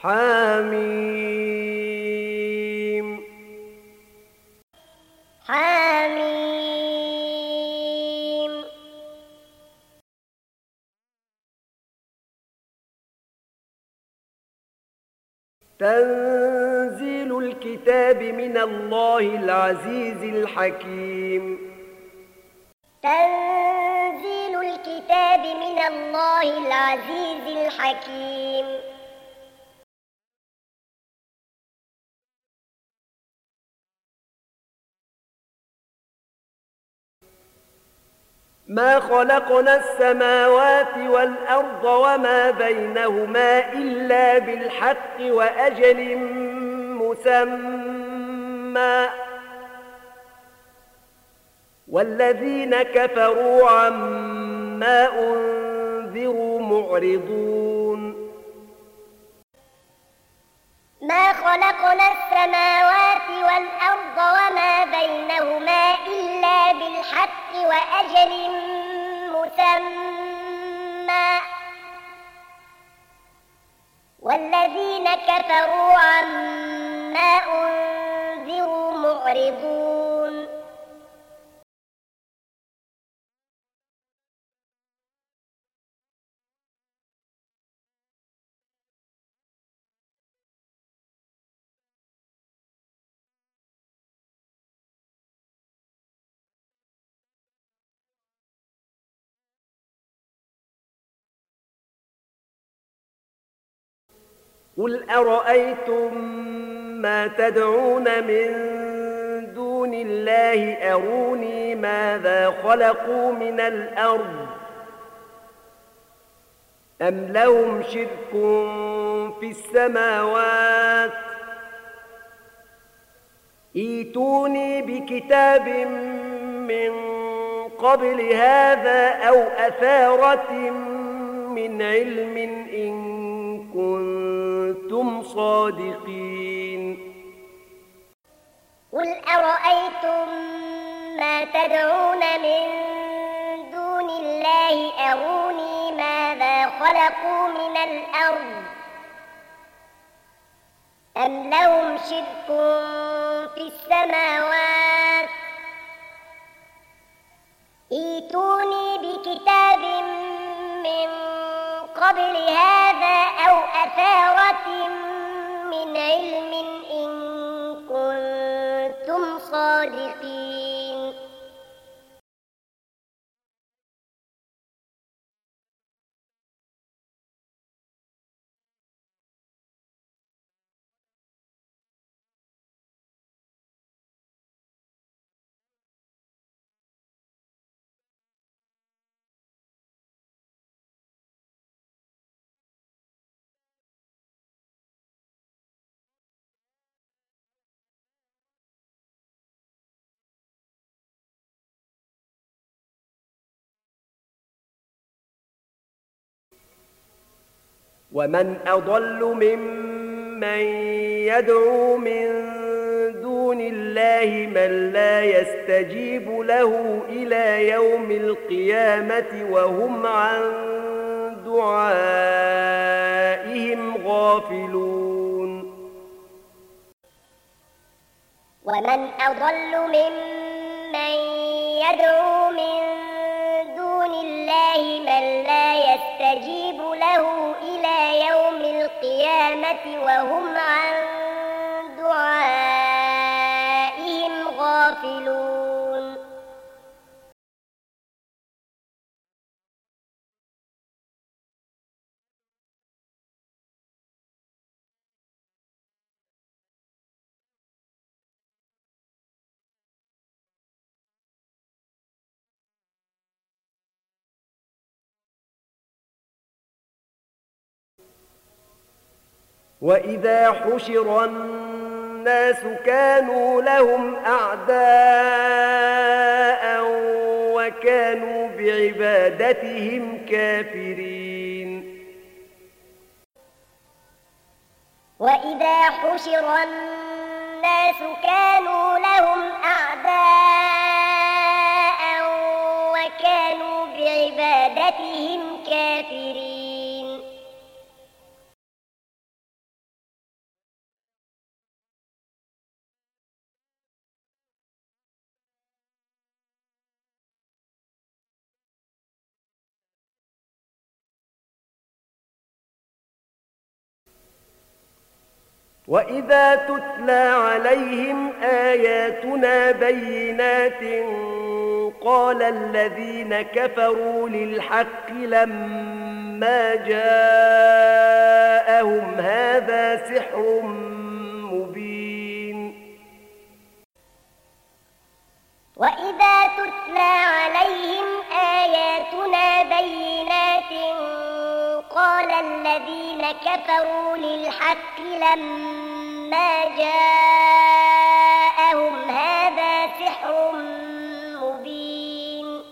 حم حم تنزيل الكتاب من الله العزيز الحكيم تنزيل الكتاب من الله العزيز الحكيم ما خلقنا السماوات والأرض وما بينهما إلا بالحق وأجل مسمى والذين كفروا عما أنذروا معرضون ما خلقنا السماوات والأرض وما بينهما إلا بالحق وأجل مسمى والذين كفروا عما أنذروا معرضون قل أرأيتم ما تدعون من دون الله أروني ماذا خلقوا من الأرض أم لهم شرك في السماوات ائتوني بكتاب من قبل هذا أو أثارة من علم إن كنتم صادقين قل أرأيتم ما تدعون من دون الله أروني ماذا خلقوا من الأرض أم لهم شرك في السماوات ائتوني بكتاب من قبل هذا أو أثارة من علم إن كنتم صادقين ومن أضل ممن يدعو من دون الله من لا يستجيب له إلى يوم القيامة وهم عن دعائهم غافلون ومن أضل ممن يدعو من دون الله من لا يستجيب له إلى يوم القيامة وهم عن دعائهم غافلون وإذا حشر الناس كانوا لهم أعداء وكانوا بعبادتهم كافرين وإذا حشر الناس كانوا لهم أعداء وكانوا بعبادتهم كافرين وإذا تتلى عليهم آياتنا بينات قال الذين كفروا للحق لما جاءهم هذا سحر مبين. وإذا تتلى عليهم آياتنا بينات قال الذين كفروا للحق لما جاءهم هذا سحر مبين.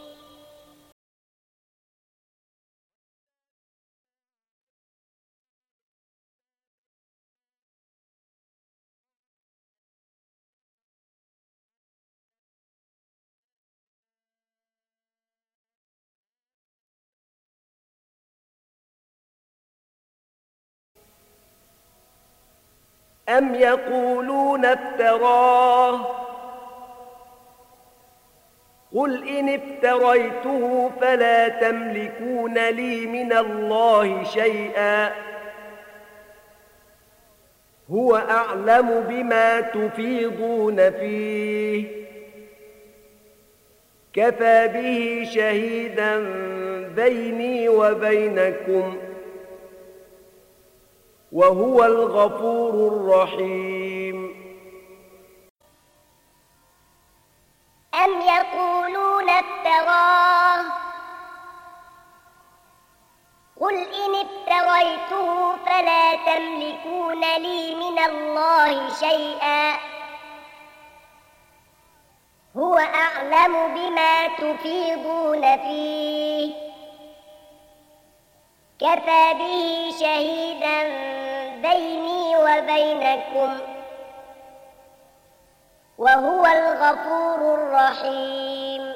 أم يقولون افتراه قل إن افتريته فلا تملكون لي من الله شيئا هو أعلم بما تفيضون فيه كفى به شهيدا بيني وبينكم وهو الغفور الرحيم. أم يقولون افتراه قل إن افتريته فلا تملكون لي من الله شيئا هو أعلم بما تفيضون فيه كفى به شهيدا بيني وبينكم وهو الغفور الرحيم.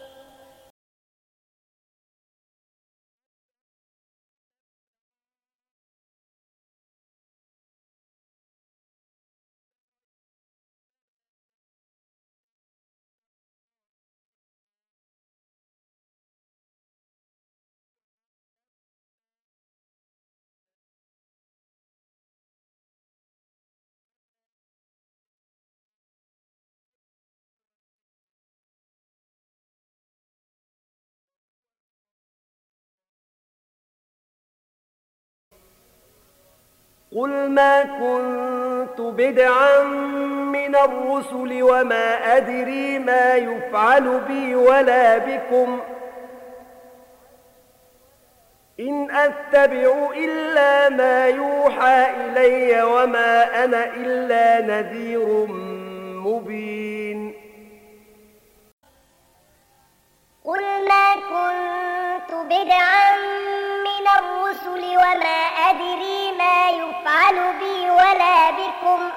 قل ما كنت بدعا من الرسل وما أدري ما يفعل بي ولا بكم إن أتبع إلا ما يوحى إلي وما أنا إلا نذير مبين. قل ما كنت بدعا من الرسل وما أدري ما يفعل بي ولا بكم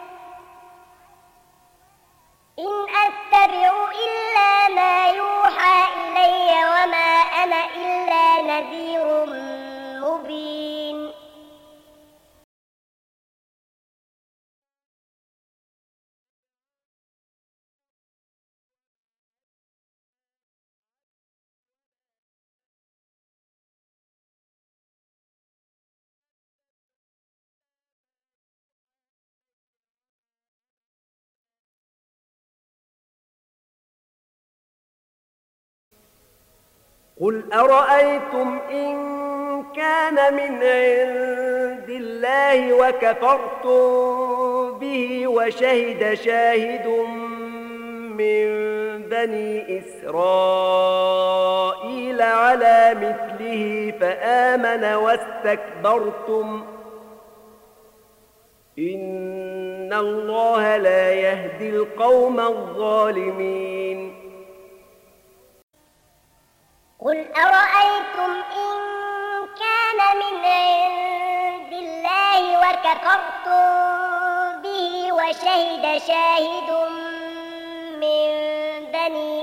إن أتبع إلا ما يوحى إلي وما أنا إلا نذير مبين. قل أرأيتم إن كان من عند الله وكفرتم به وشهد شاهد من بني إسرائيل على مثله فآمن واستكبرتم إن الله لا يهدي القوم الظالمين. قل أرأيتم إن كان من عند الله وكفرتم به وشهد شاهد من بني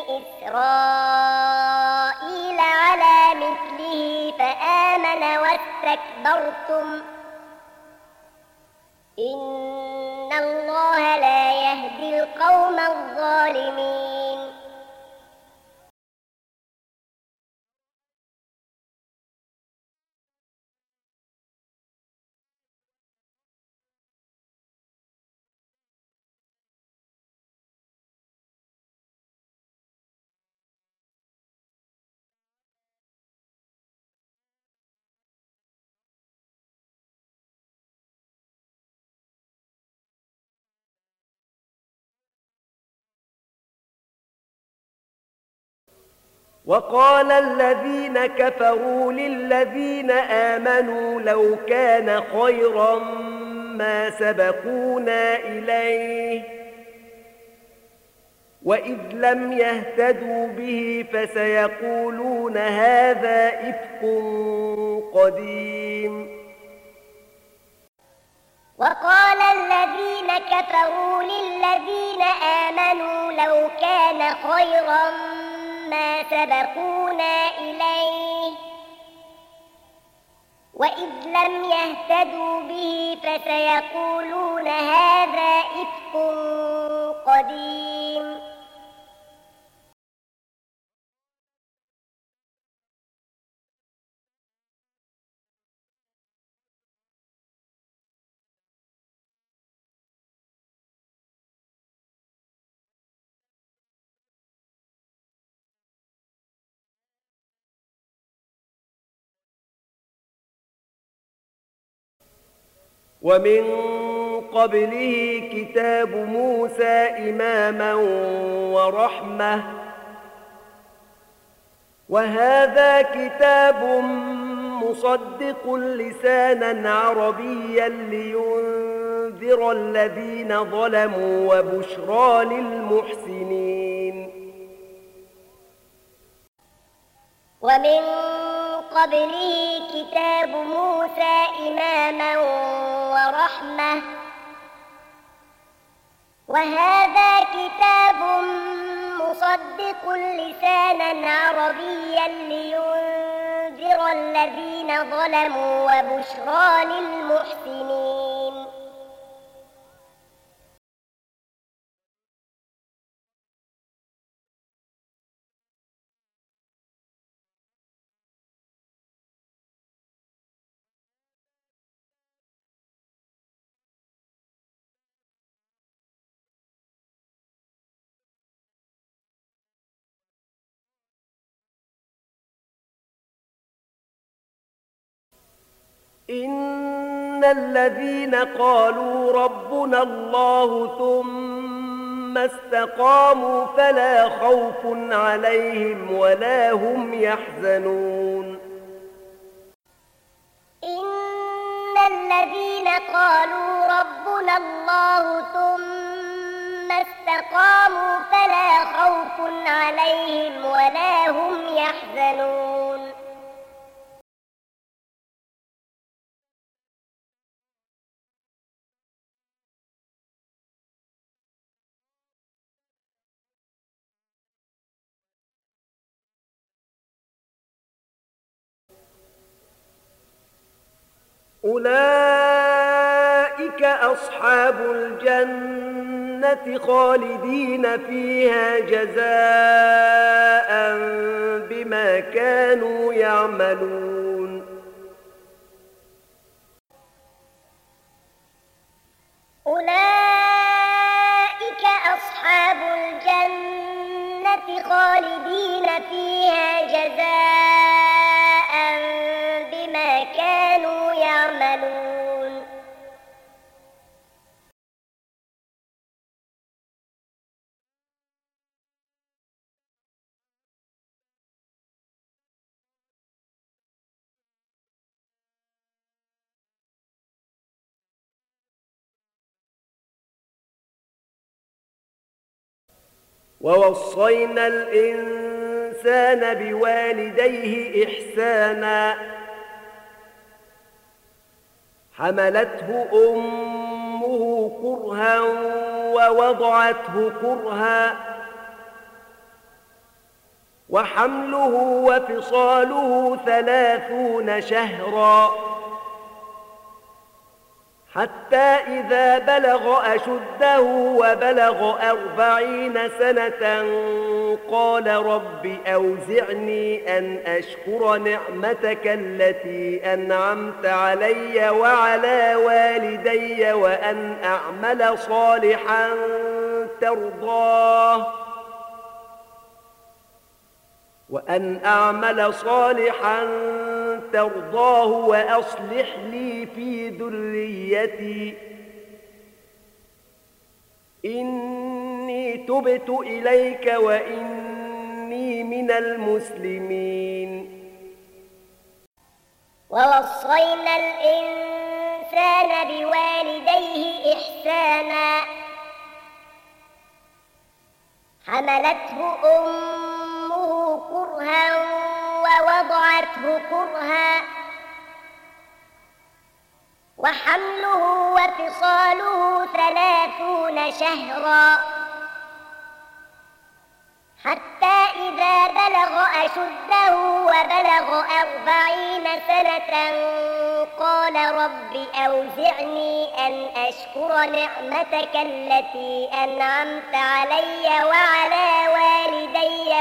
إسرائيل على مثله فآمن واستكبرتم إن الله لا يهدي القوم الظالمين. وقال الذين كفروا للذين آمنوا لو كان خيرا ما سبقونا إليه وإذ لم يهتدوا به فسيقولون هذا إفك قديم. وقال الذين كفروا للذين آمنوا لو كان خيرا ما سبقونا إليه وإذ لم يهتدوا به فسيقولون هذا إفك قديم. ومن قبله كتاب موسى إماما ورحمة وهذا كتاب مصدق لسانا عربيا لينذر الذين ظلموا وبشرى للمحسنين. ومن قبله كتاب موسى إماما ورحمة وهذا كتاب مصدق لسانا عربيا لينذر الذين ظلموا وبشرى للمحسنين. إن الذين قالوا ربنا الله ثم استقاموا فلا خوف عليهم ولا هم يحزنون. إن الذين قالوا ربنا الله ثم استقاموا فلا خوف عليهم ولا هم يحزنون. أولئك أصحاب الجنة خالدين فيها جزاء بما كانوا يعملون. أولئك أصحاب الجنة خالدين فيها جزاء بما كانوا يعملون. ووصينا الإنسان بوالديه إحسانا حملته أمه كرها ووضعته كرها وحمله وفصاله 30 شهرا حتى إذا بلغ أشده وبلغ 40 سنة قال رب أوزعني أن أشكر نعمتك التي أنعمت علي وعلى والدي وأن أعمل صالحا ترضاه وأصلح لي في ذريتي إني تبت إليك وإني وإني من المسلمين. ووصينا الإنسان بوالديه إحسانا حملته أمه كرها ووضعته كرها وحمله وفصاله 30 شهرا حتى إذا بلغ أشده وبلغ 40 سنة قال رب أوزعني أن أشكر نعمتك التي أنعمت علي وعلى والدي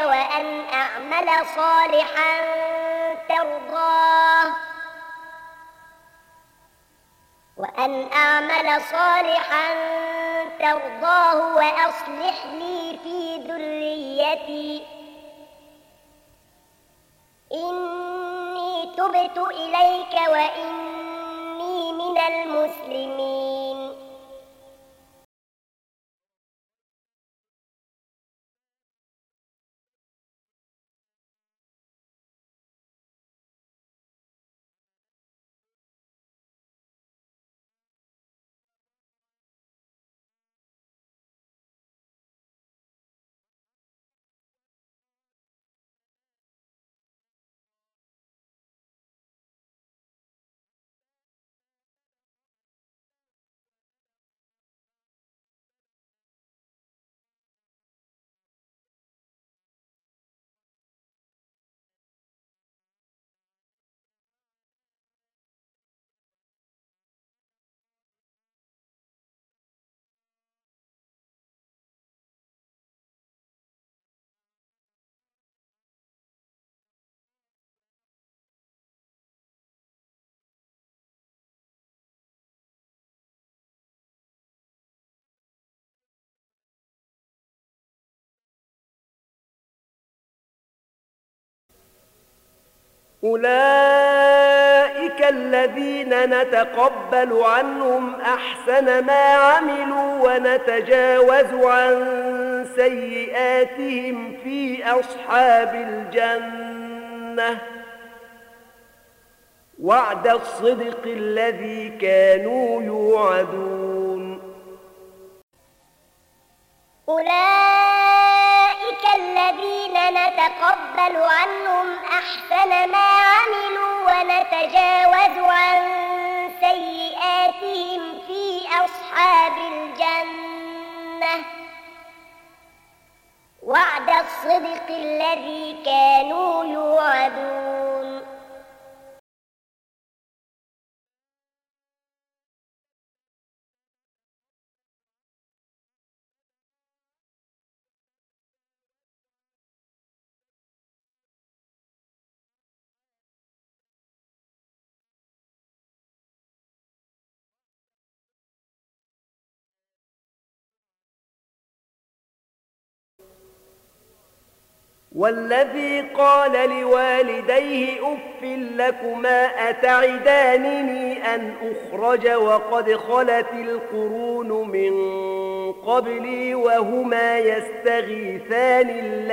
وأن أعمل صالحا ترضاه وأصلح لي في ذريتي إني تبت إليك وإني من المسلمين. أولئك الذين نتقبل عنهم أحسن ما عملوا ونتجاوز عن سيئاتهم في أصحاب الجنة وعد الصدق الذي كانوا يوعدون. أولئك الذين نتقبل عنهم أحسن ما عملوا ونتجاوز عن سيئاتهم في أصحاب الجنة وعد الصدق الذي كانوا يوعدون. والذي قال لوالديه أف لكما أتعدانني أن أخرج وقد خلت القرون من قبلي وهما يستغيثان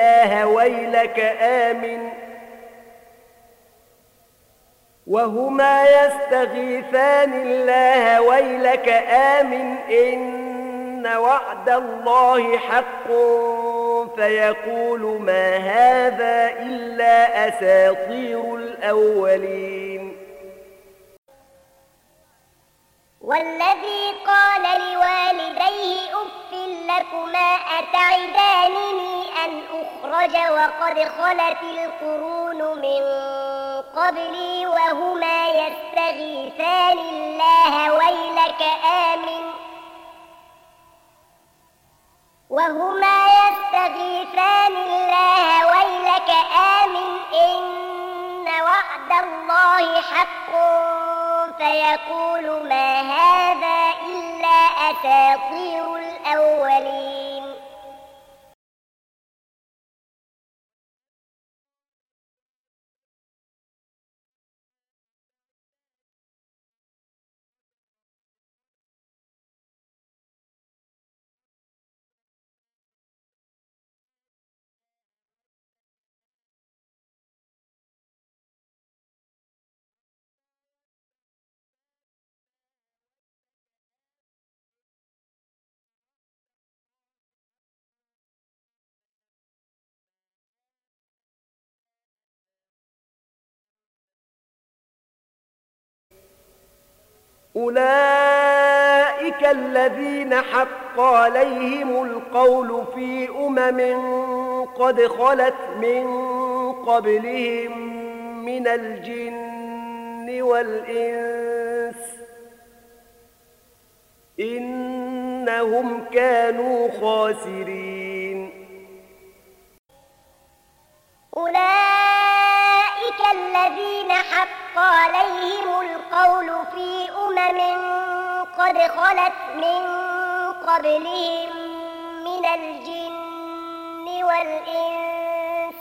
الله ويلك آمن إن وعد الله حق فيقول ما هذا إلا أساطير الأولين. والذي قال لوالديه أف لكما أتعدانني أن أخرج وقد خلت القرون من قبلي وهما يستغيثان الله ويلك آمن إن وعد الله حق فيقول ما هذا إلا أساطير الأولين. أولئك الذين حق عليهم القول في قد خلت من قبلهم من الجن والإنس إنهم كانوا خاسرين أولئك الذين حق عليهم القول في قد خلت من قبلهم من الجن والإنس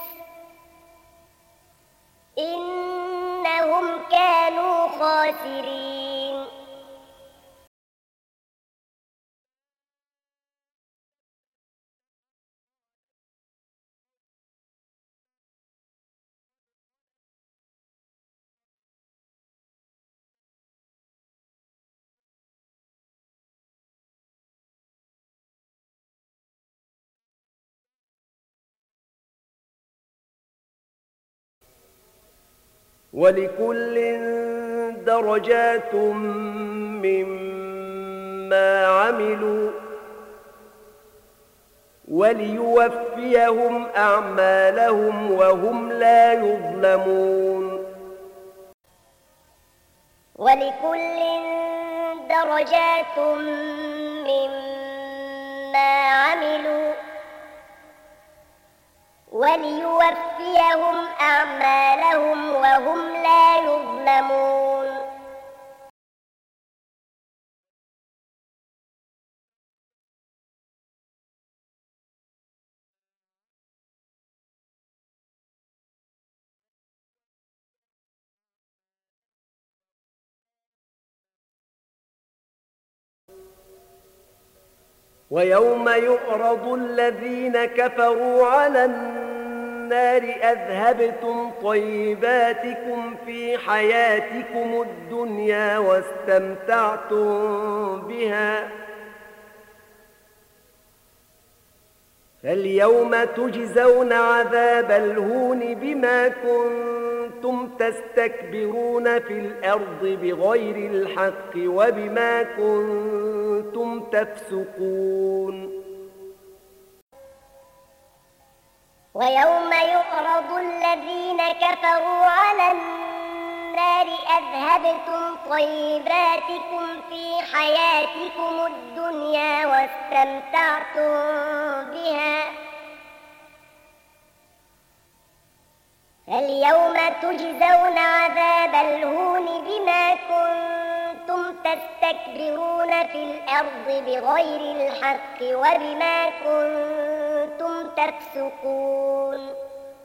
إنهم كانوا خاسرين ولكل درجات مما عملوا وليوفيهم أعمالهم وهم لا يظلمون ولكل درجات مما عملوا وليوفيهم أعمالهم وهم لا يظلمون ويوم يعرض الذين كفروا على النار أذهبتم طيباتكم في حياتكم الدنيا واستمتعتم بها فاليوم تجزون عذاب الهون بما كنتم تستكبرون في الأرض بغير الحق وبما كنتم تفسقون ويوم يعرض الذين كفروا على النار أذهبتم طيباتكم في حياتكم الدنيا واستمتعتم بها فاليوم تجزون عذاب الهون بما كنتم تستكبرون في الأرض بغير الحق وبما كنتم تفسقون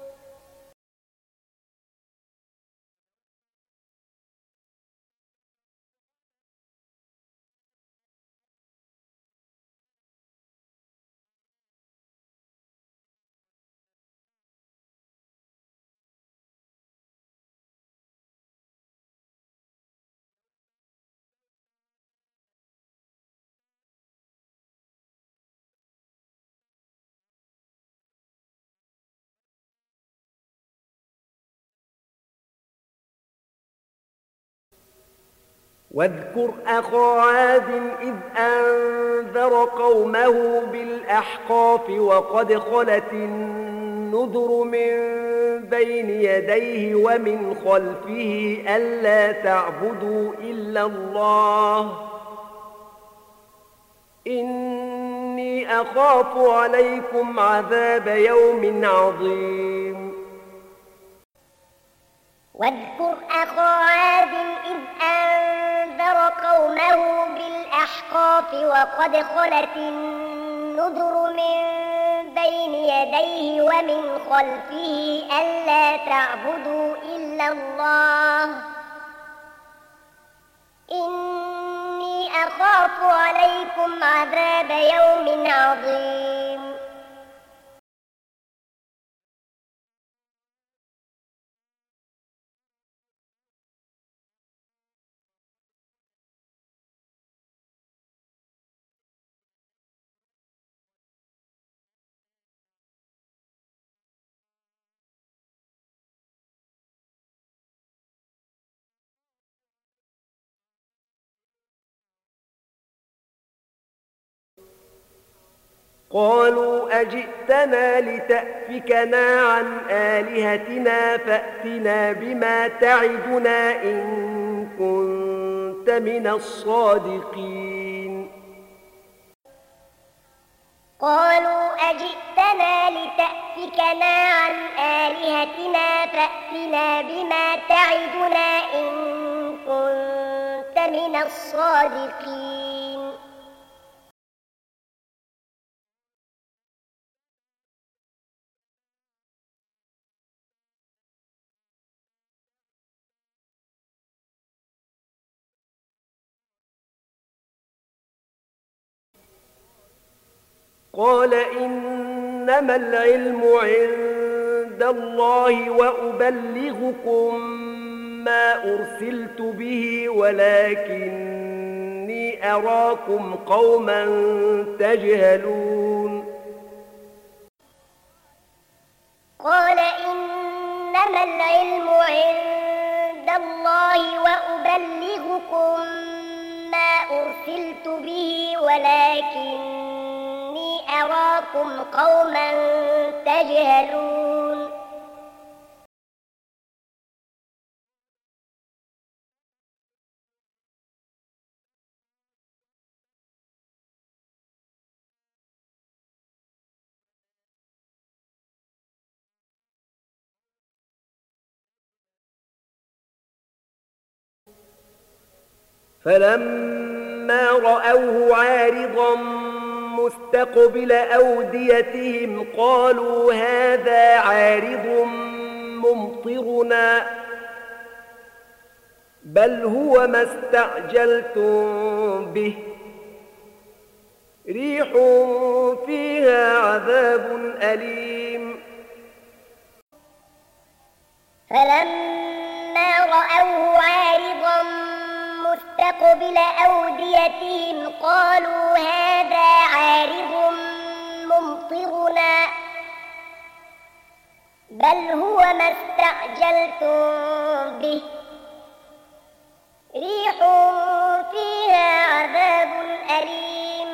واذكر أخا عاد إذ أنذر قومه بالأحقاف وقد خلت النذر من بين يديه ومن خلفه ألا تعبدوا إلا الله إني أخاف عليكم عذاب يوم عظيم واذكر أخا عاد إذ أنذر قومه بالأحقاف وقد خلت النذر من بين يديه ومن خلفه ألا تعبدوا إلا الله إني أخاف عليكم عذاب يوم عظيم قالوا أجئتنا لتأفكنا عن آلهتنا فأتنا بما تعدنا إن كنت من الصادقين قالوا أجئتنا لتأفكنا عن آلهتنا فأتنا بما تعدنا إن كنت من الصادقين قال إنما العلم عند الله وأبلغكم ما أرسلت به ولكني أراكم قوما تجهلون قال إنما العلم عند الله وأبلغكم ما أرسلت به ولكني أراكم قوما تجهلون فلما رأوه عارضا مستقبل أوديتهم قالوا هذا عارض ممطرنا بل هو ما استعجلتم به ريح فيها عذاب أليم فلما رأوه عارضا مستقبل أوديتهم قالوا هذا عارض ممطرنا بل هو ما استعجلتم به ريح فيها عذاب أليم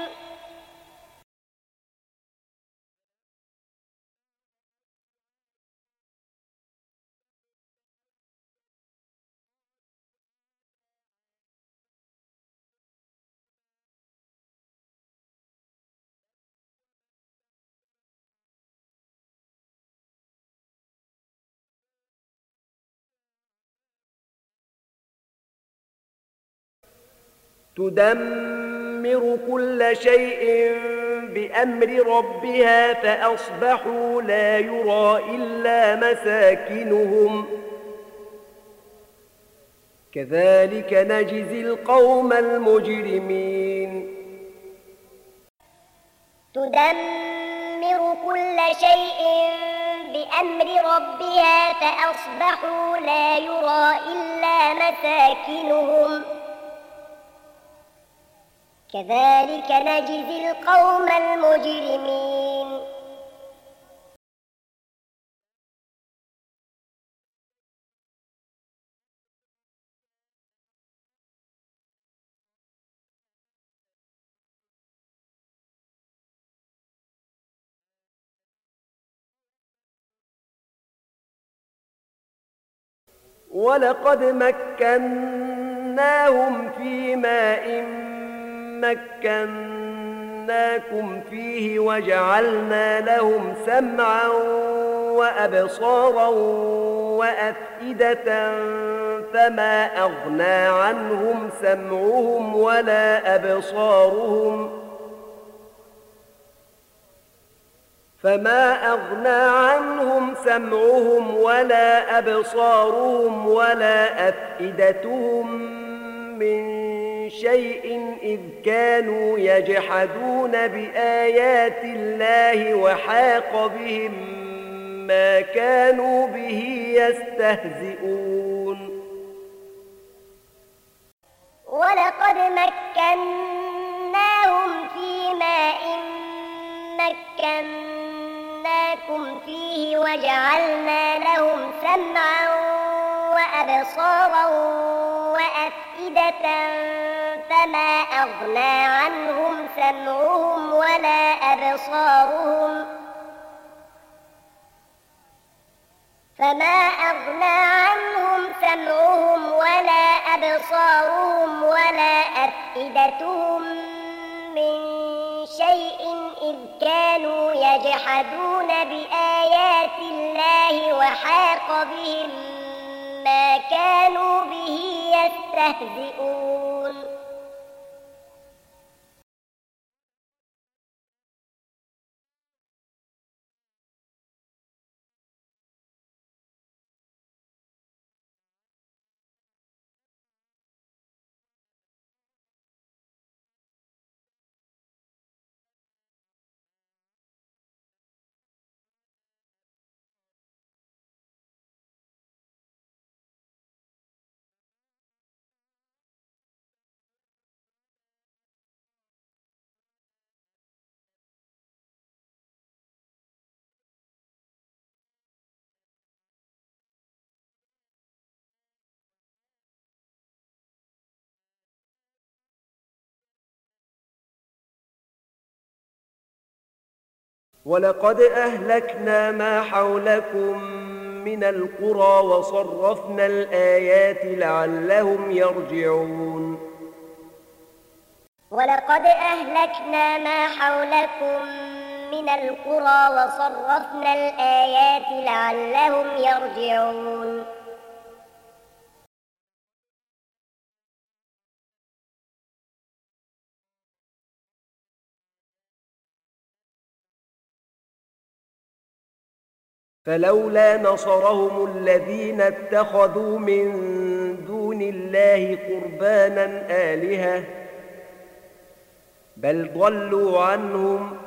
تدمر كل شيء بأمر ربها فأصبحوا لا يرى إلا مساكنهم كذلك نجزي القوم المجرمين تدمر كل شيء بأمر ربها فأصبحوا لا يرى إلا مساكنهم كذلك نجزي القوم المجرمين ولقد مكناهم في ماء مكناكم فيه وجعلنا لهم سمعا وأبصارا وأفئدة فما أغنى عنهم سمعهم ولا أبصارهم ولا أفئدتهم من شيء إذ كانوا يجحدون بآيات الله وحاق بهم ما كانوا به يستهزئون ولقد مكناهم في ماء مكناكم فيه وجعلنا لهم سمعا وأبصارا وأفئدة فما أغنى عنهم سمعهم ولا أبصارهم ولا أفئدتهم من شيء إذ كانوا يجحدون بآيات الله وحاق بهم ما كانوا به يستهزئون ولقد أهلكنا ما حولكم من القرى وصرفنا الآيات لعلهم يرجعون ولقد أهلكنا ما حولكم من القرى وصرفنا الآيات لعلهم يرجعون فلولا نصرهم الذين اتخذوا من دون الله قربانا آلهة بل ضلوا عنهم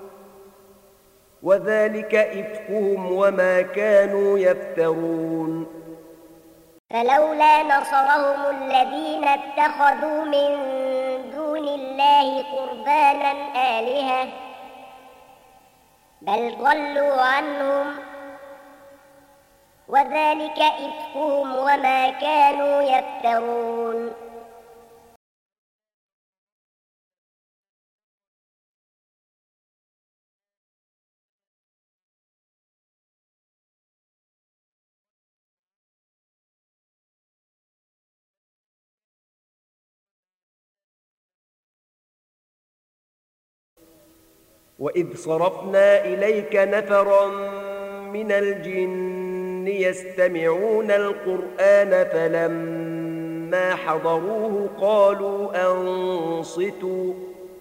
وذلك إفكهم وما كانوا يفترون فلولا نصرهم الذين اتخذوا من دون الله قربانا آلهة بل ضلوا عنهم وذلك إفكهم وما كانوا يفترون وإذ صرفنا إليك نفرا من الجن يستمعون القرآن فلما حضروه قالوا أنصتوا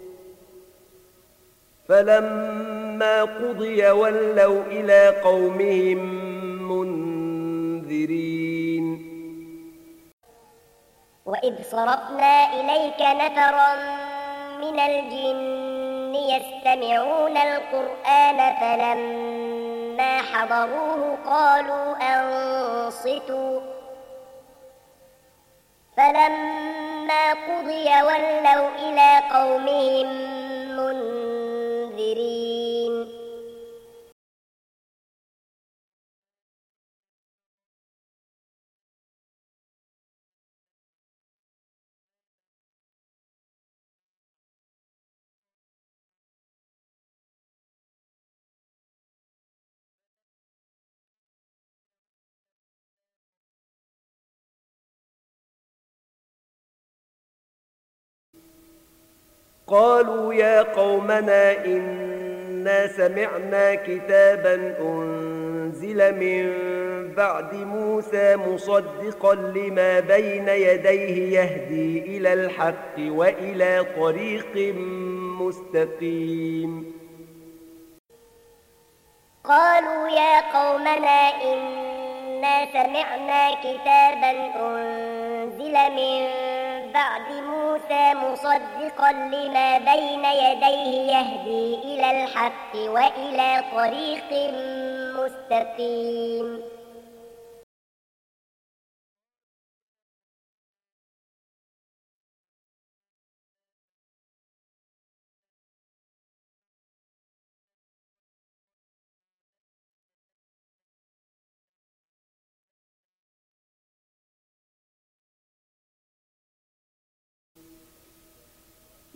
فلما قضي ولوا إلى قومهم منذرين وإذ صرفنا إليك نفرا من الجن يستمعون القرآن فلما حضروه قالوا أنصتوا فلما قضي ولوا إلى قومهم منذرين قالوا يا قومنا إنا سمعنا كتابا أنزل من بعد موسى مصدقا لما بين يديه يهدي إلى الحق وإلى طريق مستقيم قالوا يا قومنا إنا سمعنا كتابا أنزل من بعد موسى مصدقا لما بين يديه يهدي إلى الحق وإلى طريق مستقيم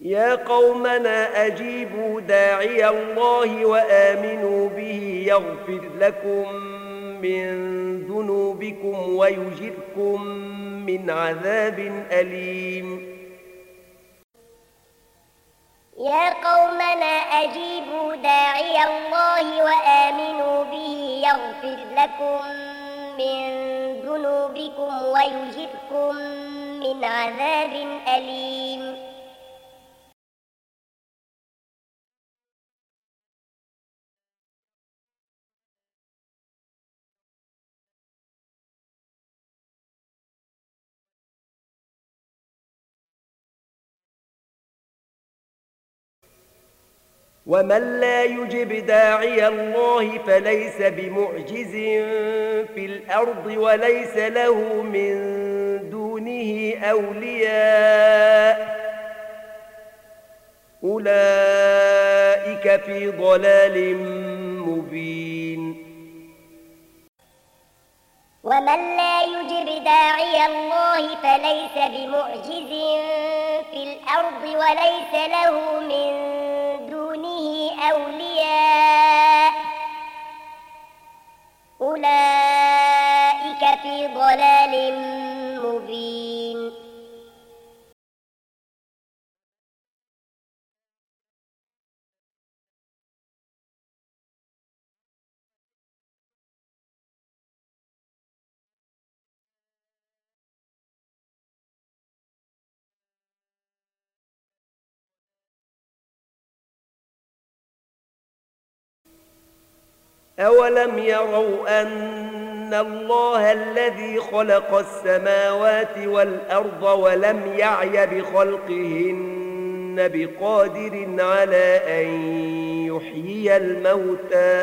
يا قومنا أجيبوا داعي الله وآمنوا به يغفر لكم من ذنوبكم ويجركم من عذاب أليم يا قومنا أجيبوا داعي الله وآمنوا به يغفر لكم من ذنوبكم ويجركم من عذاب أليم ومن لا يجب داعي الله فليس بمعجز في الأرض وليس له من دونه أولياء أولئك في ضلال مبين ومن لا يجب داعي الله فليس بمعجز في الأرض وليس له من دونه أولياء أولئك في ضلال مبين أولم يروا أن الله الذي خلق السماوات والأرض ولم يعي بخلقهن بقادر على أن يحيي الموتى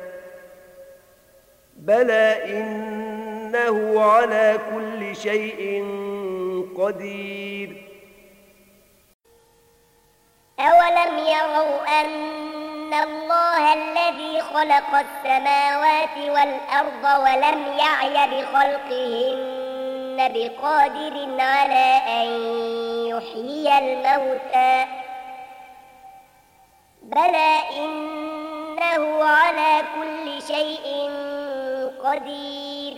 بلى إنه على كل شيء قدير أولم يروا أن الله الذي خلق السماوات والأرض ولم يعي بخلقهن بقادر على أن يحيي الموتى بلى إنه على كل شيء قدير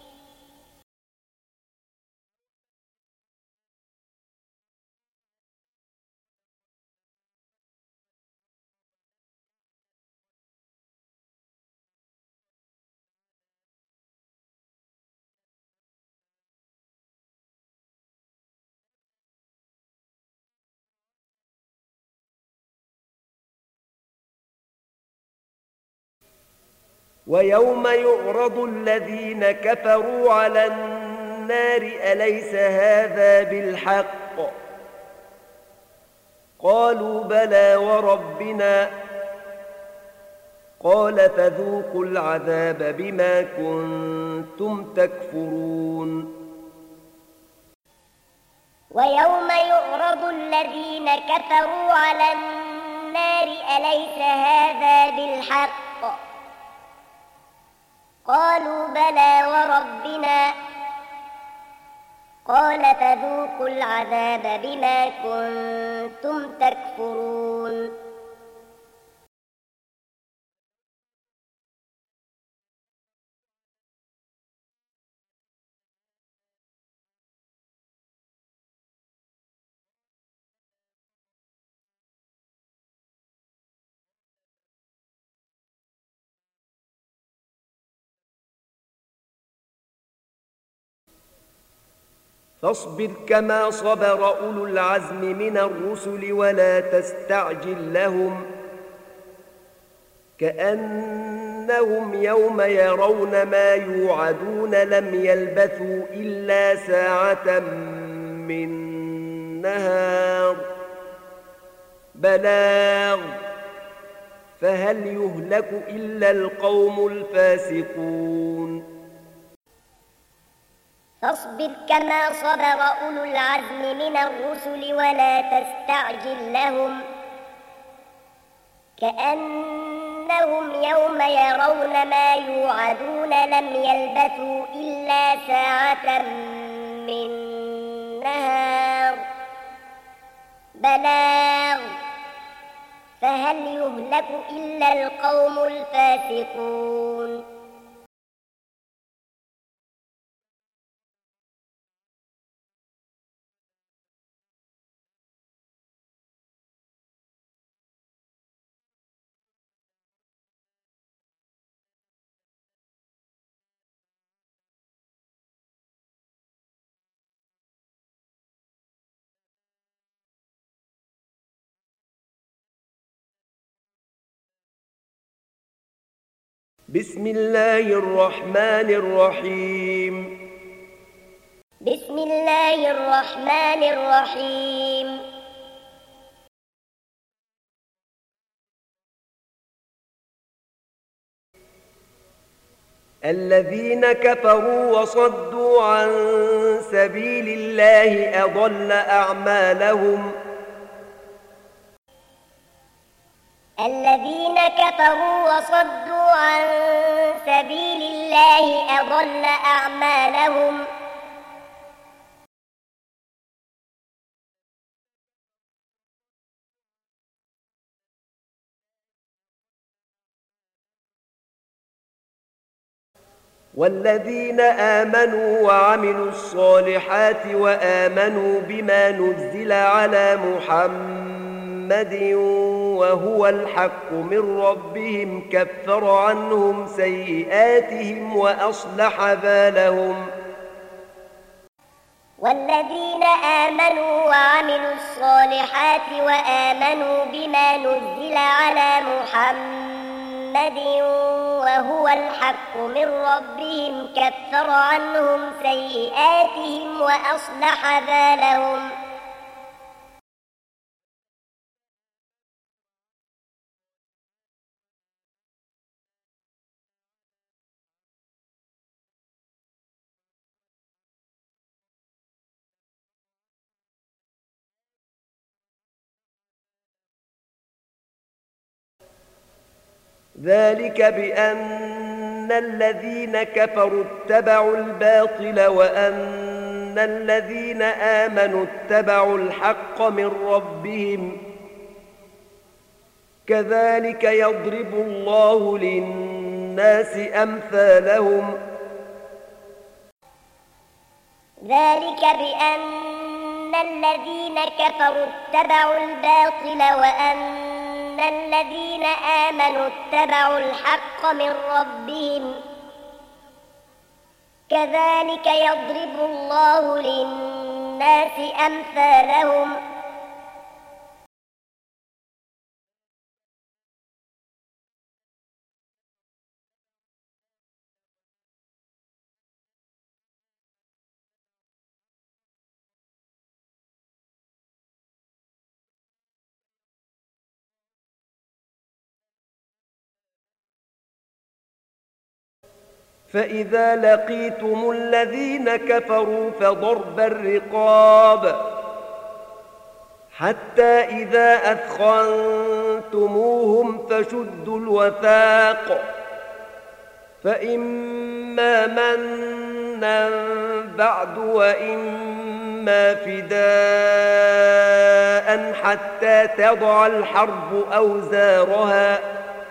ويوم يعرض الذين كفروا على النار أليس هذا بالحق قالوا بلى وربنا قال فذوقوا العذاب بما كنتم تكفرون ويوم يعرض الذين كفروا على النار أليس هذا بالحق قالوا بلى وربنا قال فذوقوا العذاب بما كنتم تكفرون فاصبر كما صبر أولو العزم من الرسل ولا تستعجل لهم كأنهم يوم يرون ما يوعدون لم يلبثوا إلا ساعة من نهار بلاغ فهل يهلك إلا القوم الفاسقون فاصبر كما صبر أولو العزم من الرسل ولا تستعجل لهم كأنهم يوم يرون ما يوعدون لم يلبثوا إلا ساعة من نهار بلاغ فهل يهلك إلا القوم الفاسقون بسم الله الرحمن الرحيم بسم الله الرحمن الرحيم الذين كفروا وصدوا عن سبيل الله أضل أعمالهم الذين كفروا وصدوا عن سبيل الله أضل أعمالهم والذين آمنوا وعملوا الصالحات وآمنوا بما نزل على محمد وهو الحق من ربهم كفر عنهم سيئاتهم وأصلح بالهم والذين آمنوا وعملوا الصالحات وآمنوا بما نزل على محمد وهو الحق من ربهم كفر عنهم سيئاتهم وأصلح بالهم ذلك بأن الذين كفروا اتبعوا الباطل وأن الذين آمنوا اتبعوا الحق من ربهم كذلك يضرب الله للناس أمثالهم ذلك بأن الذين كفروا اتبعوا الباطل وأن الذين آمنوا اتبعوا الحق من ربهم كذلك يضرب الله للناس أمثالهم فإذا لقيتم الذين كفروا فضرب الرقاب حتى إذا أثخنتموهم فشدوا الوثاق فإما منا بعد وإما فداء حتى تضع الحرب أوزارها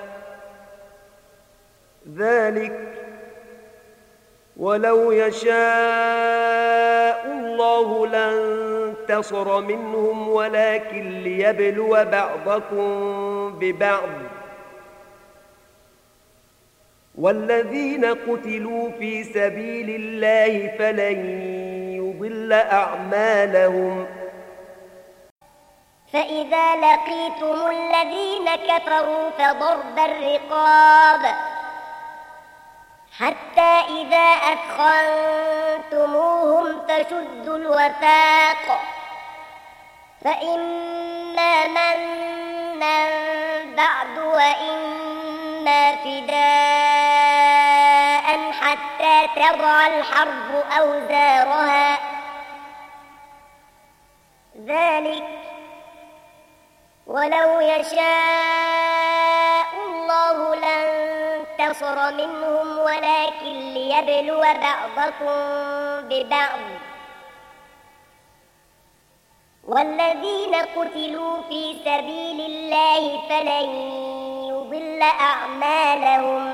ذلك ولو يشاء الله لانتصر منهم ولكن ليبلو بعضكم ببعض والذين قتلوا في سبيل الله فلن يضل أعمالهم فإذا لقيتم الذين كفروا فضرب الرقاب حتى إذا أثخنتموهم فشدوا الوثاق فإما منا بعد وإما فداء حتى تضع الحرب أوزارها ذلك ولو يشاء الله لانتصر منهم ولكن ليبلو بعضكم ببعض والذين قتلوا في سبيل الله فلن يضل أعمالهم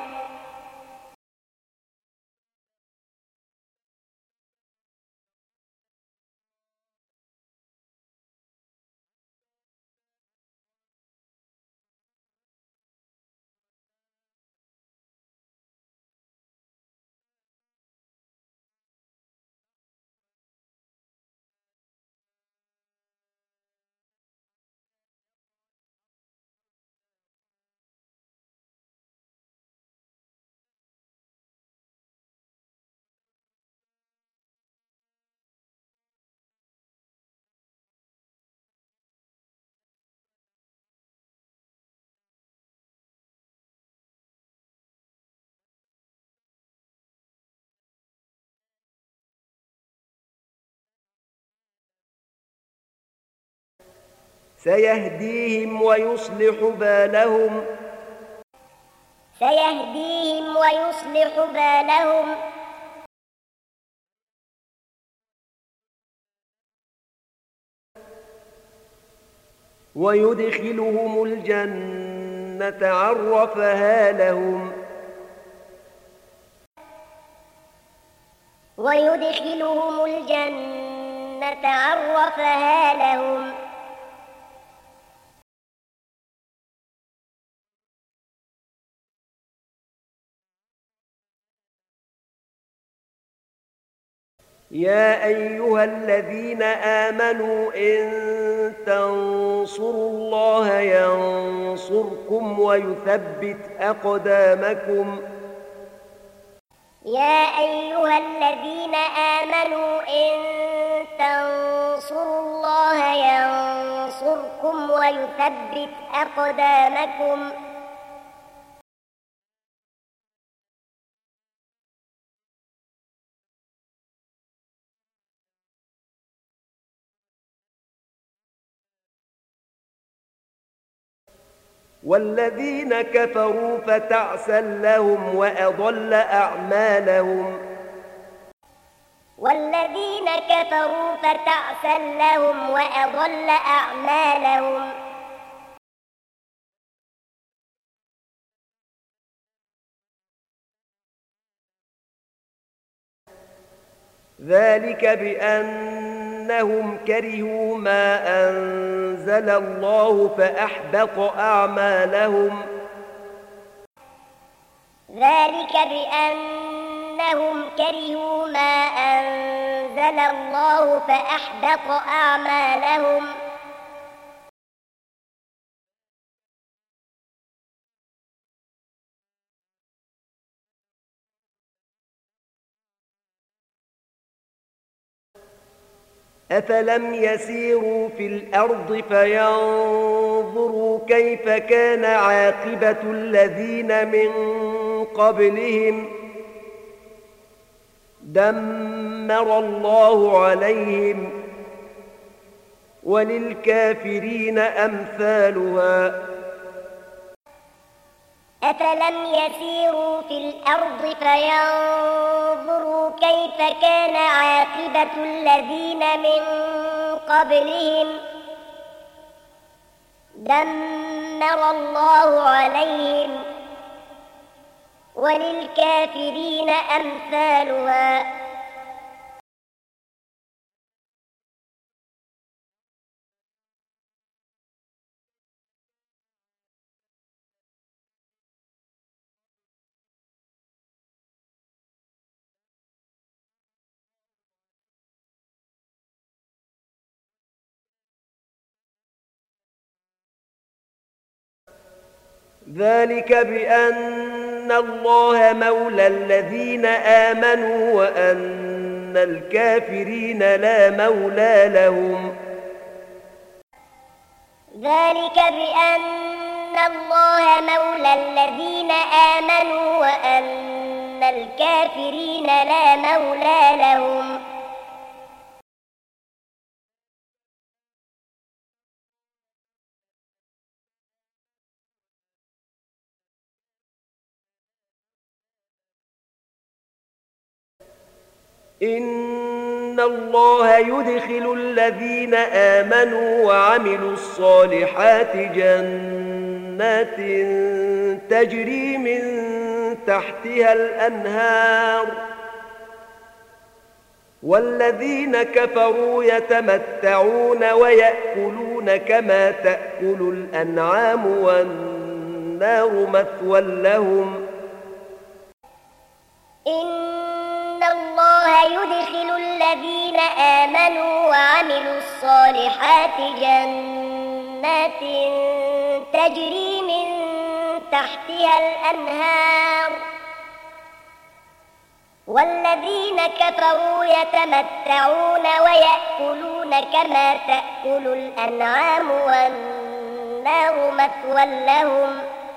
سيهديهم ويصلح بالهم سيهديهم ويصلح بالهم ويدخلهم الجنة عرفها لهم ويدخلهم الجنة عرفها لهم يا أيها الذين آمنوا إن تنصروا الله ينصركم ويثبت أقدامكم يا أيها الذين آمنوا إن تنصروا الله ينصركم ويثبت أقدامكم والذين كفروا فتعسا لهم وأضل أعمالهم والذين كفروا فتعسا لهم وأضل أعمالهم ذلك بأنهم كرهوا ما أنزل الله فأحبط أعمالهم ذلك بأنهم كرهوا ما أنزل الله فأحبط أعمالهم أفلم يسيروا في الأرض فينظروا كيف كان عاقبة الذين من قبلهم دمر الله عليهم وللكافرين أمثالها أفلم يسيروا في الأرض فينظروا كيف كان عاقبة الذين من قبلهم دمر الله عليهم وللكافرين أمثالها ذلك بأن الله مولى الذين آمنوا وأن الكافرين لا مولى لهم ذلك بأن الله مولى الذين آمنوا وأن الكافرين لا مولى لهم إن الله يدخل الذين آمنوا وعملوا الصالحات جنات تجري من تحتها الأنهار والذين كفروا يتمتعون ويأكلون كما تأكل الأنعام والنار مثوى لهم. إن الله يدخل الذين آمنوا وعملوا الصالحات جنات تجري من تحتها الأنهار والذين كفروا يتمتعون ويأكلون كما تأكل الأنعام والنار مثوى لهم.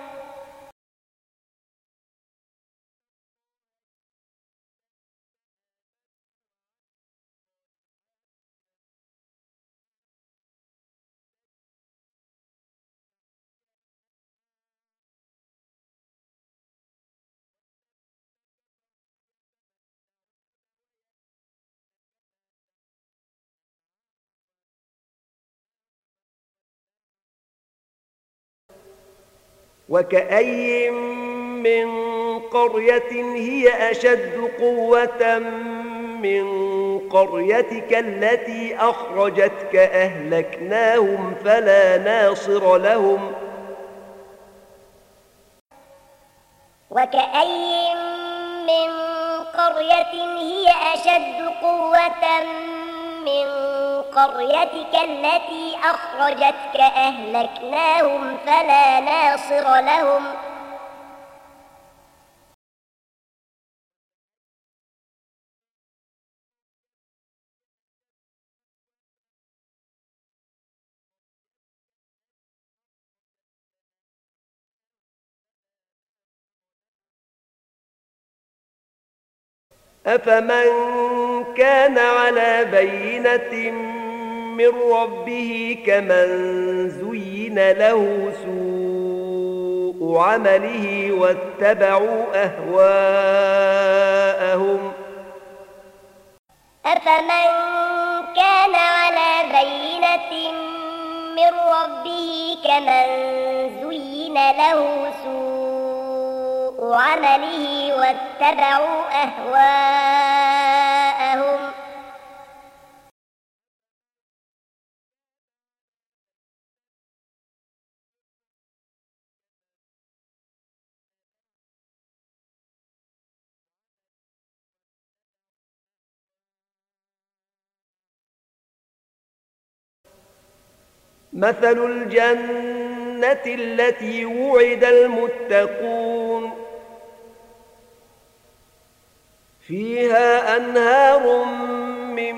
وكأي من قرية هي أشد قوة من قريتك التي أخرجتك أهلكناهم فلا ناصر لهم. وكأي من قرية هي أشد قوة من قريتك التي أخرجتك أهلكناهم فلا ناصر لهم. أفمن كان على بينة من ربه كمن زين له سوء عمله واتبعوا أهواءهم. أفمن كان على بينة من ربه كمن زين له سوء عمله واتبعوا أهواءهم. مثل الجنة التي وعد المتقون فيها أنهار من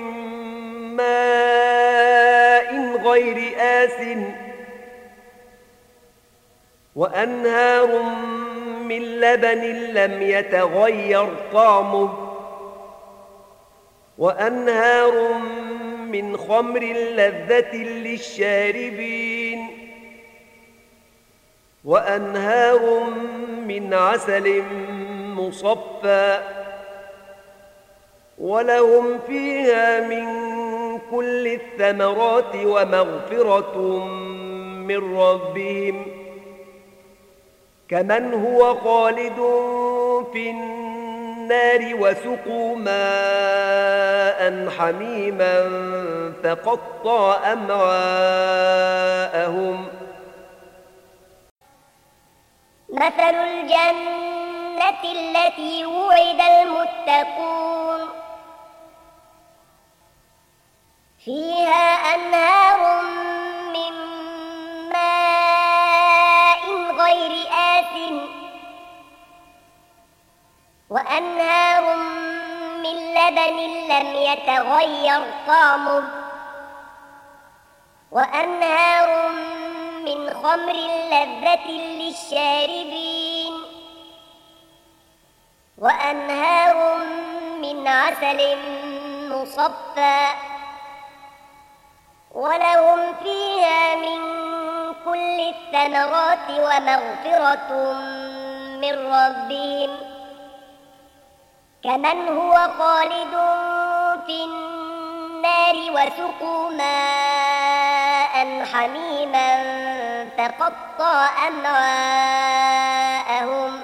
ماء غير آسٍ وأنهار من لبن لم يتغير طعمه وأنهار من خمر لذة للشاربين وأنهار من عسل مصفى ولهم فيها من كل الثمرات ومغفرة من ربهم كمن هو خالد في النار وسقوا ماء حميما فقطع أمعاءهم. مثل الجنة التي وعد المتقون فيها أنهار من ماء غير آسٍ وأنهار من لبن لم يتغير طعمه وأنهار من خمر لذة للشاربين وأنهار من عسل مصفى ولهم فيها من كل الثمرات ومغفرة من ربهم كمن هو خالد في النار النار وسقوا ماء حميما فقطع أمعاءهم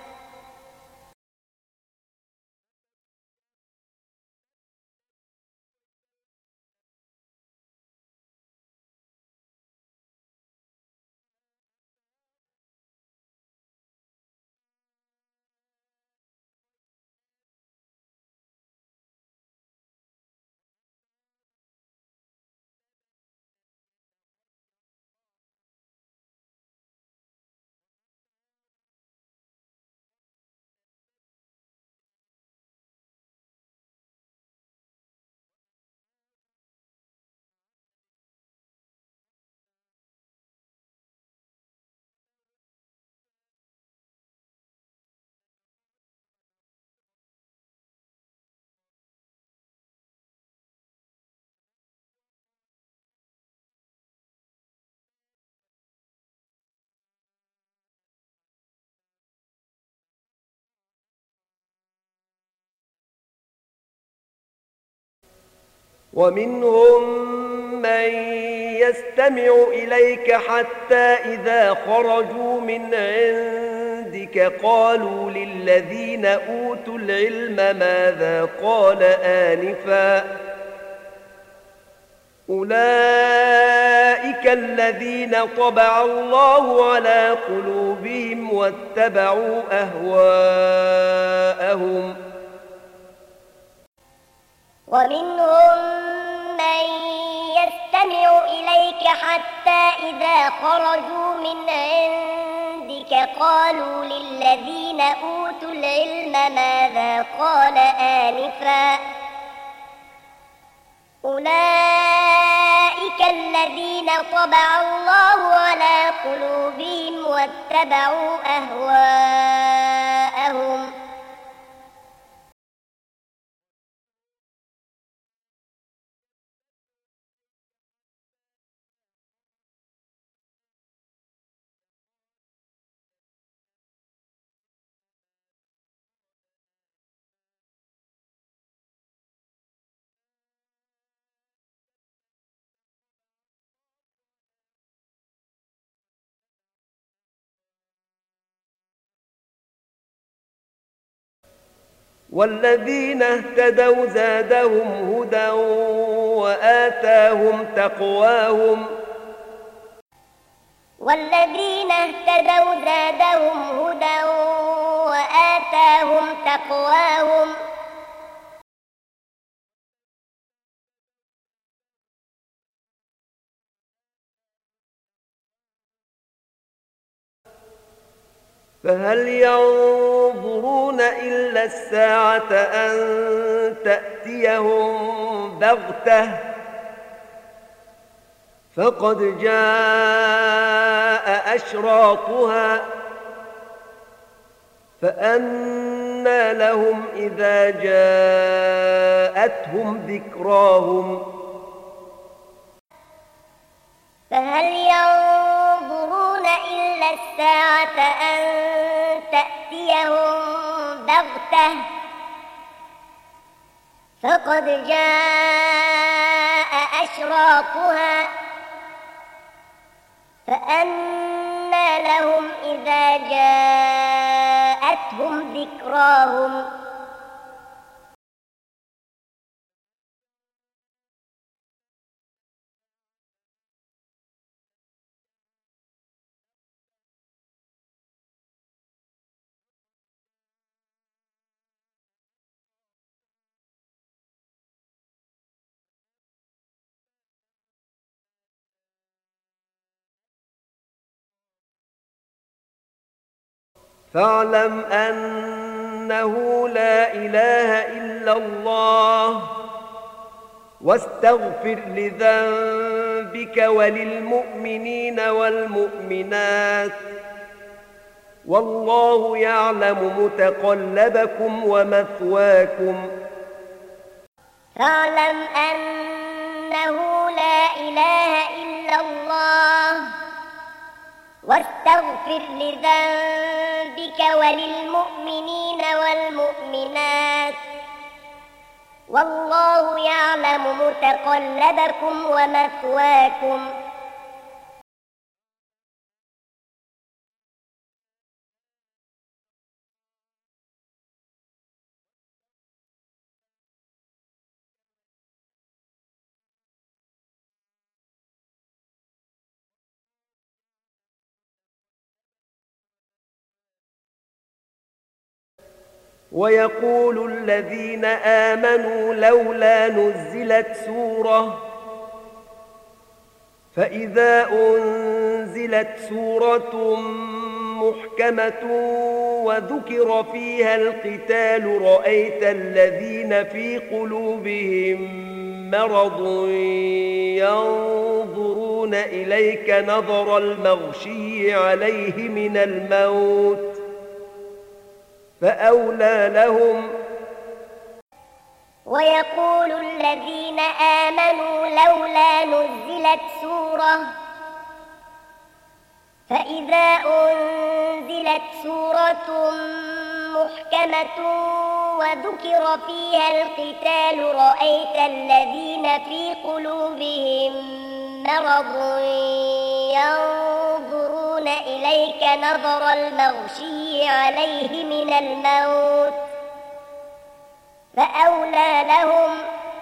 ومنهم من يستمع إليك حتى إذا خرجوا من عندك قالوا للذين أوتوا العلم ماذا قال آنفا أولئك الذين طبع الله على قلوبهم واتبعوا أهواءهم ومنهم من يستمع إليك حتى إذا خرجوا من عندك قالوا للذين أوتوا العلم ماذا قال آنفا أولئك الذين طبع الله على قلوبهم واتبعوا أهواءهم والذين اهتدوا زادهم هدى وآتاهم تقواهم والذين اهتدوا زادهم هدى وآتاهم تقواهم فهل ينظرون إلا الساعة أن تأتيهم بغتة فقد جاء أشراطها فأنى لهم إذا جاءتهم ذكراهم فهل ينظرون إلا الساعة أن تأتيهم بغتة فقد جاء أشراطها فأنى لهم إذا جاءتهم ذكراهم فاعلم أنه لا إله إلا الله واستغفر لذنبك وللمؤمنين والمؤمنات والله يعلم متقلبكم ومثواكم فاعلم أنه لا إله إلا الله واستغفر لذنبك وللمؤمنين والمؤمنات والله يعلم متقلبكم ومثواكم ويقول الذين آمنوا لولا نزلت سورة فإذا أنزلت سورة محكمة وذكر فيها القتال رأيت الذين في قلوبهم مرض ينظرون إليك نظر المغشي عليه من الموت فأولى لهم. ويقول الذين آمنوا لولا نزلت سورة فإذا أنزلت سورة محكمة وذكر فيها القتال رأيت الذين في قلوبهم مرض ينظرون إليك نظر المغشي عليه من الموت فأولى لهم.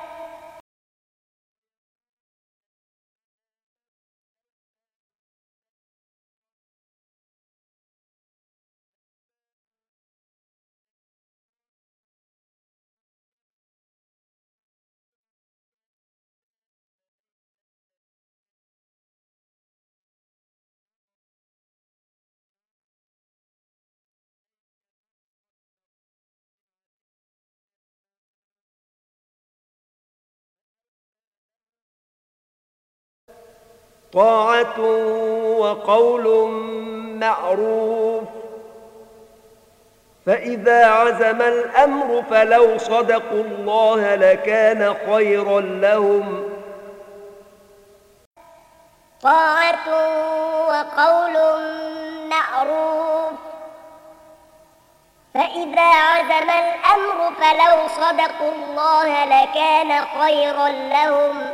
طاعة وقول معروف فإذا عزم الأمر فلو صدقوا الله لكان خيرا لهم. طاعة وقول معروف فإذا عزم الأمر فلو صدقوا الله لكان خيرا لهم.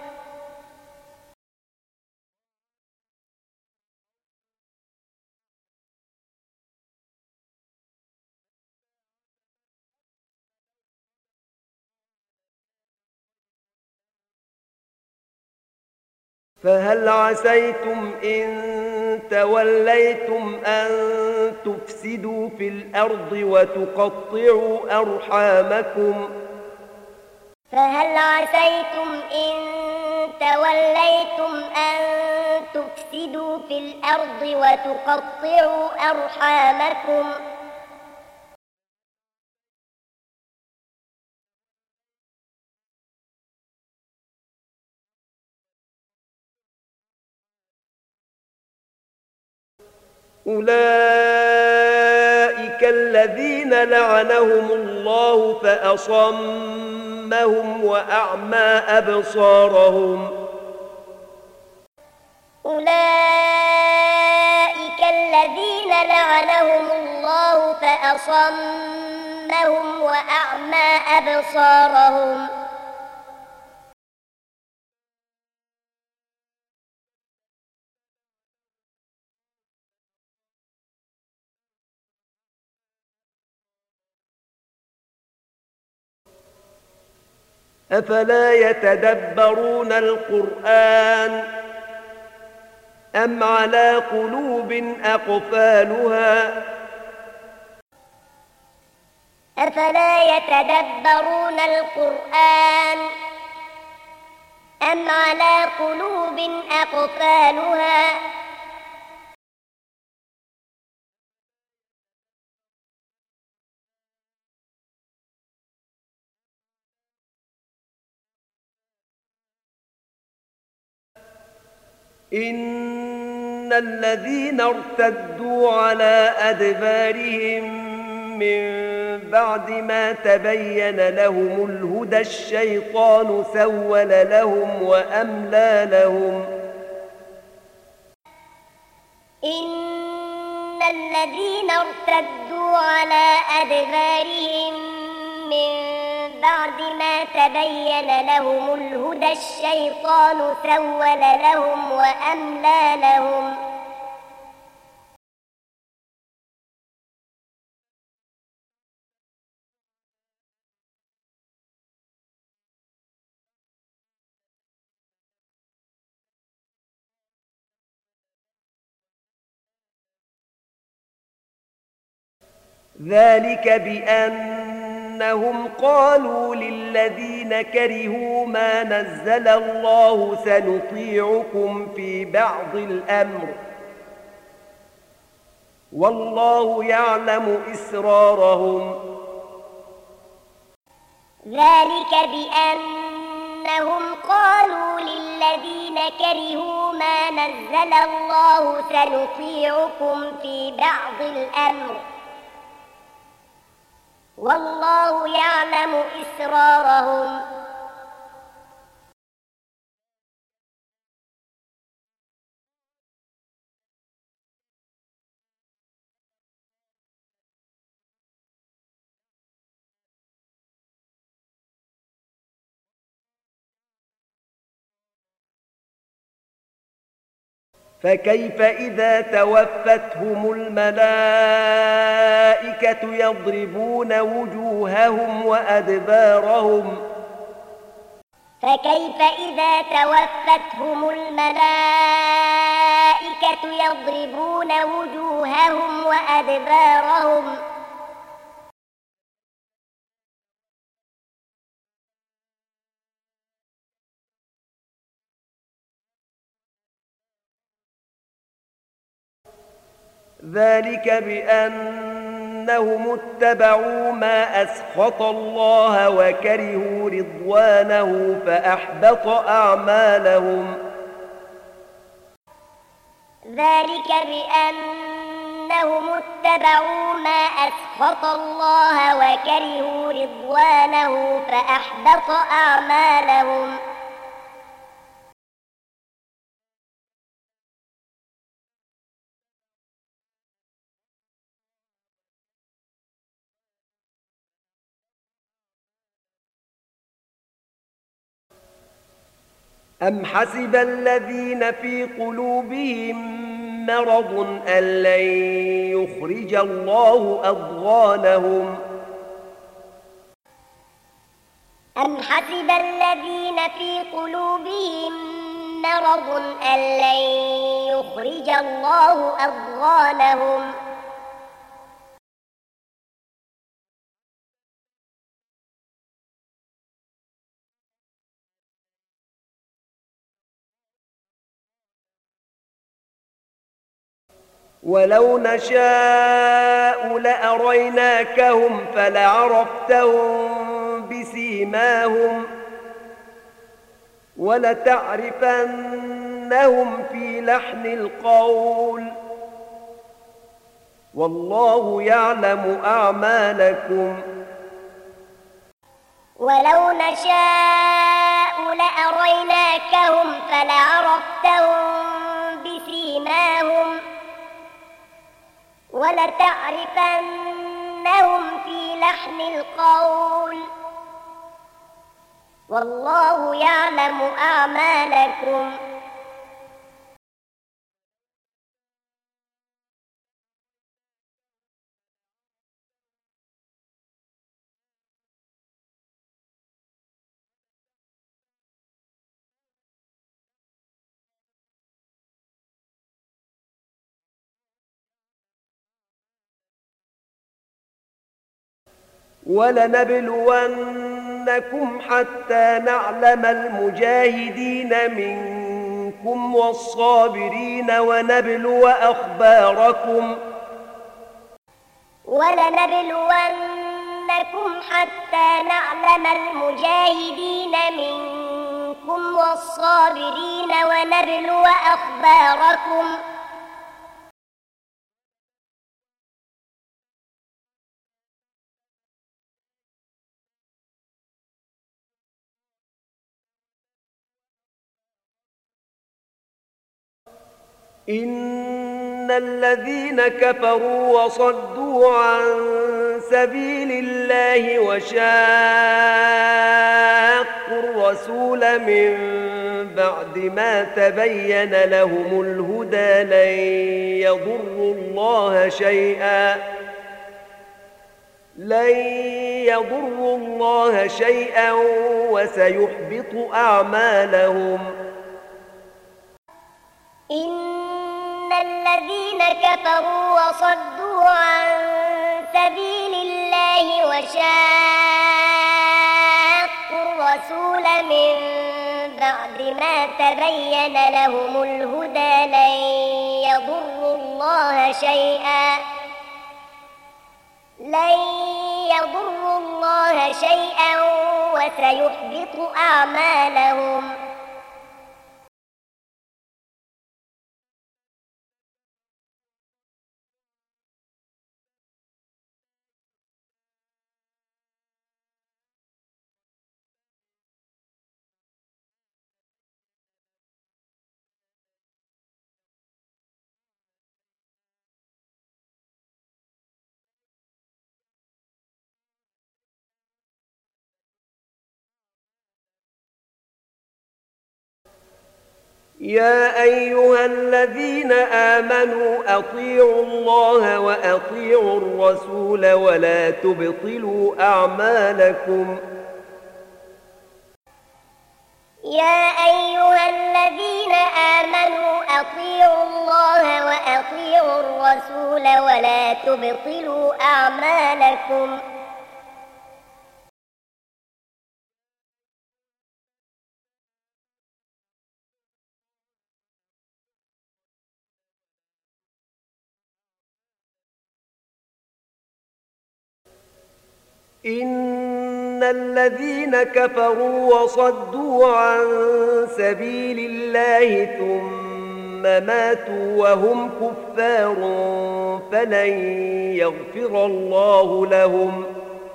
فهل عسيتم إن توليتم أن تفسدوا في الأرض وتقطعوا أرحامكم فهل عسيتم إن توليتم أن تفسدوا في الأرض وتقطعوا أرحامكم أولئك الذين لعنهم الله فأصمهم وأعمى أبصارهم. أولئك الذين لعنهم الله فأصمهم وأعمى أبصارهم. أفلا يتدبرون القرآن أم على قلوب أقفالها أفلا يتدبرون القرآن أم على قلوب أقفالها إن الذين ارتدوا على أدبارهم من بعد ما تبين لهم الهدى الشيطان سول لهم وأملى لهم. إن الذين ارتدوا على أدبارهم من بعد ما تبين لهم الهدى الشيطان سول لهم وأملى لهم. ذلك بأنهم قالوا للذين كرهوا ما نزل الله سنطيعكم في بعض الأمر والله يعلم إسرارهم. ذلك بأنهم قالوا للذين كرهوا ما نزل الله سنطيعكم في بعض الأمر والله يعلم إسرارهم. فكيف إذا توفتهم الملائكة يضربون وجوههم وأدبارهم. فكيف إذا توفتهم الملائكة يضربون وجوههم وأدبارهم. ذلك بأنهم اتبعوا ما أسخط الله وكرهوا رضوانه فأحبط أعمالهم. ذلك بأنهم اتبعوا ما أسخط الله وكرهوا رضوانه فأحبط أعمالهم. أم حسب الذين في قلوبهم مرض أن لن يخرج الله أضغانهم. أم حسب الذين في قلوبهم مرض أن لن يخرج الله أضغانهم. ولو نشاء لأريناكهم فلعرفتهم بسيماهم ولتعرفنهم في لحن القول والله يعلم أعمالكم. ولو نشاء لأريناكهم فلعرفتهم بسيماهم ولتعرفنهم في لحن القول والله يعلم أعمالكم. ولنبلونكم حتى نعلم المجاهدين منكم والصابرين ونبلو أخباركم. ولنبلونكم حتى نعلم المجاهدين منكم والصابرين ونبلو أخباركم. إن الذين كفروا وصدوا عن سبيل الله وشاقوا الرسول من بعد ما تبين لهم الهدى لن يضروا الله شيئا وسيحبط أعمالهم. إن الذين كفروا وصدوا عن سبيل الله وشاقوا الرسول من بعد ما تبين لهم الهدى لن يضروا الله شيئا وسيحبط أعمالهم. يا أيها الذين آمنوا أطيعوا الله وأطيعوا الرسول ولا تبطلوا أعمالكم. يا أيها الذين آمنوا أطيعوا الله وأطيعوا الرسول ولا تبطلوا أعمالكم. إن الذين كفروا وصدوا عن سبيل الله ثم ماتوا وهم كفار فلن يغفر الله لهم.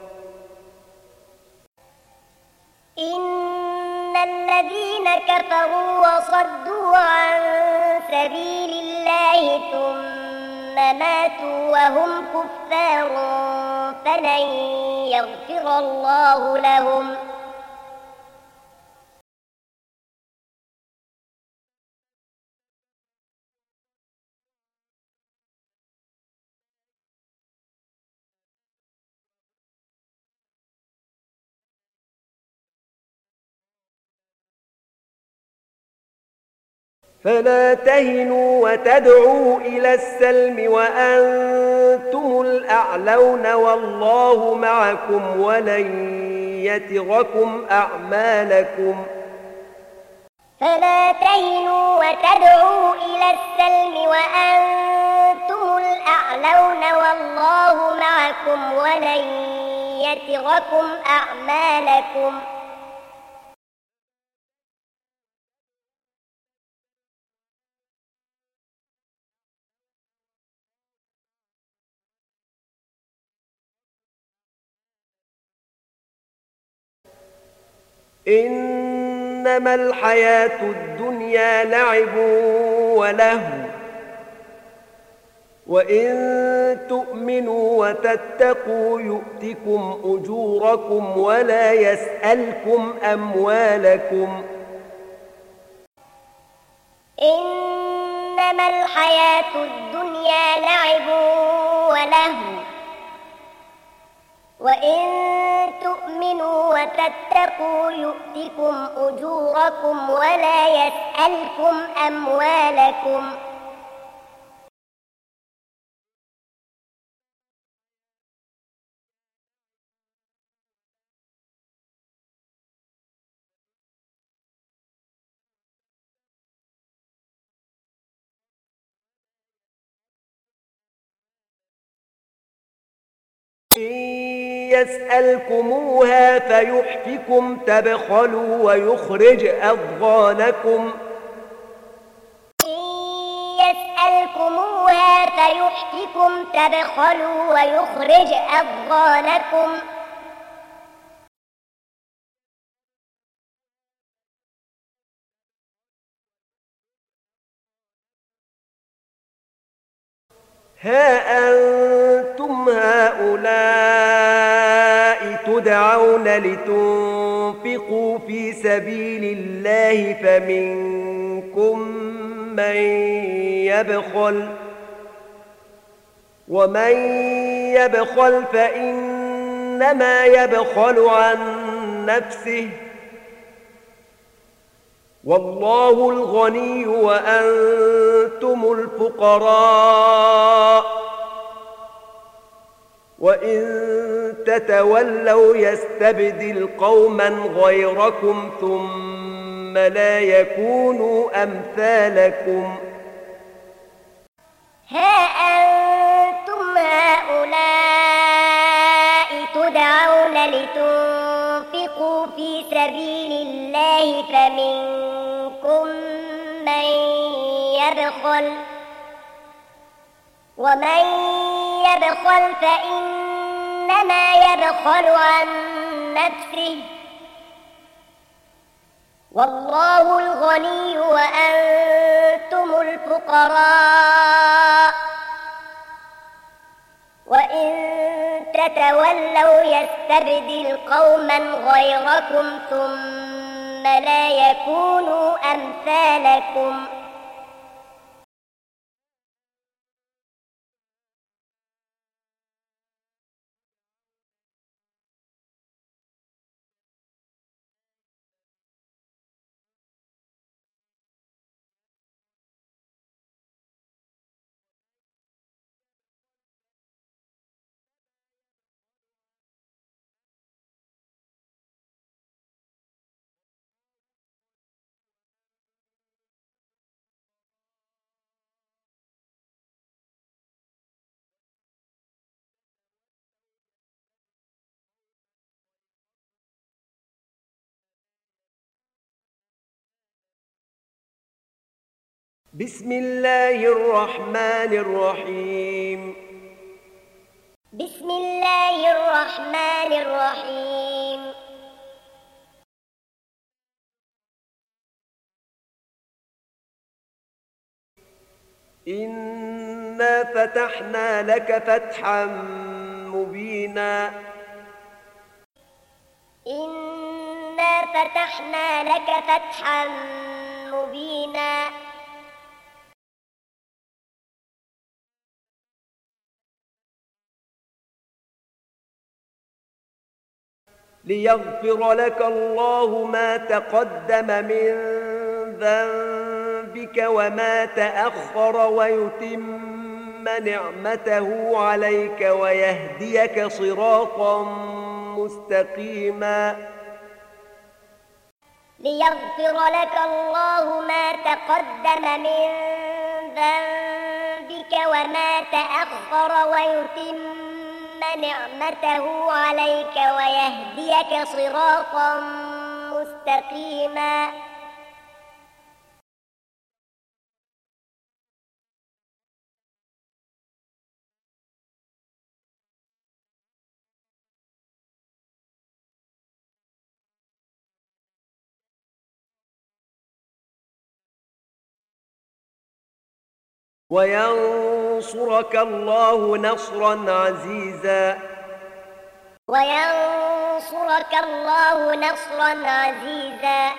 إن الذين كفروا وصدوا عن سبيل الله ثم ماتوا وهم كفار فلن يغفر الله لهم. فلا تهنوا وتدعوا إلى السلم وأنتم الأعلون والله معكم ولن يتركم أعمالكم. فلا تهنوا وتدعوا إلى السلم وأنتم الأعلون والله معكم ولن يتركم أعمالكم. إنما الحياة الدنيا لعب ولهو وإن تؤمنوا وتتقوا يؤتكم أجوركم ولا يسألكم أموالكم. إنما الحياة الدنيا لعب ولهو وإن تؤمنوا وتتقوا يؤتكم أجوركم ولا يسألكم أموالكم. إن يسألكموها فيحفكم تبخلوا ويخرج أضغانكم. إن يسألكموها فيحفكم تبخلوا ويخرج أضغانكم. ها أنتم هؤلاء تدعون لتنفقوا في سبيل الله فمنكم من يبخل ومن يبخل فإنما يبخل عن نفسه والله الغني وأنتم الفقراء وإن تتولوا يستبدل قوما غيركم ثم لا يكونوا أمثالكم ها أنتم هؤلاء تدعون لتنفقوا في سبيل الله فمنكم من يبخل ومن يبخل فإنما يبخل عن نفسه والله الغني وأنتم الفقراء وإن تتولوا يستبدل قوما غيركم ثم لا يكونوا أمثالكم بسم الله الرحمن الرحيم بسم الله الرحمن الرحيم إنا فتحنا لك فتحا مبينا إنا فتحنا لك فتحا مبينا ليغفر لك الله ما تقدم من ذنبك وما تأخر ويتم نعمته عليك ويهديك صراطا مستقيما ليغفر لك الله ما تقدم من ذنبك وما تأخر ويتم نعمته عليك ويهديك صراطا مستقيما وينصرك الله نصرا عزيزا وينصرك الله نصرا عزيزا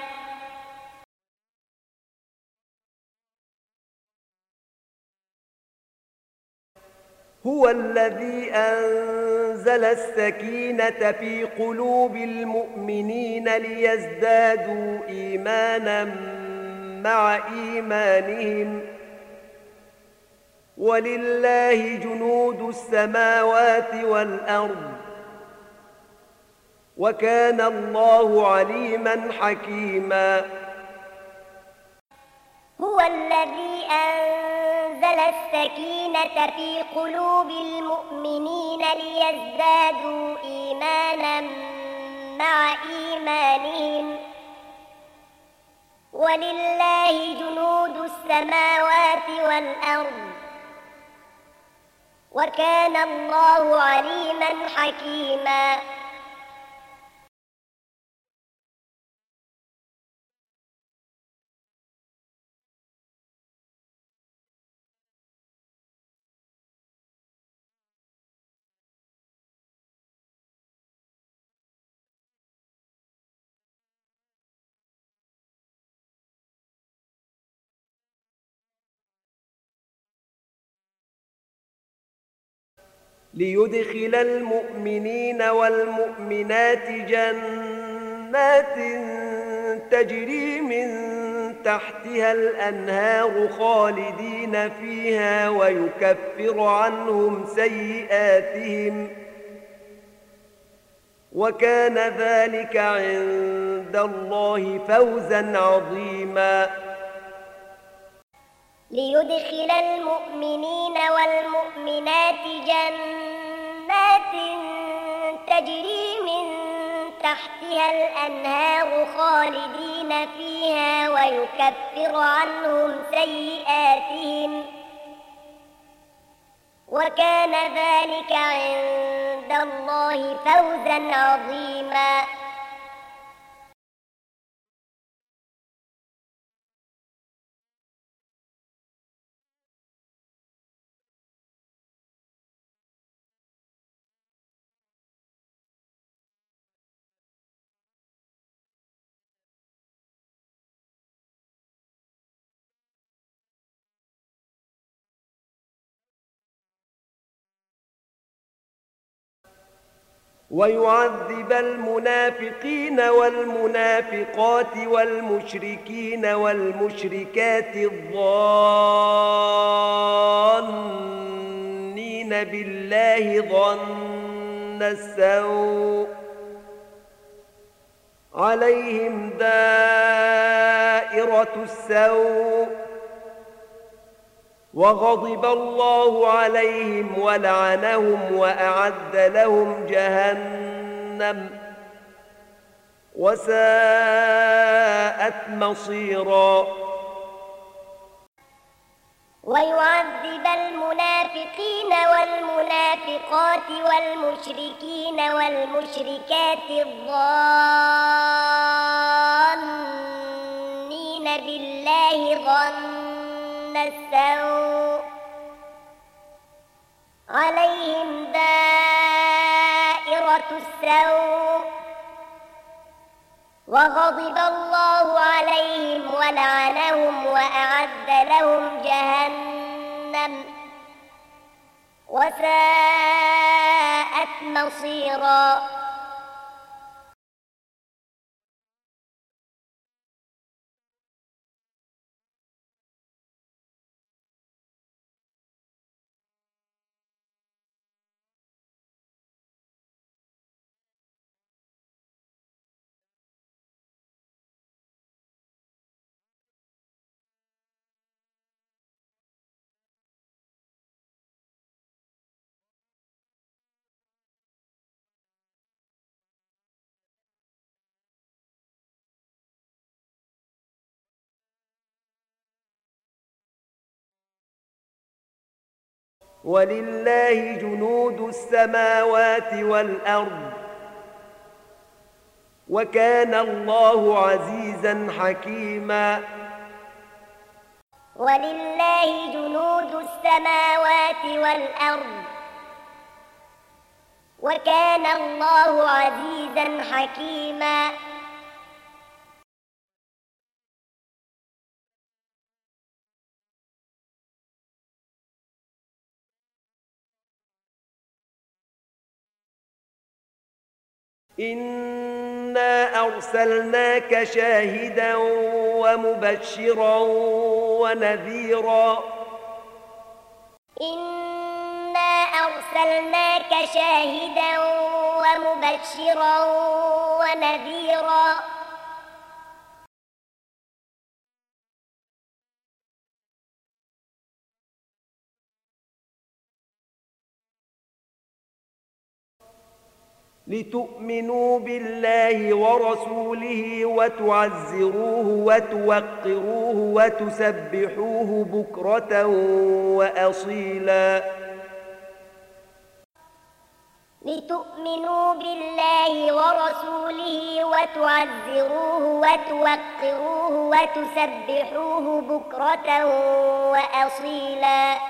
هو الذي أنزل السكينة في قلوب المؤمنين ليزدادوا إيمانا مع إيمانهم ولله جنود السماوات والأرض وكان الله عليما حكيما هو الذي أنزل السكينة في قلوب المؤمنين ليزدادوا إيمانا مع إيمانهم ولله جنود السماوات والأرض وكان الله عليما حكيما ليدخل المؤمنين والمؤمنات جنات تجري من تحتها الأنهار خالدين فيها ويكفر عنهم سيئاتهم وكان ذلك عند الله فوزا عظيما ليدخل المؤمنين والمؤمنات جنات تجري من تحتها الأنهار خالدين فيها ويكفر عنهم سيئاتهم وكان ذلك عند الله فوزا عظيما ويعذب المنافقين والمنافقات والمشركين والمشركات الظانين بالله ظن السوء عليهم دائرة السوء وغضب الله عليهم ولعنهم وأعد لهم جهنم وساءت مصيرا ويعذب المنافقين والمنافقات والمشركين والمشركات الظانين بالله ظن السوء عليهم دائرة السوء وغضب الله عليهم ولعنهم وأعد لهم جهنم وساءت مصيرا ولله جنود السماوات والأرض وكان الله عزيزا حكيما ولله جنود السماوات والأرض وكان الله عزيزا حكيما إنا أرسلناك شاهدا ومبشرا ونذيرا إنا أرسلناك شاهدا ومبشرا ونذيرا لتؤمنوا بالله ورسوله وتعزروه وتوقروه وتسبحوه بكرة وأصيلا لتؤمنوا بالله ورسوله وتعزروه وتوقروه وتسبحوه بكرة وأصيلا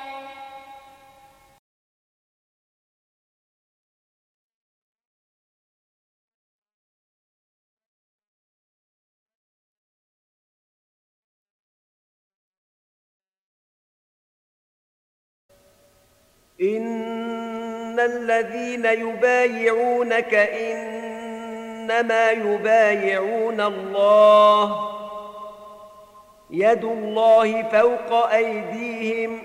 إنا الذين يبايعونك إنما يبايعون الله يد الله فوق أيديهم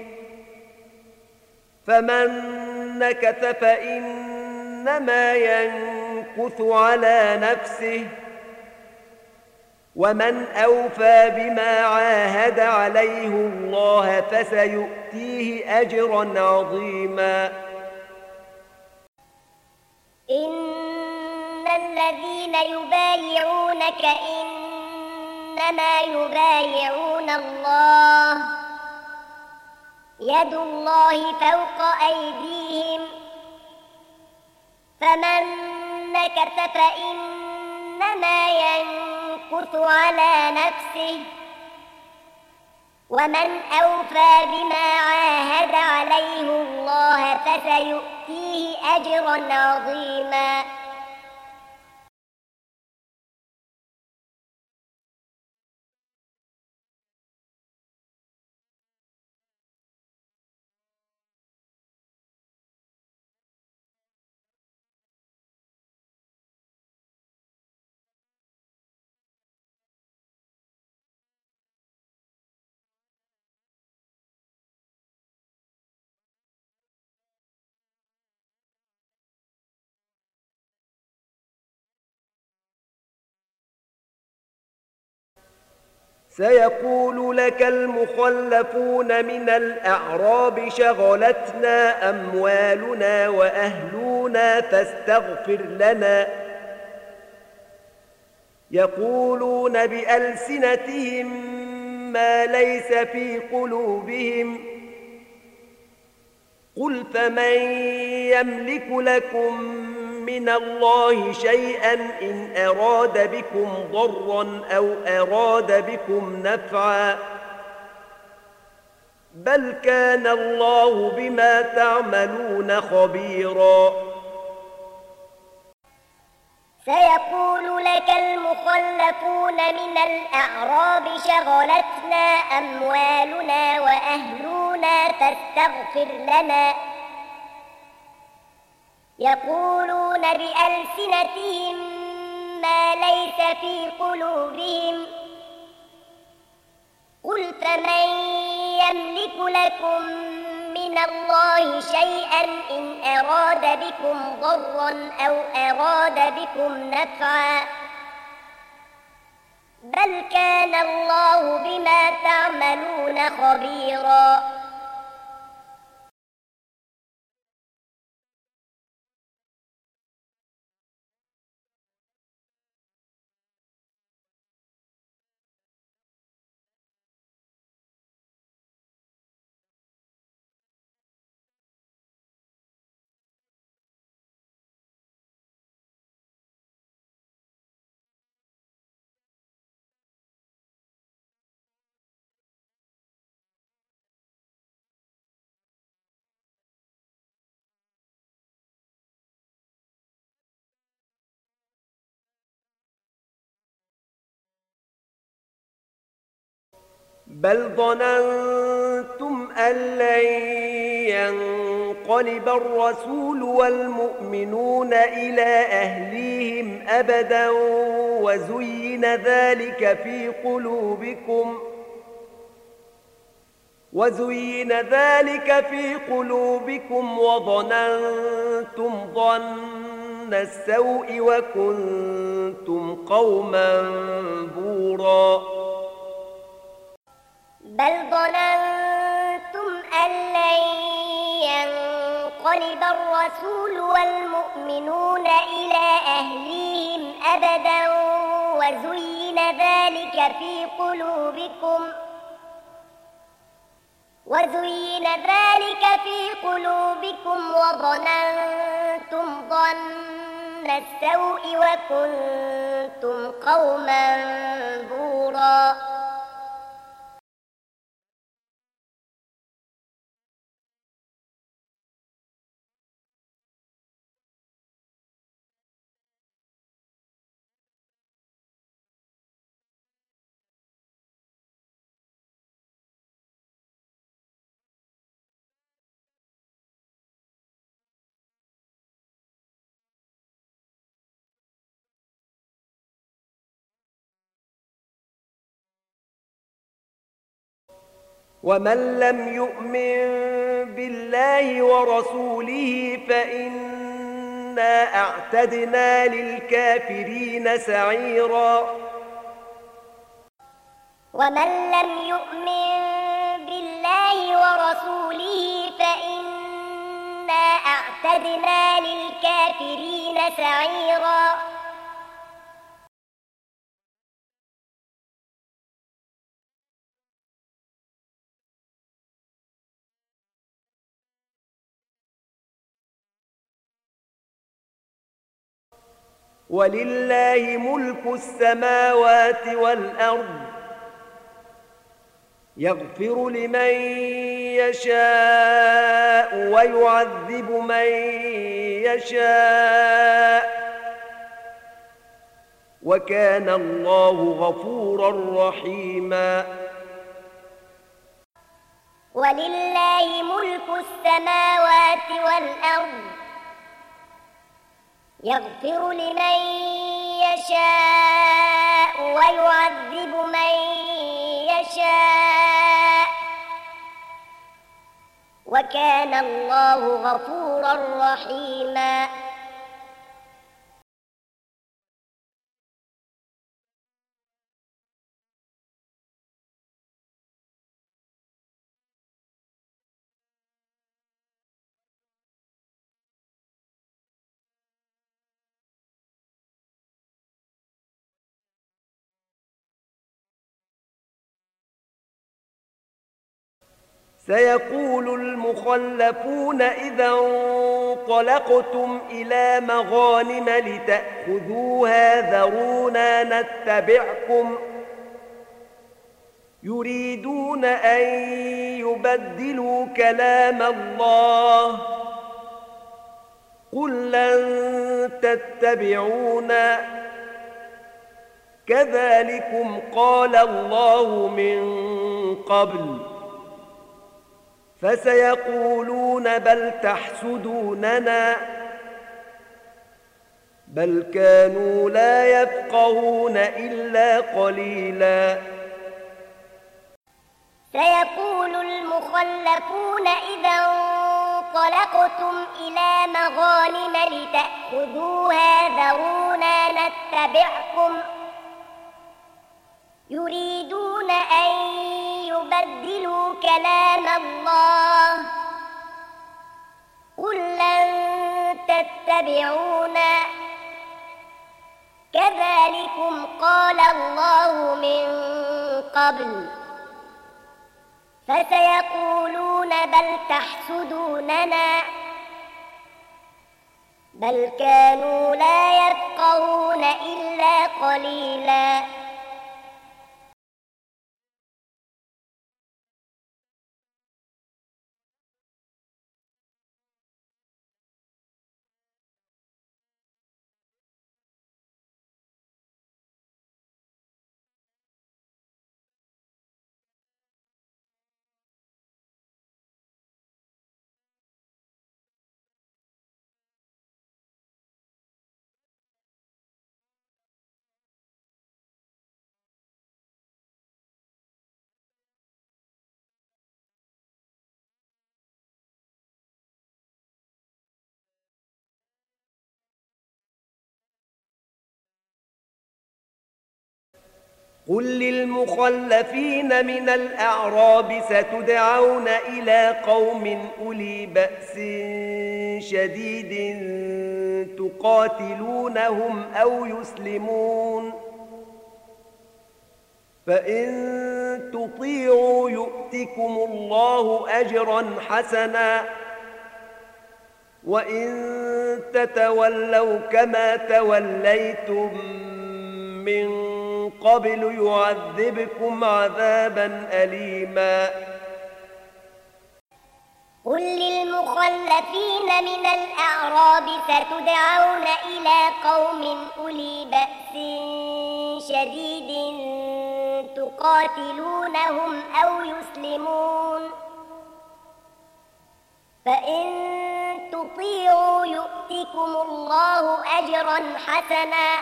فمن نكث فإنما ينكث على نفسه ومن أوفى بما عاهد عليه الله فسيؤتيه أجرا عظيما. إن الذين يبايعونك إنما يبايعون الله يد الله فوق أيديهم فمن نكث فإنما ينكث على نفسه ومن أوفى بما عاهد عليه الله فسيؤتيه أجرا عظيما. سيقول لك المخلفون من الأعراب شغلتنا أموالنا وأهلنا فاستغفر لنا يقولون بألسنتهم ما ليس في قلوبهم قل فمن يملك لكم من الله شيئا إن أراد بكم ضرا أو أراد بكم نفعا بل كان الله بما تعملون خبيرا. سيقول لك المخلفون من الأعراب شغلتنا أموالنا وأهلنا فاستغفر لنا يقولون بألسنتهم ما ليس في قلوبهم قل فمن يملك لكم من الله شيئا إن أراد بكم ضرا أو أراد بكم نفعا بل كان الله بما تعملون خبيرا. بل ظننتم أن لن ينقلب الرسول والمؤمنون إلى أهليهم أبدا وزين ذلك في قلوبكم وظننتم ظن السوء وكنتم قوما بورا. بل ظننتم أن لن ينقلب الرسول والمؤمنون إلى أهليهم أبدا وزين ذلك في قلوبكم وظننتم ظن السوء وكنتم قوما بورا. ومن لم يؤمن بالله ورسوله فإنا أعتدنا للكافرين سعيرا ومن لم يؤمن بالله ورسوله فإنا أعتدنا للكافرين سعيرا ولله ملك السماوات والأرض يغفر لمن يشاء ويعذب من يشاء وكان الله غفورا رحيما ولله ملك السماوات والأرض يغفر لمن يشاء ويعذب من يشاء وكان الله غفورا رحيما سيقول المخلفون إذا انطلقتم إلى مغانم لتأخذوها ذرونا نتبعكم يريدون أن يبدلوا كلام الله قل لن تتبعونا كذلكم قال الله من قبل فسيقولون بل تحسدوننا بل كانوا لا يفقهون إلا قليلا سيقول المخلفون إذا انطلقتم إلى مغانم لتأخذوها ذرونا نتبعكم يريدون أن يبدلوا كلام الله قل لن تتبعونا كذلكم قال الله من قبل فسيقولون بل تحسدوننا بل كانوا لا يفقهون إلا قليلا قل للمخلفين من الأعراب ستدعون إلى قوم أولي بأس شديد تقاتلونهم أو يسلمون فإن تطيعوا يؤتكم الله أجرا حسنا وإن تتولوا كما توليتم من قبل يعذبكم عذابا أليما قل للمخلفين من الأعراب ستدعون إلى قوم أولي بأس شديد تقاتلونهم أو يسلمون فإن تطيعوا يؤتكم الله أجرا حسنا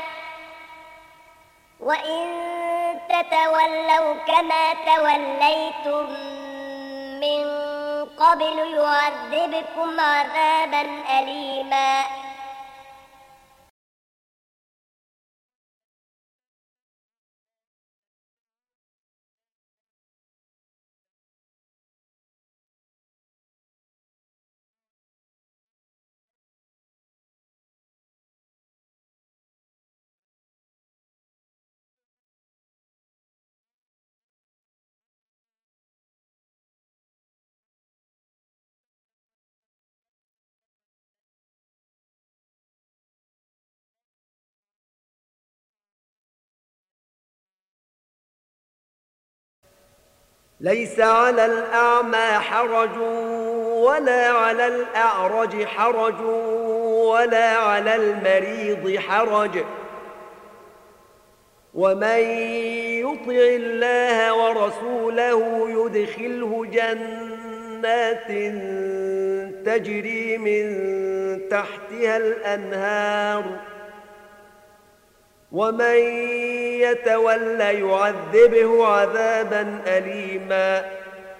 وإن تتولوا كما توليتم قبل يعذبكم عذابا أليما. ليس على الأعمى حرج ولا على الأعرج حرج ولا على المريض حرج، ومن يطع الله ورسوله يدخله جنات تجري من تحتها الأنهار، ومن يتولى يعذبه عذابا أليما.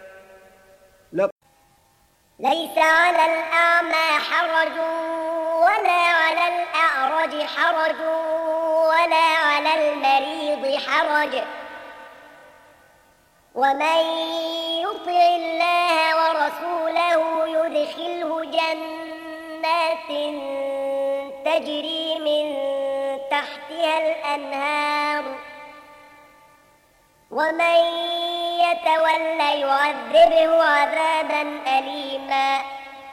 ليس على الأعمى حرج ولا على الأعرج حرج ولا على المريض حرج، ومن يطع الله ورسوله يدخله جنات تجري من تحتها الأنهار، ومن يتولى يعذبه عذابا أليما.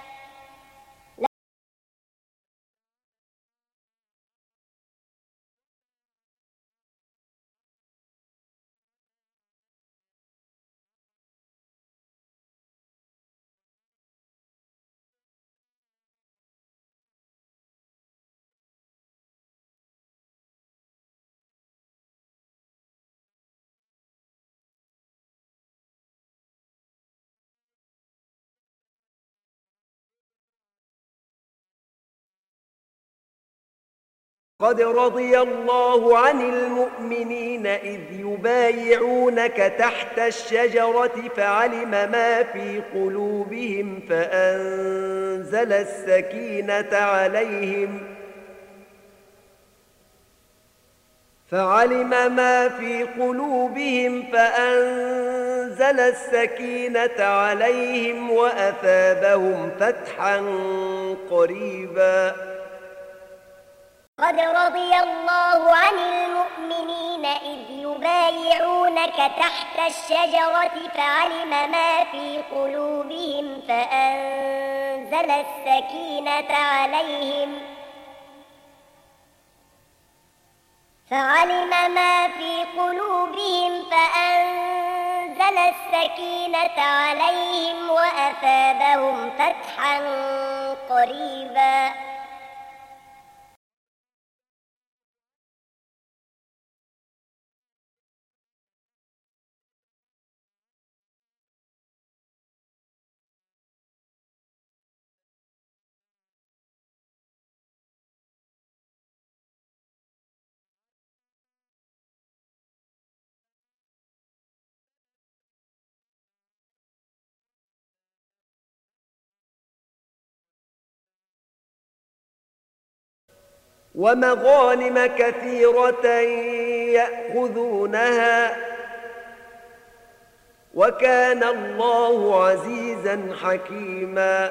قد رضي الله عن المؤمنين إذ يبايعونك تحت الشجرة فعلم ما في قلوبهم فأنزل السكينة عليهم وأثابهم فتحا قريبا. قد رضي الله عن المؤمنين إذ يبايعونك تحت الشجرة فعلم ما في قلوبهم فأنزل السكينة عليهم وأثابهم فتحا قريبا. ومغانم كثيرة يأخذونها وكان الله عزيزا حكيما.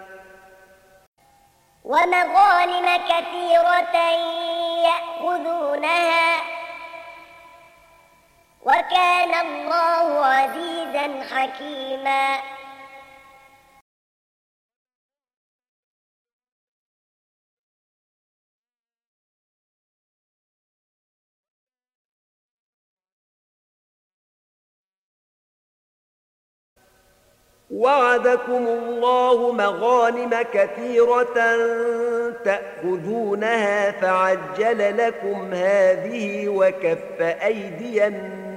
ومغانم كثيرة يأخذونها وكان الله عزيزا حكيما. وعدكم الله مغانم كثيرة تأخذونها فعجل لكم هذه وكف أيدي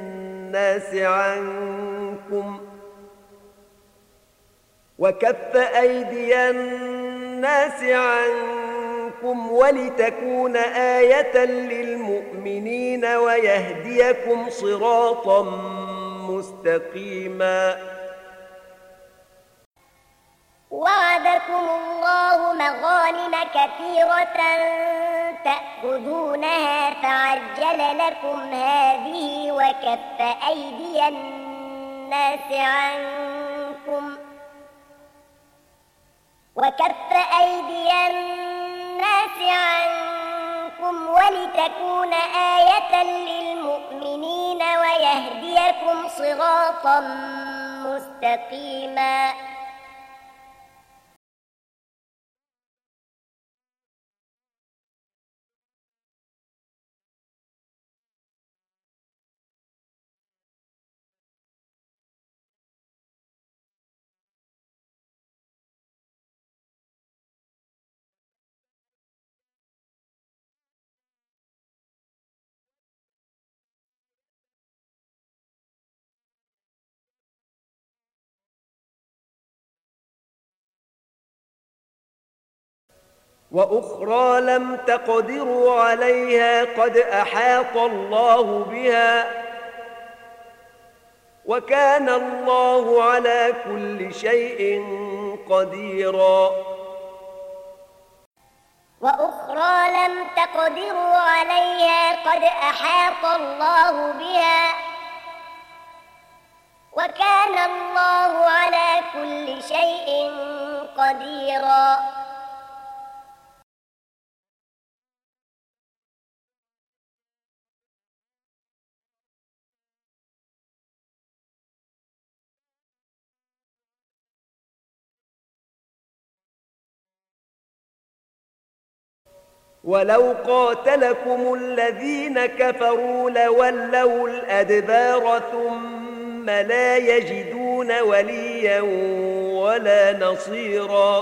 الناس عنكم ولتكون آية للمؤمنين ويهديكم صراطا مستقيما. وعدكم الله مغانم كثيرة تأخذونها فعجل لكم هذه وكف أيدي الناس عنكم ولتكون آية للمؤمنين ويهديكم صراطا مستقيما. وأخرى لم تقدروا عليها قد أحاط الله بها وكان الله على كل شيء قديرا. وأخرى لم تقدروا عليها قد أحاط الله بها وكان الله على كل شيء قديرا. ولو قاتلكم الذين كفروا لولوا الأدبار ثم لا يجدون وليا ولا نصيرا.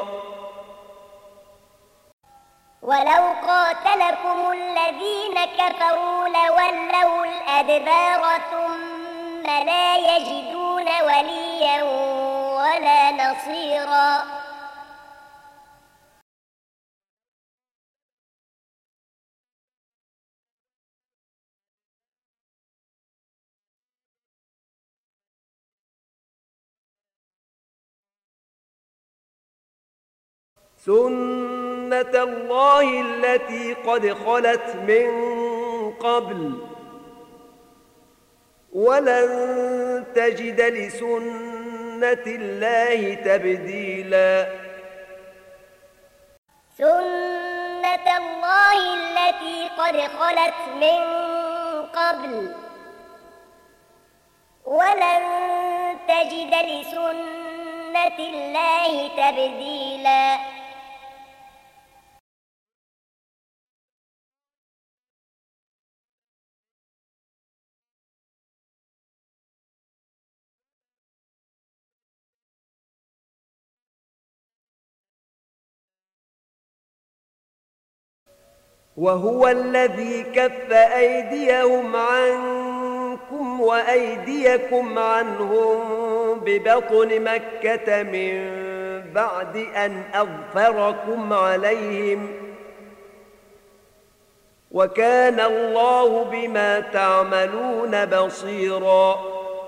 ولو قاتلكم الذين كفروا لولوا الأدبار ثم لا يجدون وليا ولا نصيرا. سنة الله التي قد خلت من قبل ولن تجد لسنة الله تبديلا. سنة الله التي قد خلت من قبل ولن تجد لسنة الله تبديلا. وهو الذي كف أيديهم عنكم وأيديكم عنهم ببطن مكة من بعد أن أظفركم عليهم وكان الله بما تعملون بصيرا.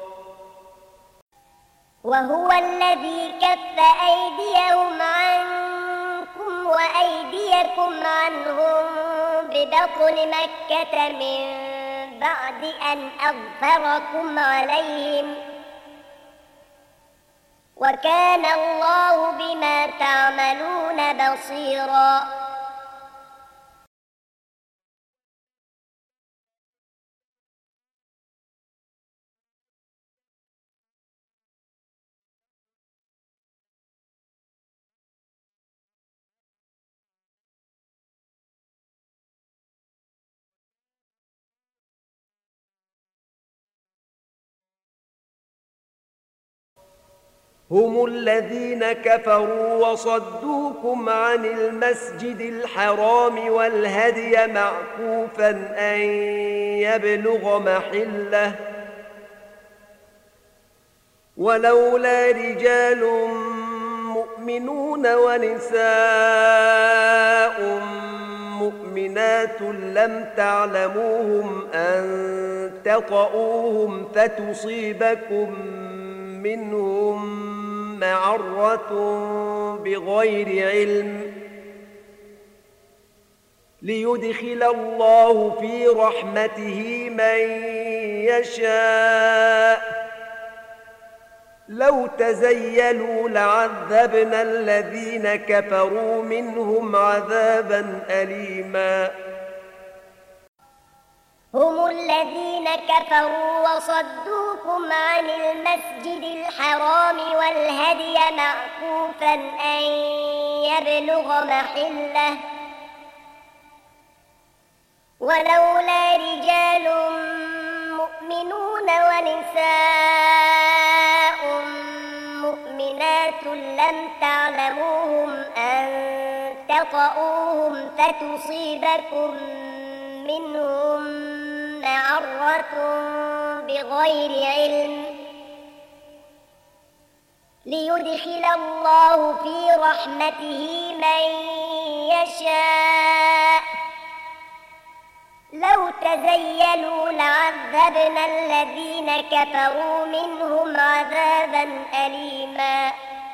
وهو الذي كف أيديهم عنكم وأيديكم عنهم ببطن مكة من بعد أن أظفركم عليهم وكان الله بما تعملون بصيرا. هم الذين كفروا وصدوكم عن المسجد الحرام والهدي معكوفا أن يبلغ محله ولولا رجال مؤمنون ونساء مؤمنات لم تعلموهم أن تطؤوهم فتصيبكم منهم معرة بغير علم ليدخل الله في رحمته من يشاء لو تزيلوا لعذبنا الذين كفروا منهم عذابا أليما هم الذين كفروا وصدوكم عن المسجد الحرام والهدي معكوفا أن يبلغ محله ولولا رجال مؤمنون ونساء مؤمنات لم تعلموهم أن تطؤوهم فتصيبكم منهم معرة بغير علم ليدخل الله في رحمته من يشاء لو تزيلوا لعذبنا الذين كفروا منهم عذابا أليما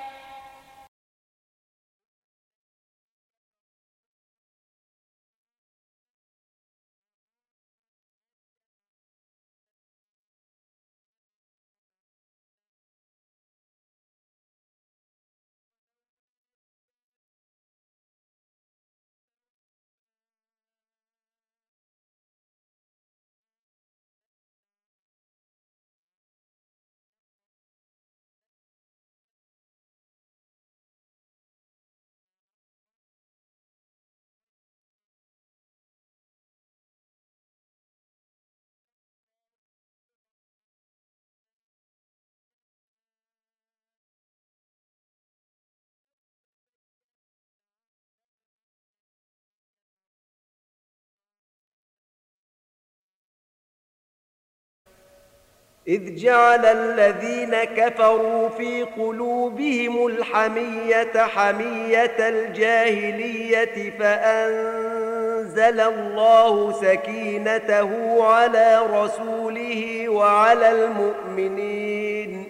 إذ جعل الذين كفروا في قلوبهم الحمية حمية الجاهلية فأنزل الله سكينته على رسوله وعلى المؤمنين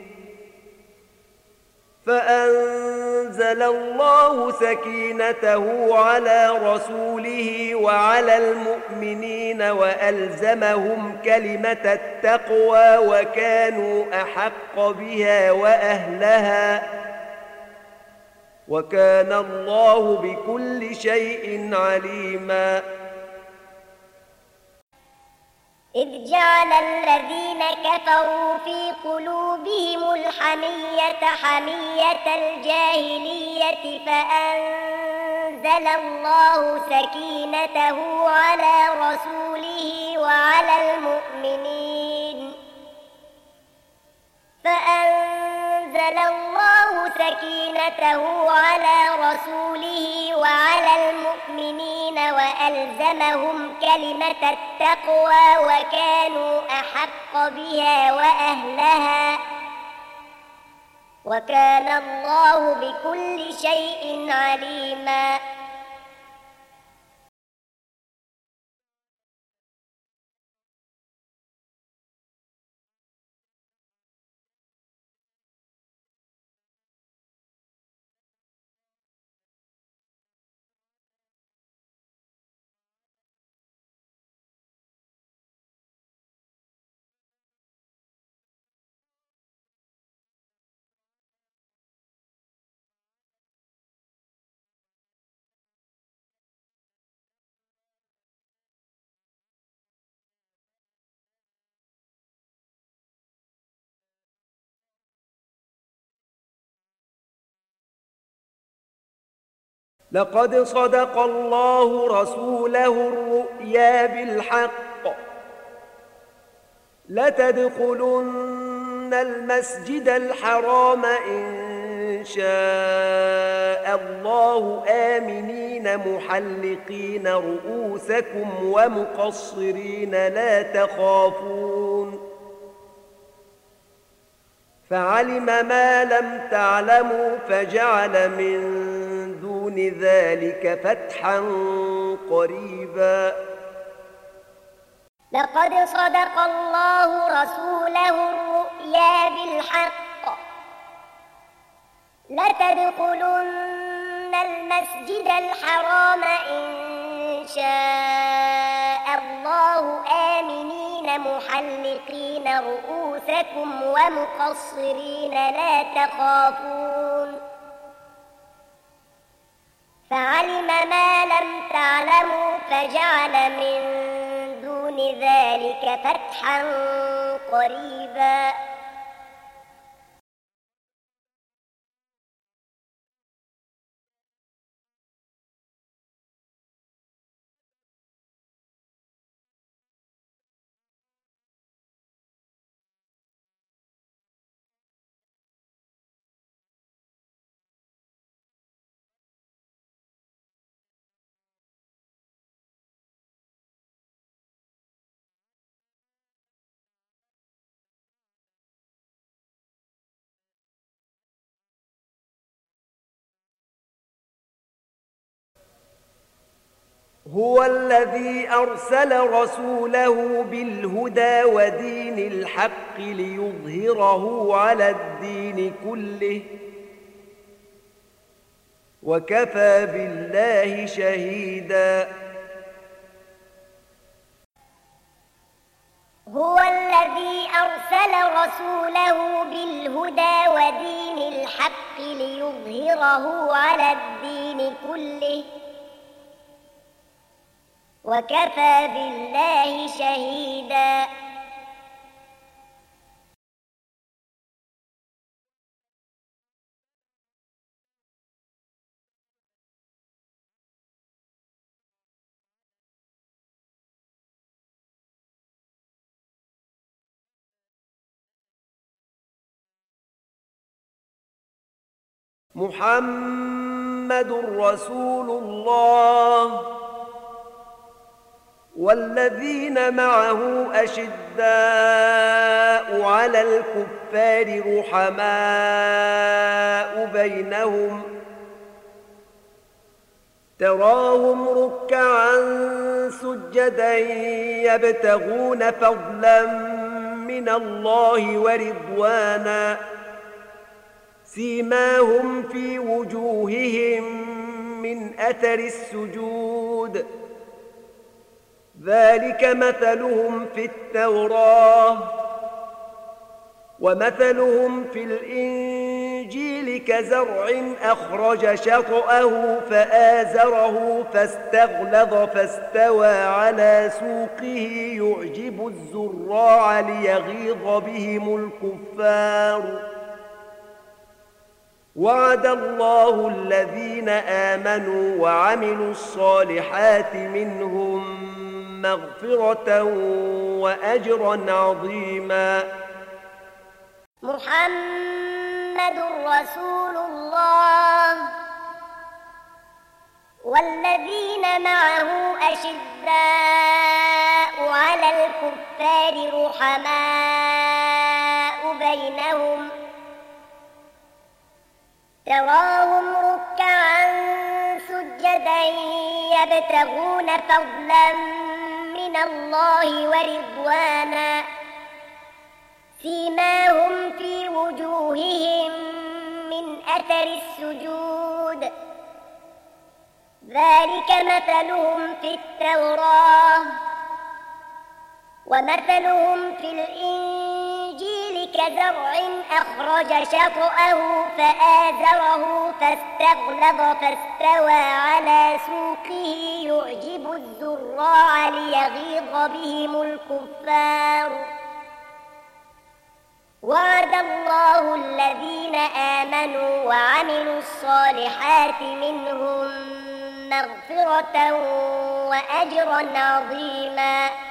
فأنزل الله سكينته على رسوله وعلى المؤمنين وألزمهم كلمة التقوى وكانوا أحق بها وأهلها وكان الله بكل شيء عليما إذ جعل الذين كفروا في قلوبهم الحمية حمية الجاهلية فأنزل الله سكينته على رسوله وعلى المؤمنين فأنزل الله سكينته على رسوله وعلى المؤمنين وألزمهم كلمة التقوى وكانوا أحق بها وأهلها وكان الله بكل شيء عليما لقد صدق الله رسوله الرؤيا بالحق لتدخلن المسجد الحرام إن شاء الله آمنين محلقين رؤوسكم ومقصرين لا تخافون فعلم ما لم تعلموا فجعل من دون ذلك فتحا قريبا لقد صدق الله رسوله الرؤيا بالحق لتدخلن المسجد الحرام إن شاء الله آمنين محلقين رؤوسكم ومقصرين لا تخافون فعلم ما لم تعلموا فجعل من دون ذلك فتحا قريبا هو الذي أرسل رسوله بالهدى ودين الحق ليظهره على الدين كله وكفى بالله شهيدا هو الذي أرسل رسوله بالهدى ودين الحق ليظهره على الدين كله وكفى بالله شهيدا محمد رسول الله والذين معه أشداء على الكفار رحماء بينهم تراهم ركعا سجدا يبتغون فضلا من الله ورضوانا سيماهم في وجوههم من أثر السجود ذلك مثلهم في التوراة ومثلهم في الإنجيل كزرع أخرج شطأه فآزره فاستغلظ فاستوى على سوقه يعجب الزراع ليغيظ بهم الكفار وعد الله الذين آمنوا وعملوا الصالحات منهم مغفرة وأجرا عظيما محمد رسول الله والذين معه أشداء على الكفار رحماء بينهم تراهم ركعا سجدا يبتغون فضلا من الله ورضوانا سيماهم في وجوههم من أثر السجود ذلك مثلهم في التوراة ومثلهم في الإنجيل كزرع أخرج شطأه فآزره فاستغلظ فاستوى على سوقه يعجب الزراع ليغيظ بهم الكفار وعد الله الذين آمنوا وعملوا الصالحات منهم مغفرة وأجرا عظيما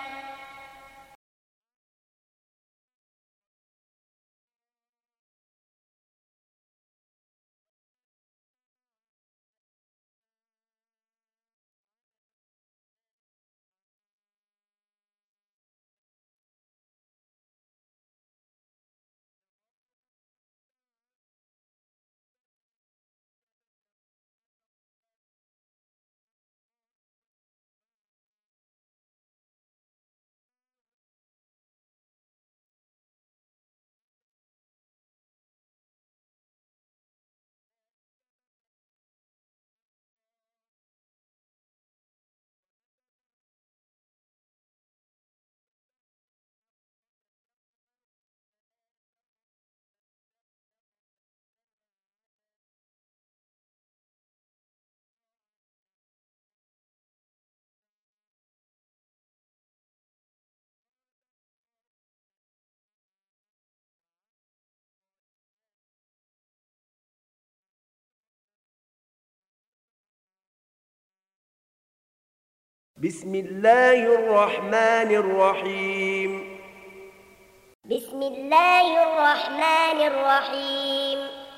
بسم الله الرحمن الرحيم. بسم الله الرحمن الرحيم.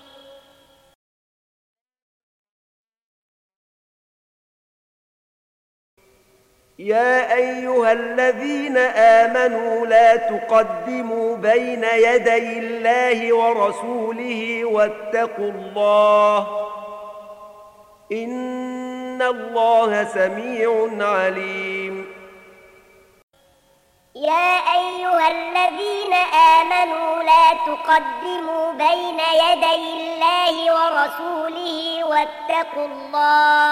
يا أيها الذين آمنوا لا تقدموا بين يدي الله ورسوله واتقوا الله إن الله سميع عليم. يا أيها الذين آمنوا لا تقدموا بين يدي الله ورسوله واتقوا الله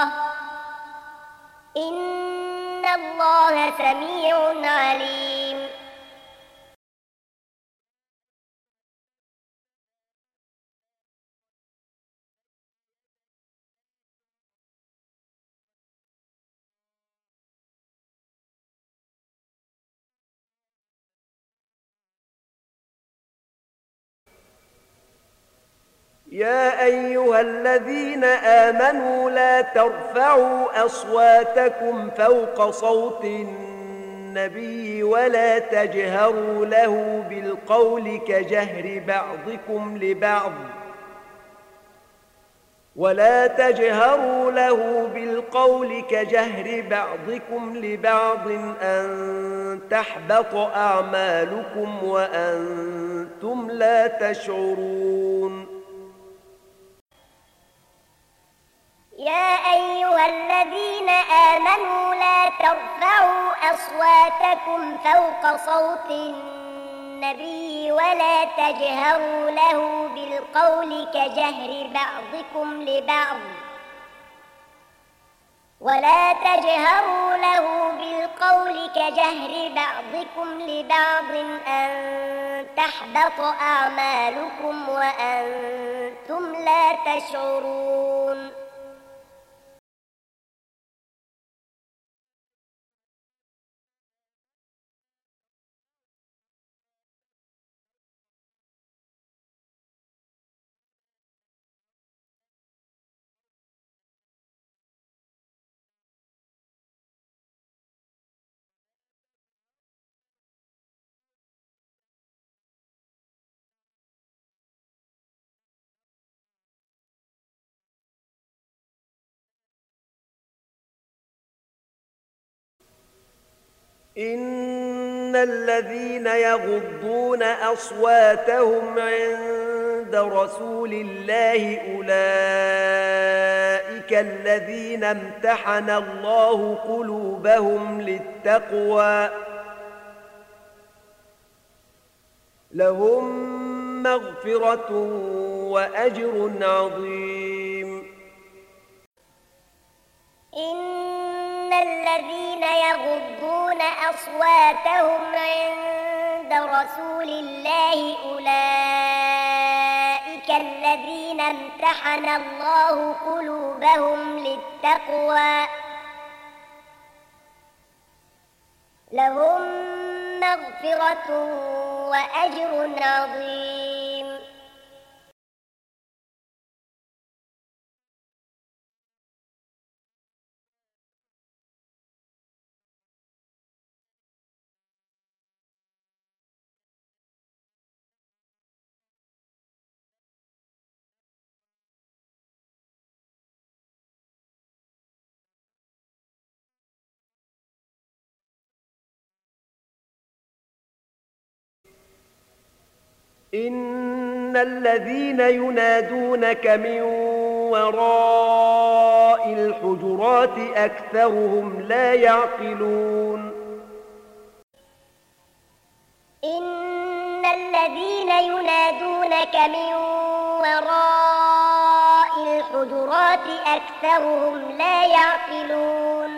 إن الله سميع عليم. يا أيها الذين آمنوا لا ترفعوا أصواتكم فوق صوت النبي ولا تجهروا له بالقول كجهر بعضكم لبعض أن تحبط أعمالكم وأنتم لا تشعرون. يا أيها الذين آمنوا لا ترفعوا أصواتكم فوق صوت النبي ولا تجهروا له بالقول كجهر بعضكم لبعض أن تحبط أعمالكم وأنتم لا تشعرون. إن الذين يغضون أصواتهم عند رسول الله أولئك الذين امتحن الله قلوبهم للتقوى لهم مغفرة وأجر عظيم. إن الذين يغضون أصواتهم عند رسول الله أولئك الذين امتحن الله قلوبهم للتقوى لهم مغفرة وأجر عظيم. إن الذين ينادونك من وراء الحجرات أكثرهم لا يعقلون. إن الذين ينادونك من وراء الحجرات أكثرهم لا يعقلون.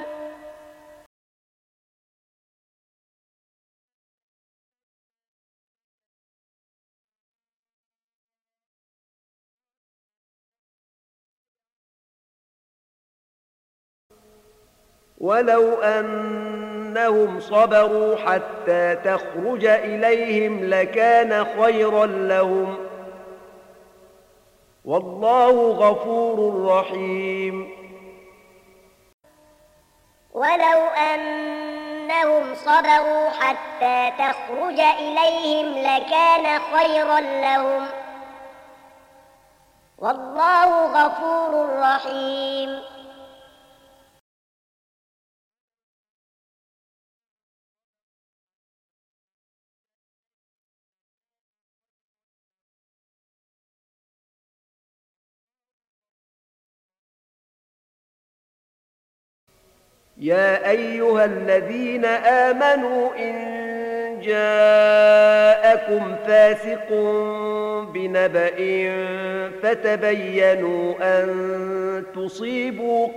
ولو أنهم صبروا حتى تخرج إليهم لكان خيرا لهم والله غفور رحيم. ولو أنهم صبروا حتى تخرج إليهم لكان خيرا لهم والله غفور رحيم يا أيها الذين آمنوا إن جاءكم فاسق بنبأ فتبينوا أن تصيبوا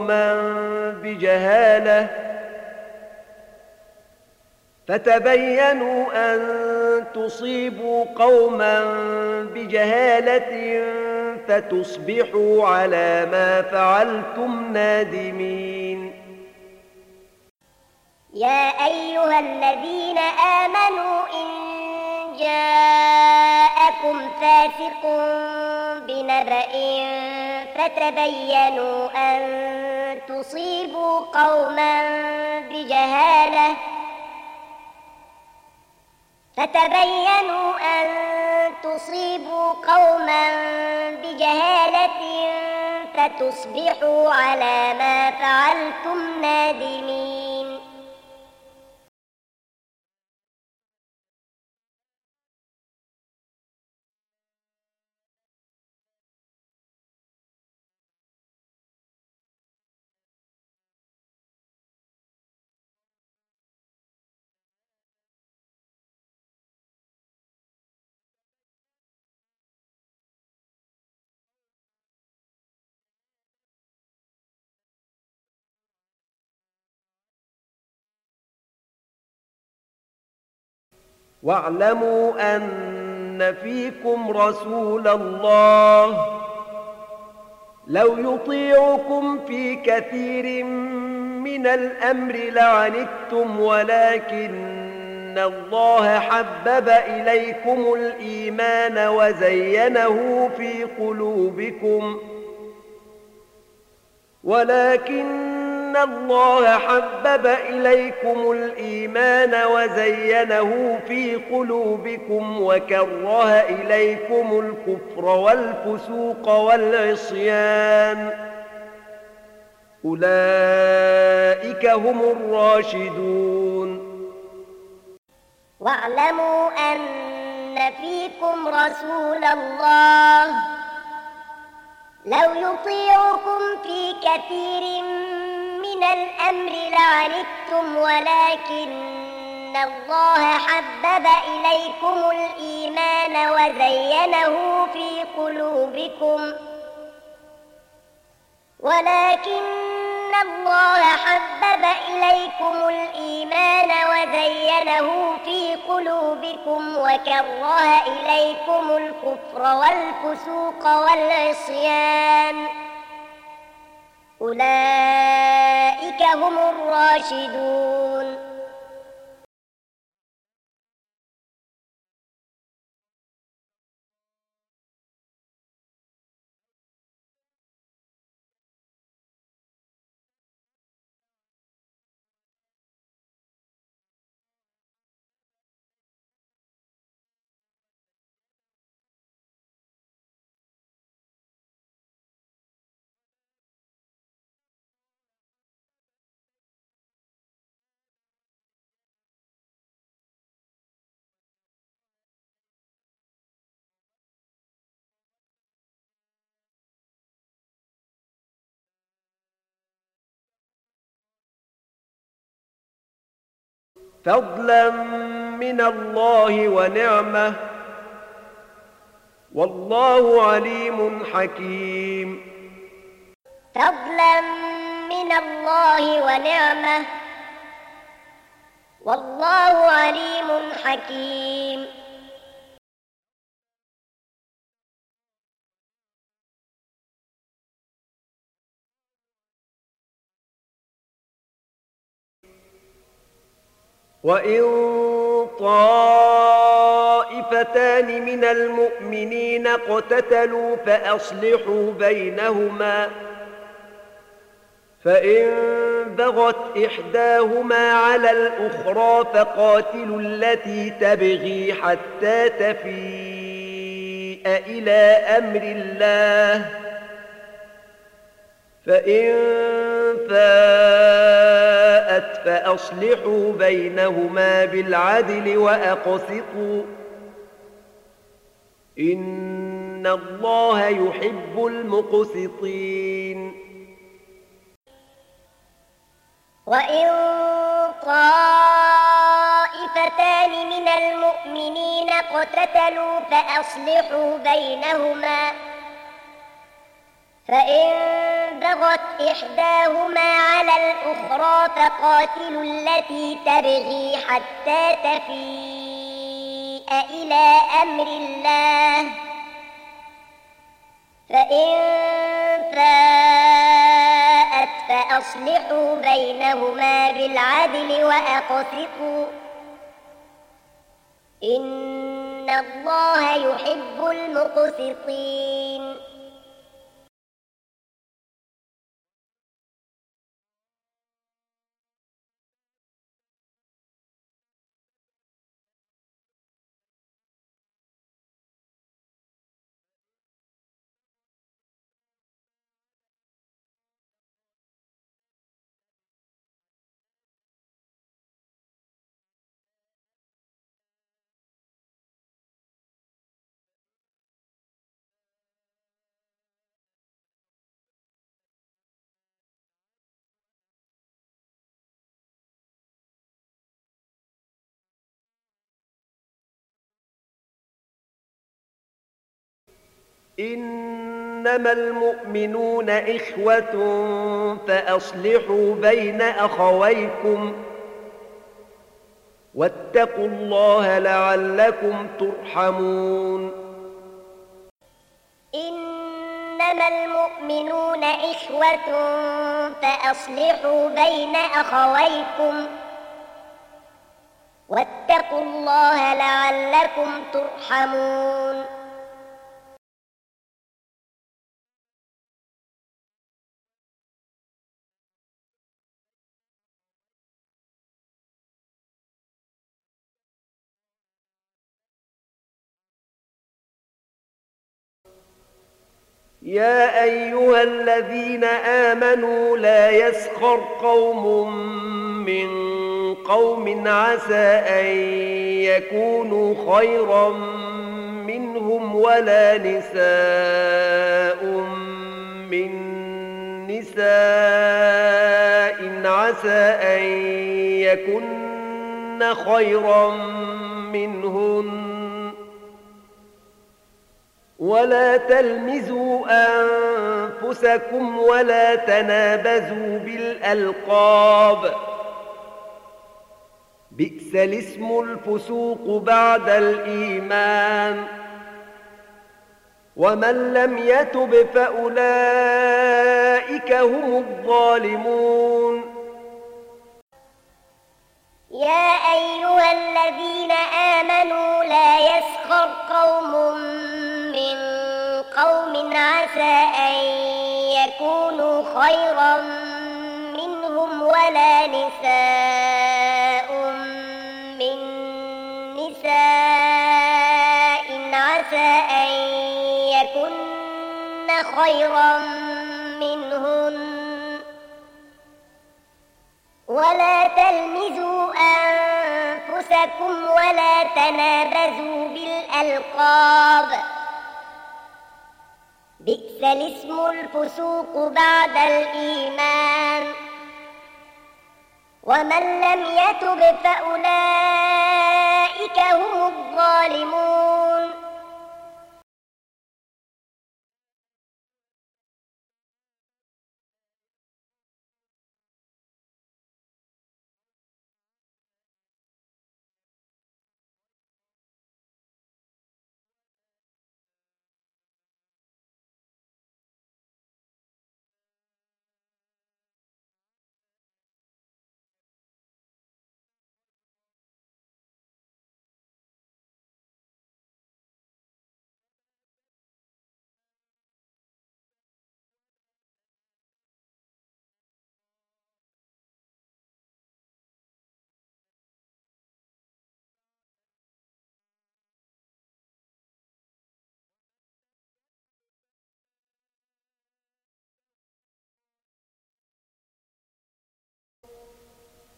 قوما بجهالة فتصبحوا على ما فعلتم نادمين يا أيها الذين آمنوا إن جاءكم فاسق بنبأ فتبينوا أن تصيبوا قوما بجهالة فتصبحوا على ما فعلتم نادمين واعلموا أن فيكم رسول الله لو يطيعكم في كثير من الأمر لعنتم ولكن الله حبب إليكم الإيمان وزينه في قلوبكم وكره إليكم الكفر والفسوق والعصيان أولئك هم الراشدون واعلموا أن فيكم رسول الله لو يطيعكم في كثير من الأمر لعنتم ولكن الله حبب إليكم الإيمان وزينه في قلوبكم وكره إليكم الكفر والفسوق والعصيان أولئك هم الراشدون فضلا من الله ونعمة والله عليم حكيم فضلا من الله ونعمة والله عليم حكيم وإن طائفتان من المؤمنين اقتتلوا فأصلحوا بينهما فإن بغت إحداهما على الأخرى فقاتلوا التي تبغي حتى تفيء إلى أمر الله، فإن فاءت فأصلحوا بينهما بالعدل وأقسطوا، إن الله يحب المقسطين. وإن طائفتان من المؤمنين اقتتلوا فأصلحوا بينهما، فإن بغت إحداهما على الأخرى فقاتلوا التي تبغي حتى تفيء إلى أمر الله، فإن فاءت فأصلحوا بينهما بالعدل وأقسطوا، إن الله يحب المقسطين. إنما المؤمنون إخوة فأصلحوا بين أخويكم واتقوا الله لعلكم ترحمون. إنما المؤمنون إخوة فأصلحوا بين أخويكم واتقوا الله لعلكم ترحمون. يا أيها الذين آمنوا لا يسخر قوم من قوم عسى أن يكونوا خيرا منهم ولا نساء من نساء عسى أن يكن خيرا منهن، ولا تلمزوا أنفسكم ولا تنابزوا بالألقاب، بئس الاسم الفسوق بعد الإيمان، ومن لم يتب فأولئك هم الظالمون. يا أيها الذين آمنوا لا يسخر قوم من قوم عسى أن يكونوا خيرا منهم ولا نساء من نساء عسى أن يكن خيرا منهن، ولا تلمزوا أنفسكم ولا تنابزوا بالألقاب، بئس الاسم الفسوق بعد الإيمان، ومن لم يتب فأولئك هم الظالمون.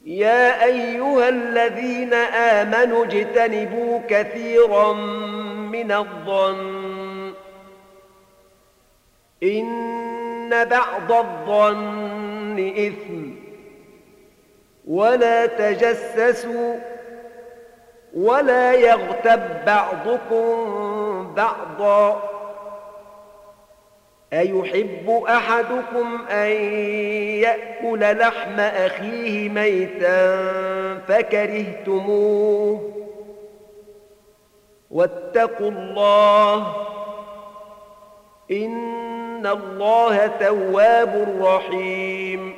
يا أيها الذين آمنوا اجتنبوا كثيرا من الظن إن بعض الظن إثم ولا تجسسوا ولا يغتب بعضكم بعضا أيحب أحدكم أن يأكل لحم أخيه ميتا فكرهتموه واتقوا الله إن الله تواب رحيم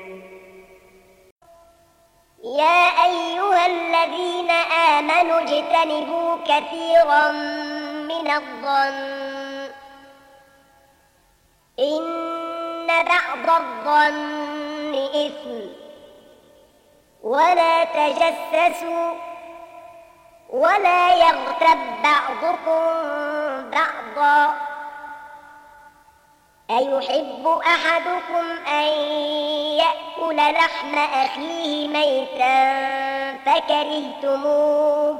يا أيها الذين آمنوا اجتنبوا كثيرا من الظن إن بعض الظن إثم ولا تجسسوا ولا يغتب بعضكم بعضا أيحب أحدكم أن يأكل لحم أخيه ميتا فكرهتموه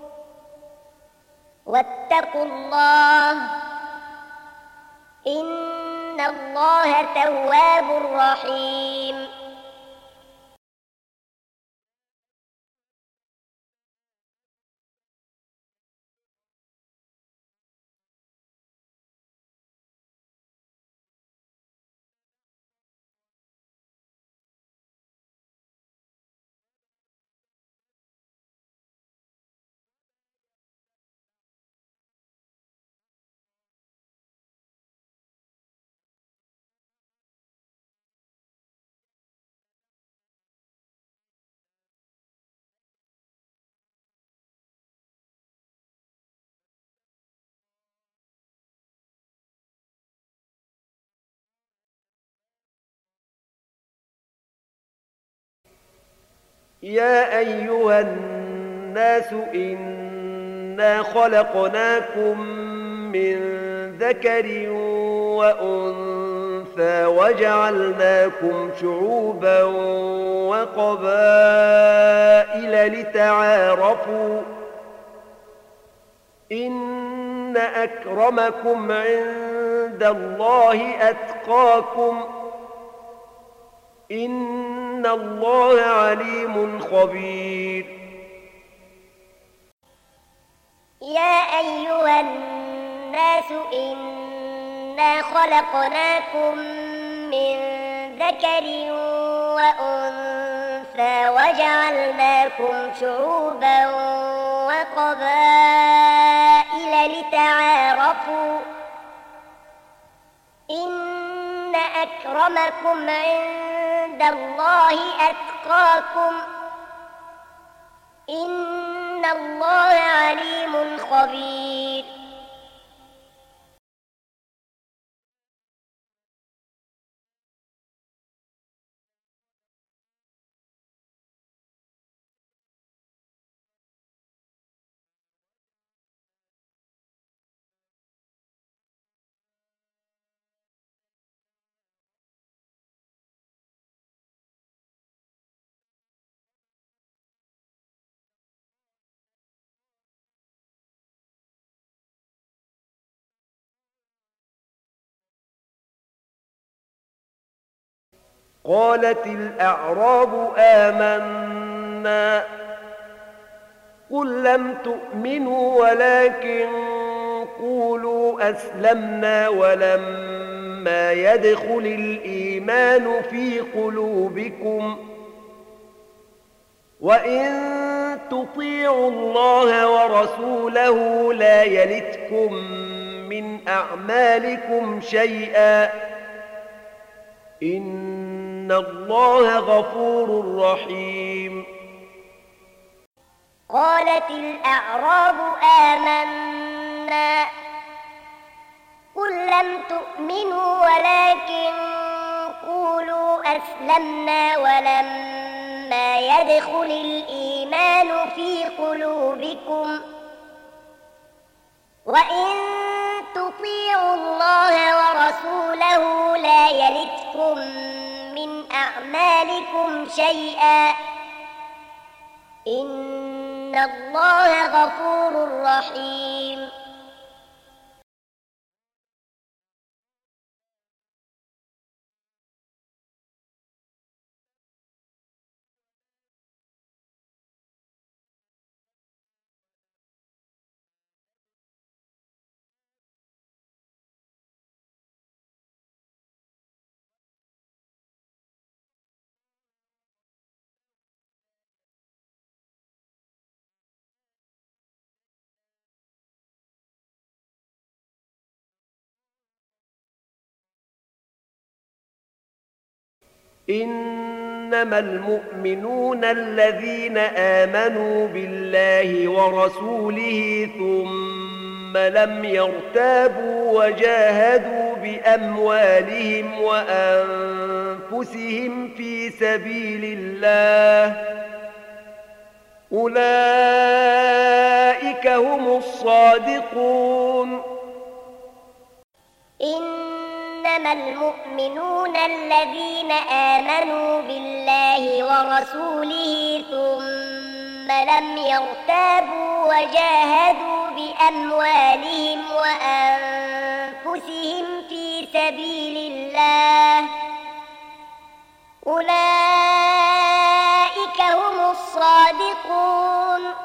واتقوا الله إن الله تواب رحيم يا أيها الناس إنا خلقناكم من ذكر وأنثى وجعلناكم شعوبا وقبائل لتعارفوا إن أكرمكم عند الله أتقاكم إن الله عليم خبير يا أيها الناس إنا خلقناكم من ذكر وأنثى وجعلناكم شعوبا وقبائل لتعارفوا إن أكرمكم عند الله أتقاكم إن الله عليم خبير قالت الأعراب آمنا قل لم تؤمنوا ولكن قولوا أسلمنا ولما يدخل الإيمان في قلوبكم وإن تطيعوا الله ورسوله لا يلتكم من أعمالكم شيئا إن الله غفور رحيم قالت الأعراب آمنا قل لم تؤمنوا ولكن قولوا أسلمنا ولما يدخل الإيمان في قلوبكم وإن تطيعوا الله ورسوله لا يلتكم من أعمالكم شيئا إن الله غفور رحيم. إنما المؤمنون الذين آمنوا بالله ورسوله ثم لم يرتابوا وجاهدوا بأموالهم وأنفسهم في سبيل الله أولئك هم الصادقون. إنما المؤمنون الذين آمنوا بالله ورسوله ثم لم يرتابوا وجاهدوا بأموالهم وأنفسهم في سبيل الله أولئك هم الصادقون.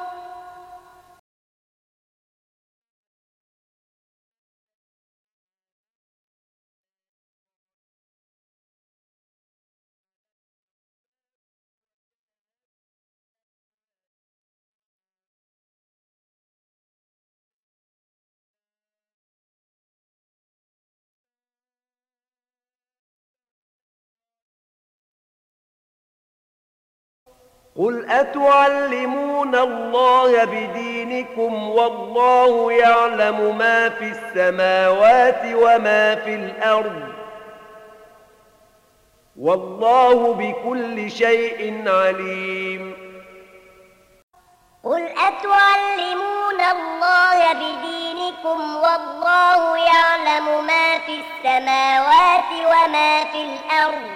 قل أتعلمون الله بدينكم والله يعلم ما في السماوات وما في الأرض والله بكل شيء عليم. قل أتعلمون الله بدينكم والله يعلم ما في السماوات وما في الأرض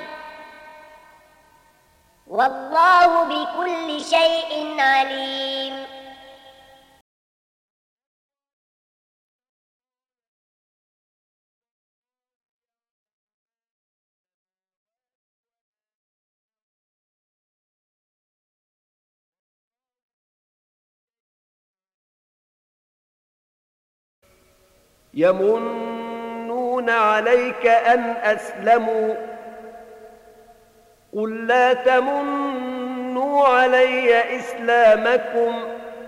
والله بكل شيء عليم. يمنون عليك أن أسلموا قل لا تمنوا علي إسلامكم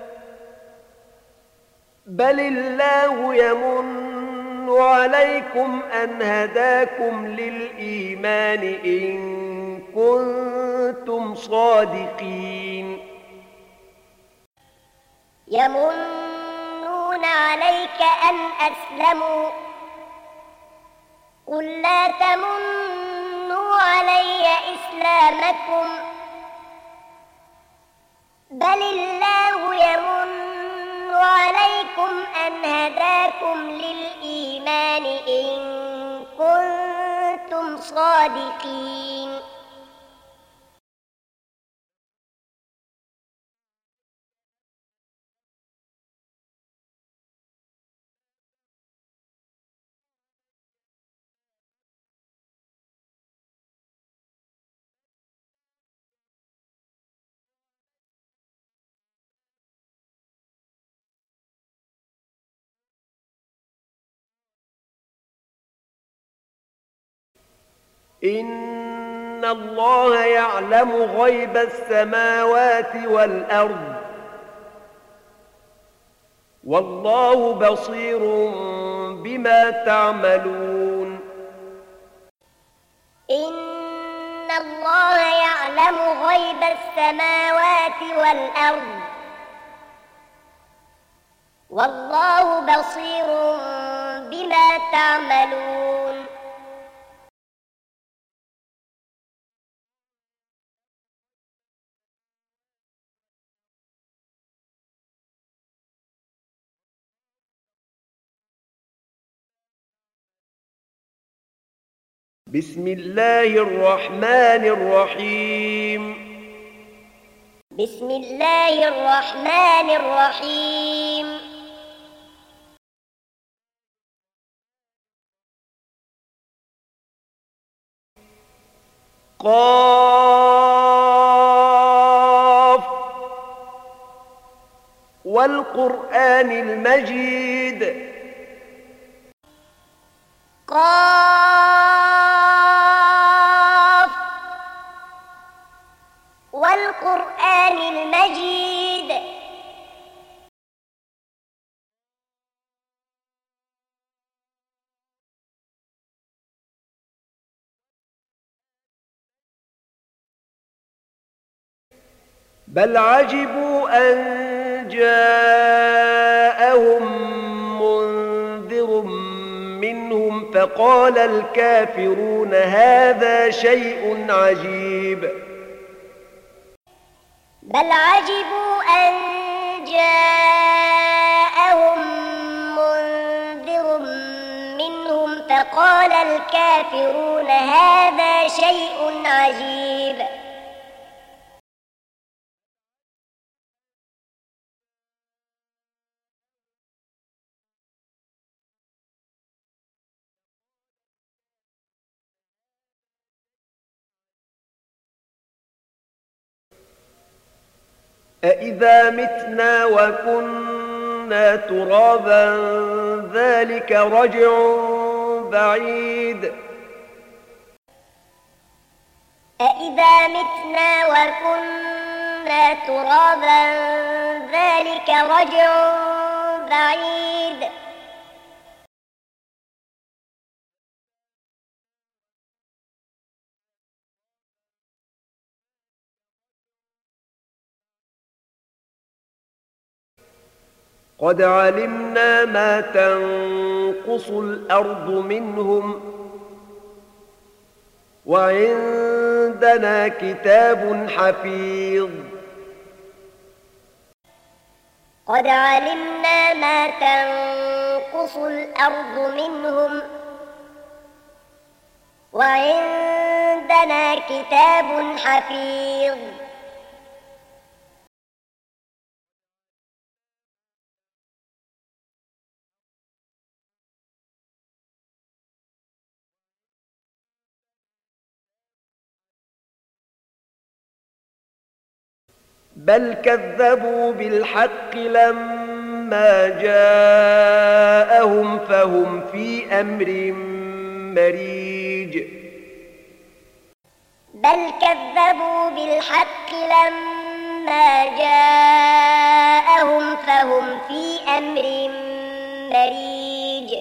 بل الله يمن عليكم أن هداكم للإيمان إن كنتم صادقين. يمنون عليك أن أسلموا قل لا تمنوا علي إسلامكم بل الله يمن عليكم أن هداكم للإيمان إن كنتم صادقين. إن الله يعلم غيب السماوات والأرض والله بصير بما تعملون. إن الله يعلم غيب السماوات والأرض والله بصير بما تعملون. بسم الله الرحمن الرحيم بسم الله الرحمن الرحيم قاف والقرآن المجيد قاف والقرآن المجيد بل عجبوا أن جاءهم منذر منهم فقال الكافرون هذا شيء عجيب بل عجبوا أن جاءهم منذر منهم فقال الكافرون هذا شيء عجيب أإذا متنا وكنا ترابا ذلك رجع بعيد أإذا متنا وكنا ترابا ذلك رجع بعيد قد علمنا ما تنقص الأرض منهم وعندنا كتاب حفيظ قد علمنا ما تنقص الأرض منهم وعندنا كتاب حفيظ بل كذبوا بالحق لما جاءهم فهم في أمر مريج بل كذبوا بالحق لما جاءهم فهم في أمر مريج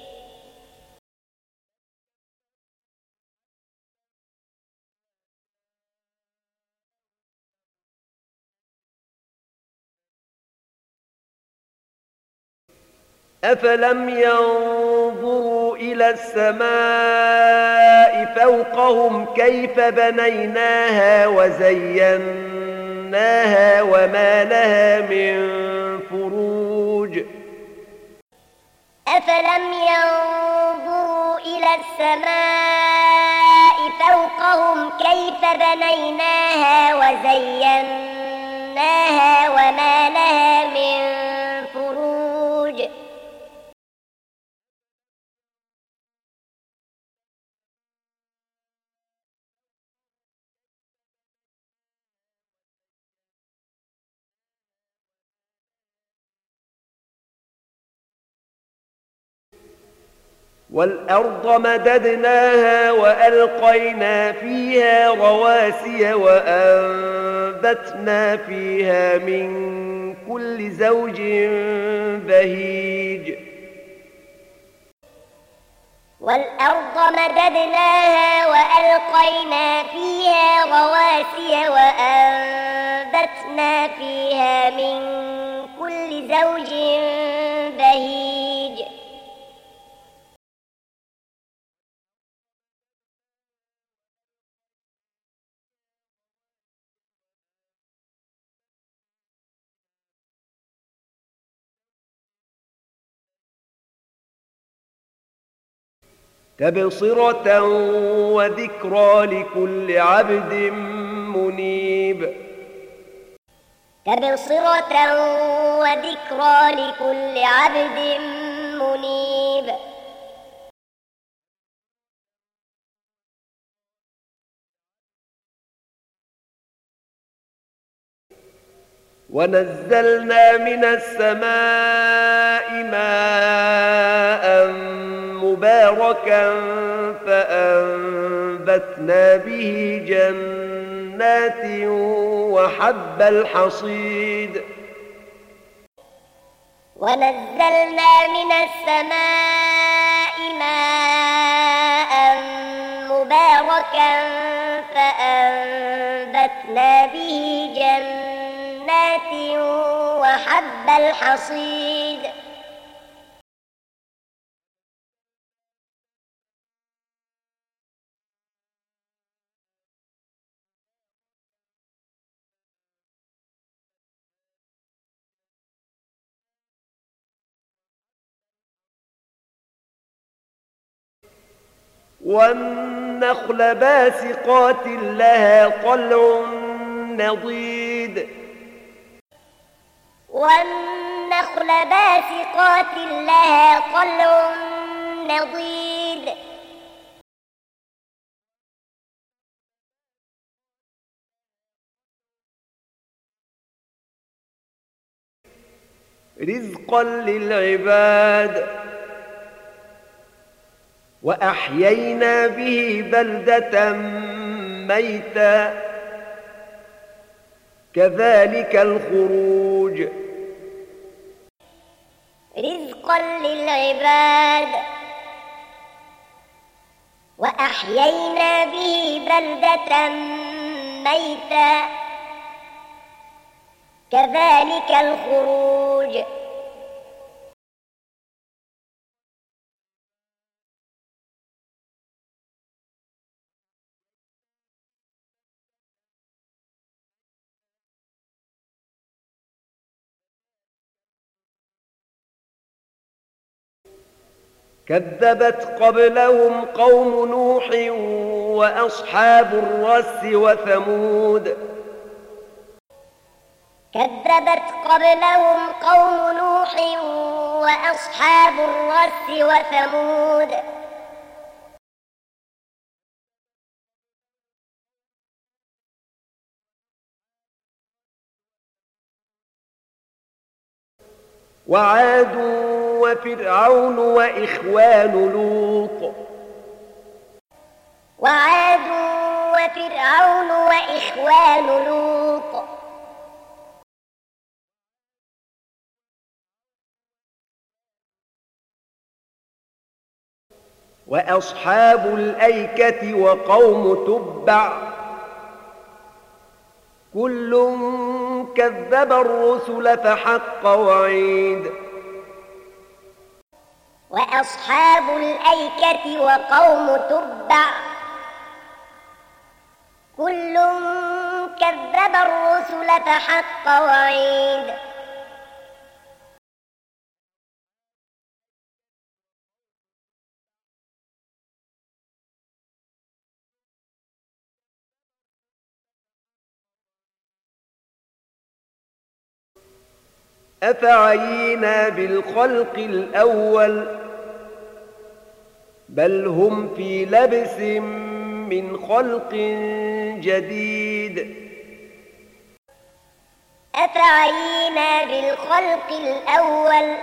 أفلم ينظروا إلى السماء فوقهم كيف بنيناها وزيناها وما لها من فروج أفلم ينظروا إلى السماء فوقهم كيف بنيناها وزيناها وما لها من فروج والأرض مددناها وألقينا فيها رواسي وأنبتنا فيها من كل زوج بهيج والأرض مددناها وألقينا فيها رواسي وأنبتنا فيها من كل زوج بهيج تبصرة وذكرى لكل عبد منيب تبصرة وذكرى لكل عبد منيب. ونزلنا من السماء ماء مباركا فأنبتنا به جنات وحب الحصيد. ونزلنا من السماء ماء مباركا فأنبتنا به جنات وحب الحصيد. والنخل باسقات لها طلع نضيد. والنخل باسقات لها طلع نضيد. رزقا للعباد وأحيينا به بلدة ميتا كذلك الخروج. رزقا للعباد وأحيينا به بلدة ميتا كذلك الخروج. كذبت قبلهم قوم نوح وأصحاب الرس وثمود. كذبت قبلهم قوم نوح وأصحاب الرس وثمود. وعاد وفرعون وإخوان لوط. وعاد وفرعون وإخوان لوط. وأصحاب الأيكة وقوم تبع كل كذب الرسل فحق وعيد. وأصحاب الأيكة وقوم تبع كل كذب الرسل فحق وعيد. أفعينا بالخلق الأول بل هم في لبس من خلق جديد. أفعينا بالخلق الأول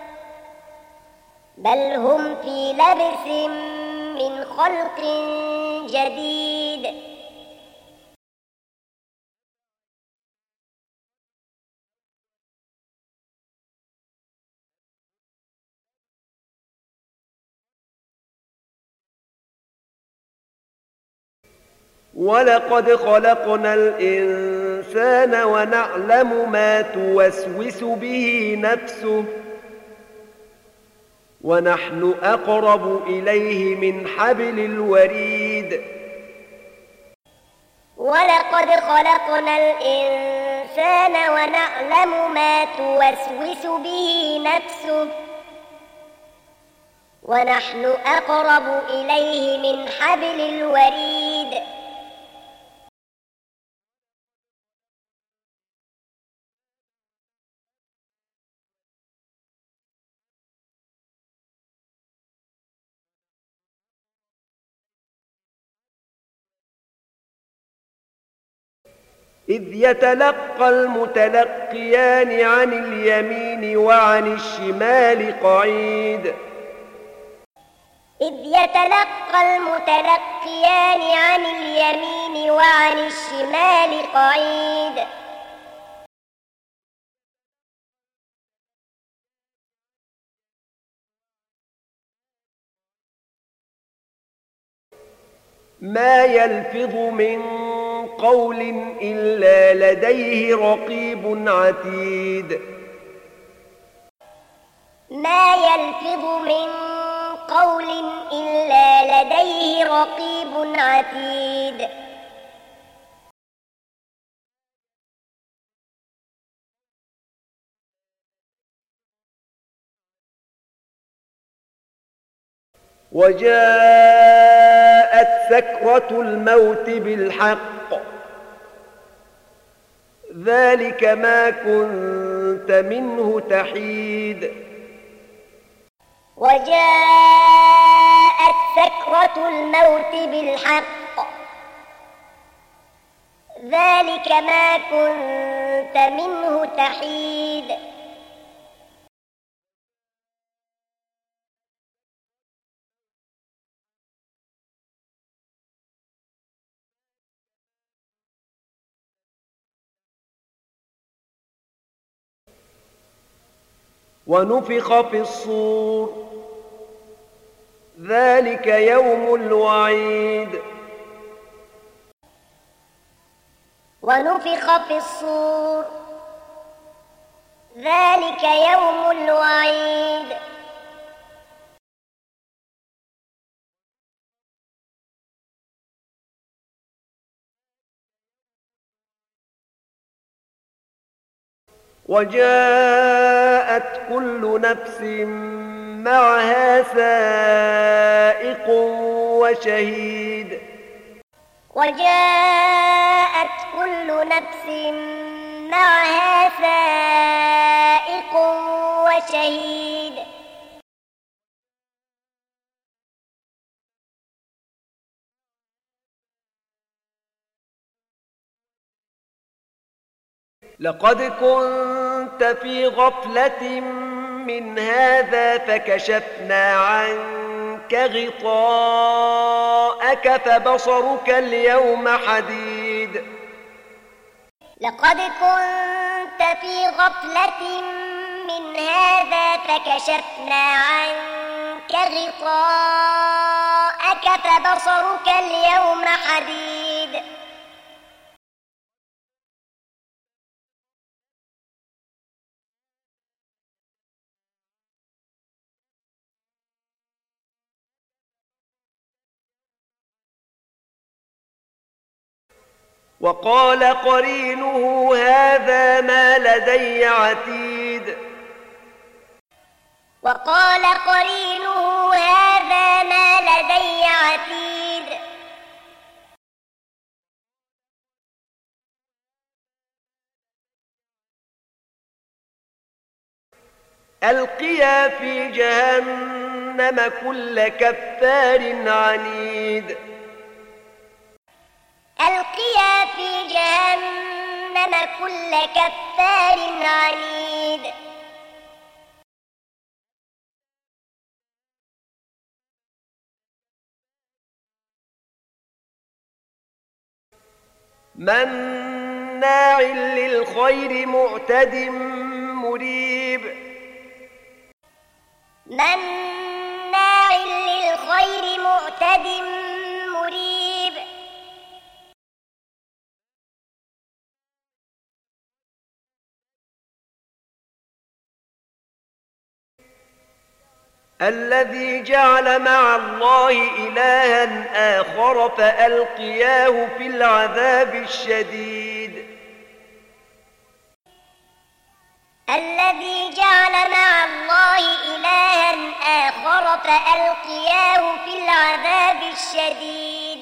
بل هم في لبس من خلق جديد. ولقد خلقنا الإنسان ونعلم ما توسوس به نفسه ونحن أقرب إليه من حبل الوريد. ولقد خلقنا الإنسان ونعلم ما توسوس به نفسه ونحن أقرب إليه من حبل الوريد. إذ يتلقى المتلقيان عن اليمين وعن الشمال قعيد إذ يتلقى المتلقيان عن اليمين وعن الشمال قعيد ما يلفظ من قول إلا لديه رقيب عتيد ما يلفظ من قول إلا لديه رقيب عتيد وجاءت سكرة الموت بالحق ذلك ما كنت منه تحيد وجاءت سكرة الموت بالحق ذلك ما كنت منه تحيد ونفخ في الصور ذلك يوم الوعيد ونفخ في الصور ذلك يوم الوعيد وجاءت كل نفس معها سائق وشهيد وجاءت كل نفس معها سائق وشهيد لقد كنت في غفلة من هذا فكشفنا عنك غطاءك فبصرك اليوم حديد لقد كنت في غفلة من هذا فكشفنا عنك غطاءك فبصرك اليوم حديد وقال قرينه هذا ما لدي عتيد وقال قرينه هذا ما لدي عتيد ألقيا في جهنم كل كفار عنيد ألقيا في جهنم كل كفار عنيد مناع للخير معتد مريب مناع للخير معتد مريب الذي جعل مع الله إلها آخر فألقياه في العذاب الشديد الذي جعل مع الله إلها آخر فألقياه في العذاب الشديد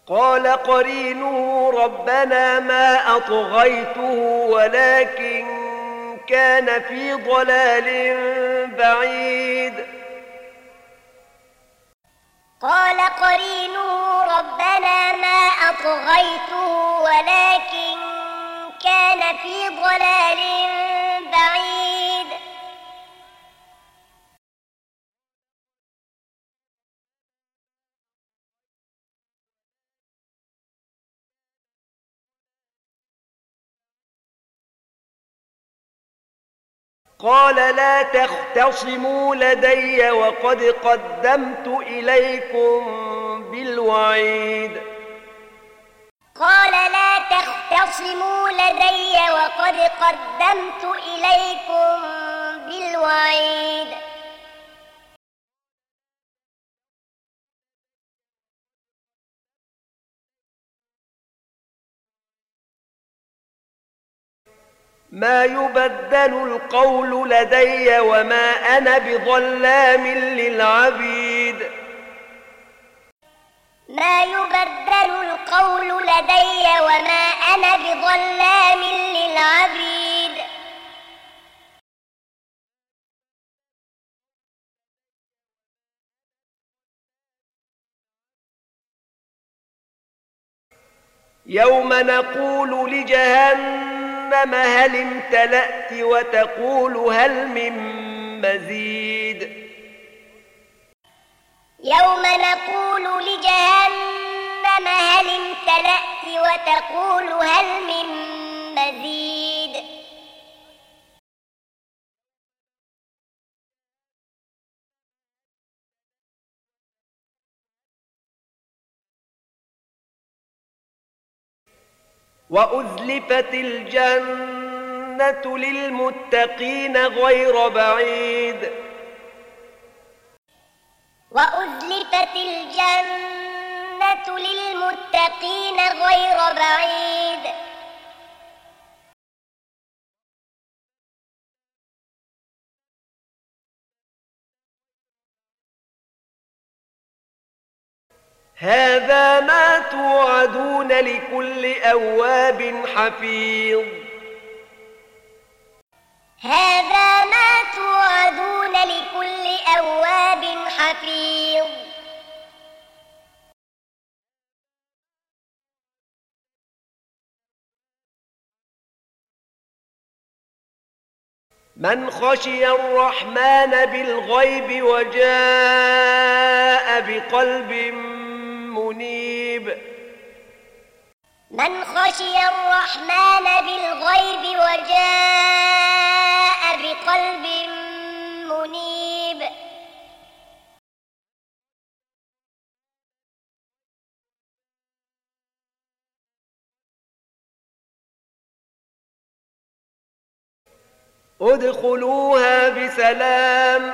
قال قرينه ربنا ما أطغيته ولكن كان في ضلال بعيد. قال قرينه ربنا ما أطغيته ولكن كان في ضلال بعيد. قال لا تختصموا لدي وقد قدمت إليكم بالوعيد. قال لا تختصموا لدي وقد قدمت إليكم بالوعيد. ما يبدل القول لدي وما أنا بظلام للعبيد. ما يبدل القول لدي وما أنا بظلام للعبيد. يوم نقول لجهنم هل امتلأت وتقول هل من مزيد. يوم نقول لجهنم هل امتلأت وتقول هل من مزيد. وأزلفت الجنة للمتقين غير بعيد. وأزلفت الجنة للمتقين غير بعيد. هذا ما توعدون لكل أواب حفيظ. هذا ما توعدون لكل أواب حفيظ. من خشي الرحمن بالغيب وجاء بقلب منيب. من خشي الرحمن بالغيب وجاء بقلب منيب. ادخلوها بسلام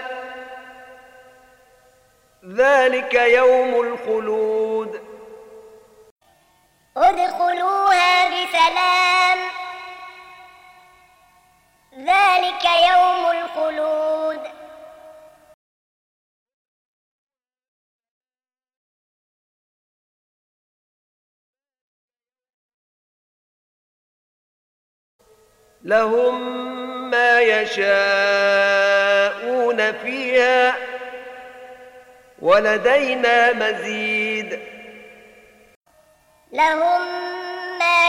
ذلك يوم الخلود. ادخلوها بسلام ذلك يوم الخلود. لهم ما يشاءون فيها ولدينا مزيد. لهم ما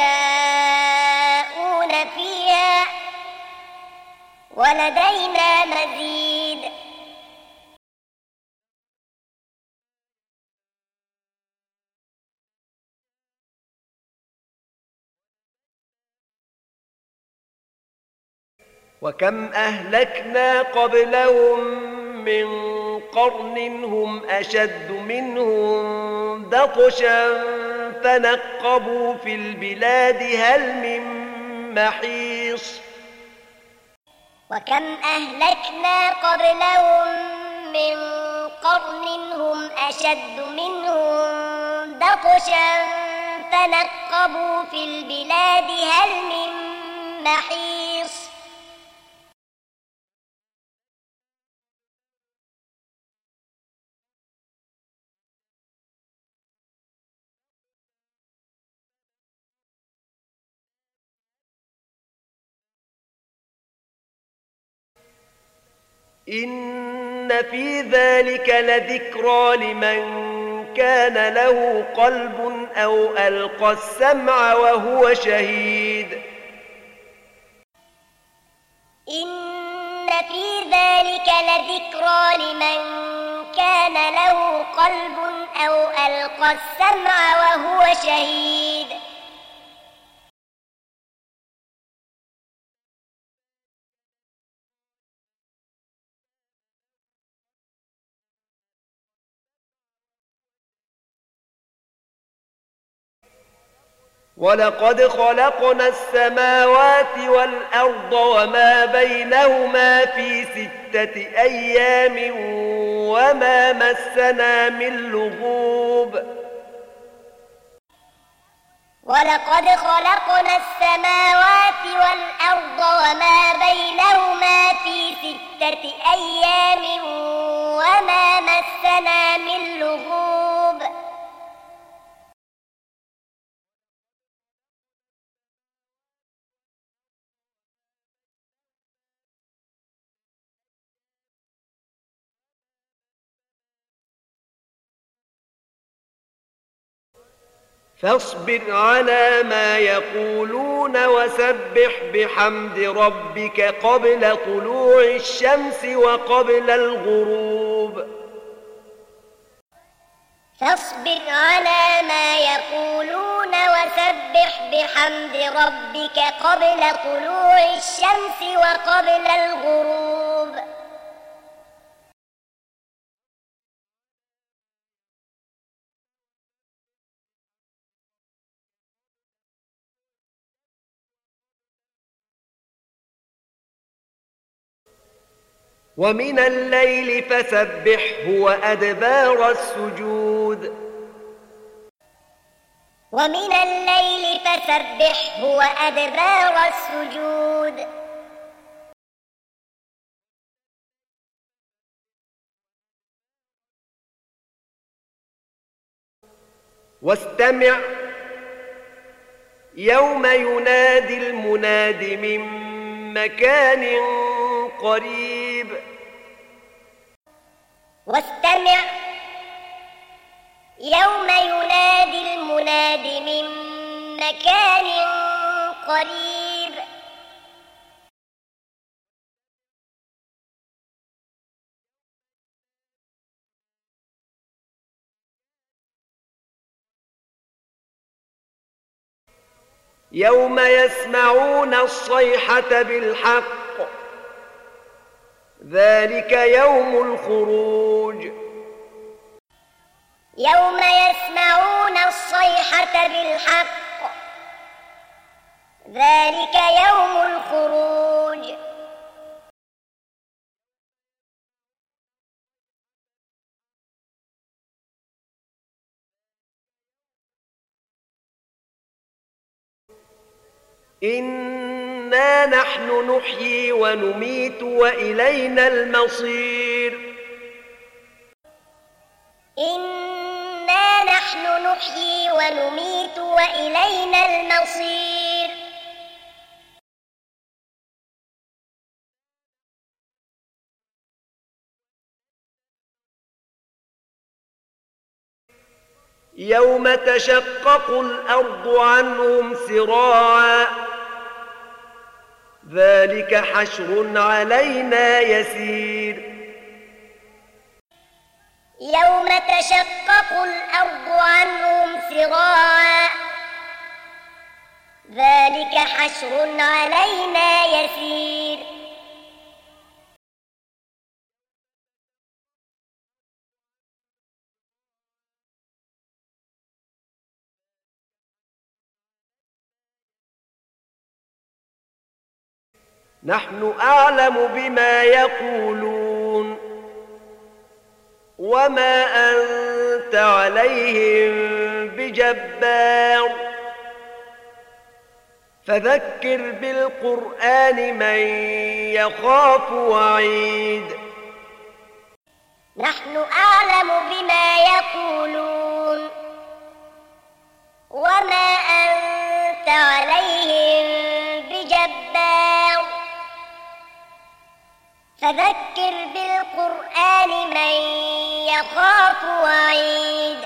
يشاءون فيها ولدينا مزيد. وكم أهلكنا قبلهم من قرن هم أشد منهم بطشا فنقبوا في البلاد هل من محيص. وكم أهلكنا قبلهم من قرن هم أشد منهم بطشا فنقبوا في البلاد هل من محيص. إن في ذلك لذكرى لمن كان له قلب أو ألقى السمع وهو شهيد إن في ذلك لذكرى لمن كان له قلب أو ألقى السمع وهو شهيد ولقد خلقنا السماوات والأرض وما بينهما في 6 أيام وما مسنا من لغوب ولقد خلقنا السماوات والأرض وما بينهما في 6 أيام وما مسنا من لغوب فاصبر على ما يقولون وسبح بحمد ربك قبل طلوع الشمس وقبل الغروب فاصبر على ما يقولون وسبح بحمد ربك قبل طلوع الشمس وقبل الغروب ومن الليل فسبحه وأدبار السجود ومن الليل فسبحه وأدبار السجود واستمع يوم ينادي المناد من مكان قريب واستمع يوم ينادي المناد من مكان قريب يوم يسمعون الصيحة بالحق ذلك يوم الخروج يوم يسمعون الصيحة بالحق ذلك يوم الخروج إنا نحن نحيي ونميت وإلينا المصير إنا نحن نحيي ونميت وإلينا المصير يوم تشقق الأرض عنهم سراعا ذلك حشر علينا يسير يوم تشقق الأرض عنهم سراعا ذلك حشر علينا يسير نحن أعلم بما يقولون وما أنت عليهم بجبار فذكر بالقرآن من يخاف وعيد نحن أعلم بما يقولون وما أنت عليهم بجبار فذكر بالقرآن من يخاف وعيد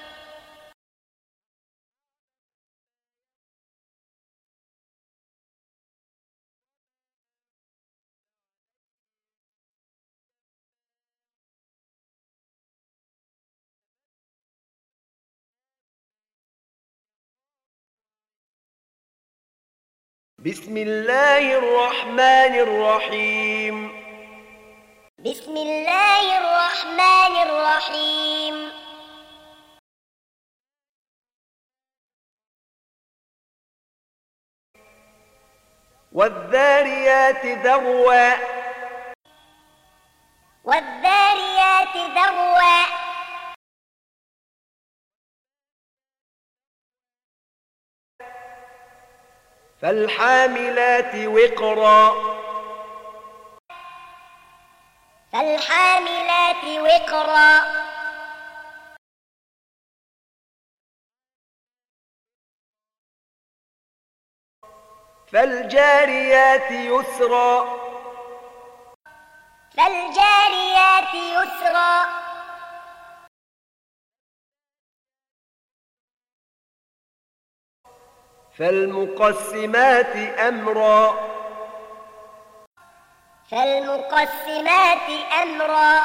بسم الله الرحمن الرحيم بسم الله الرحمن الرحيم والذاريات ذروا والذاريات ذروا فالحاملات وقرا فالحاملات وقرا فالجاريات يسرا فالجاريات يسرا فالمقسمات أمرا فالمقسمات أمرا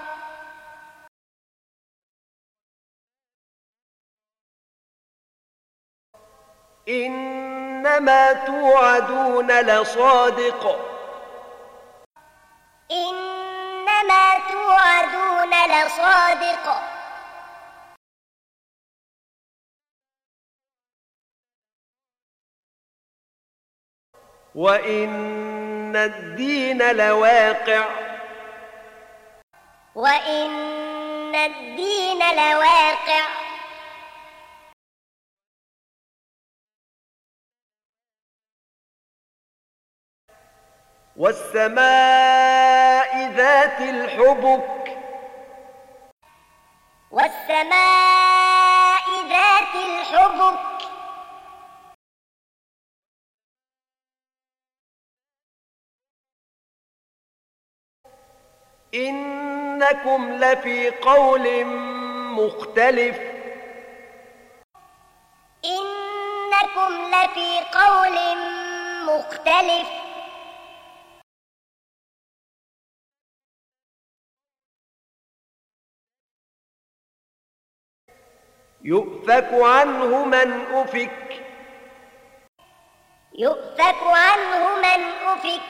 إنما توعدون لصادق إنما توعدون لصادق وإن الدين لواقع وإن الدين لواقع والسماء ذات الحبك والسماء ذات الحبك إنكم لفي قول مختلف إنكم لفي قول مختلف يؤفك عنه من أفك يؤفك عنه من أفك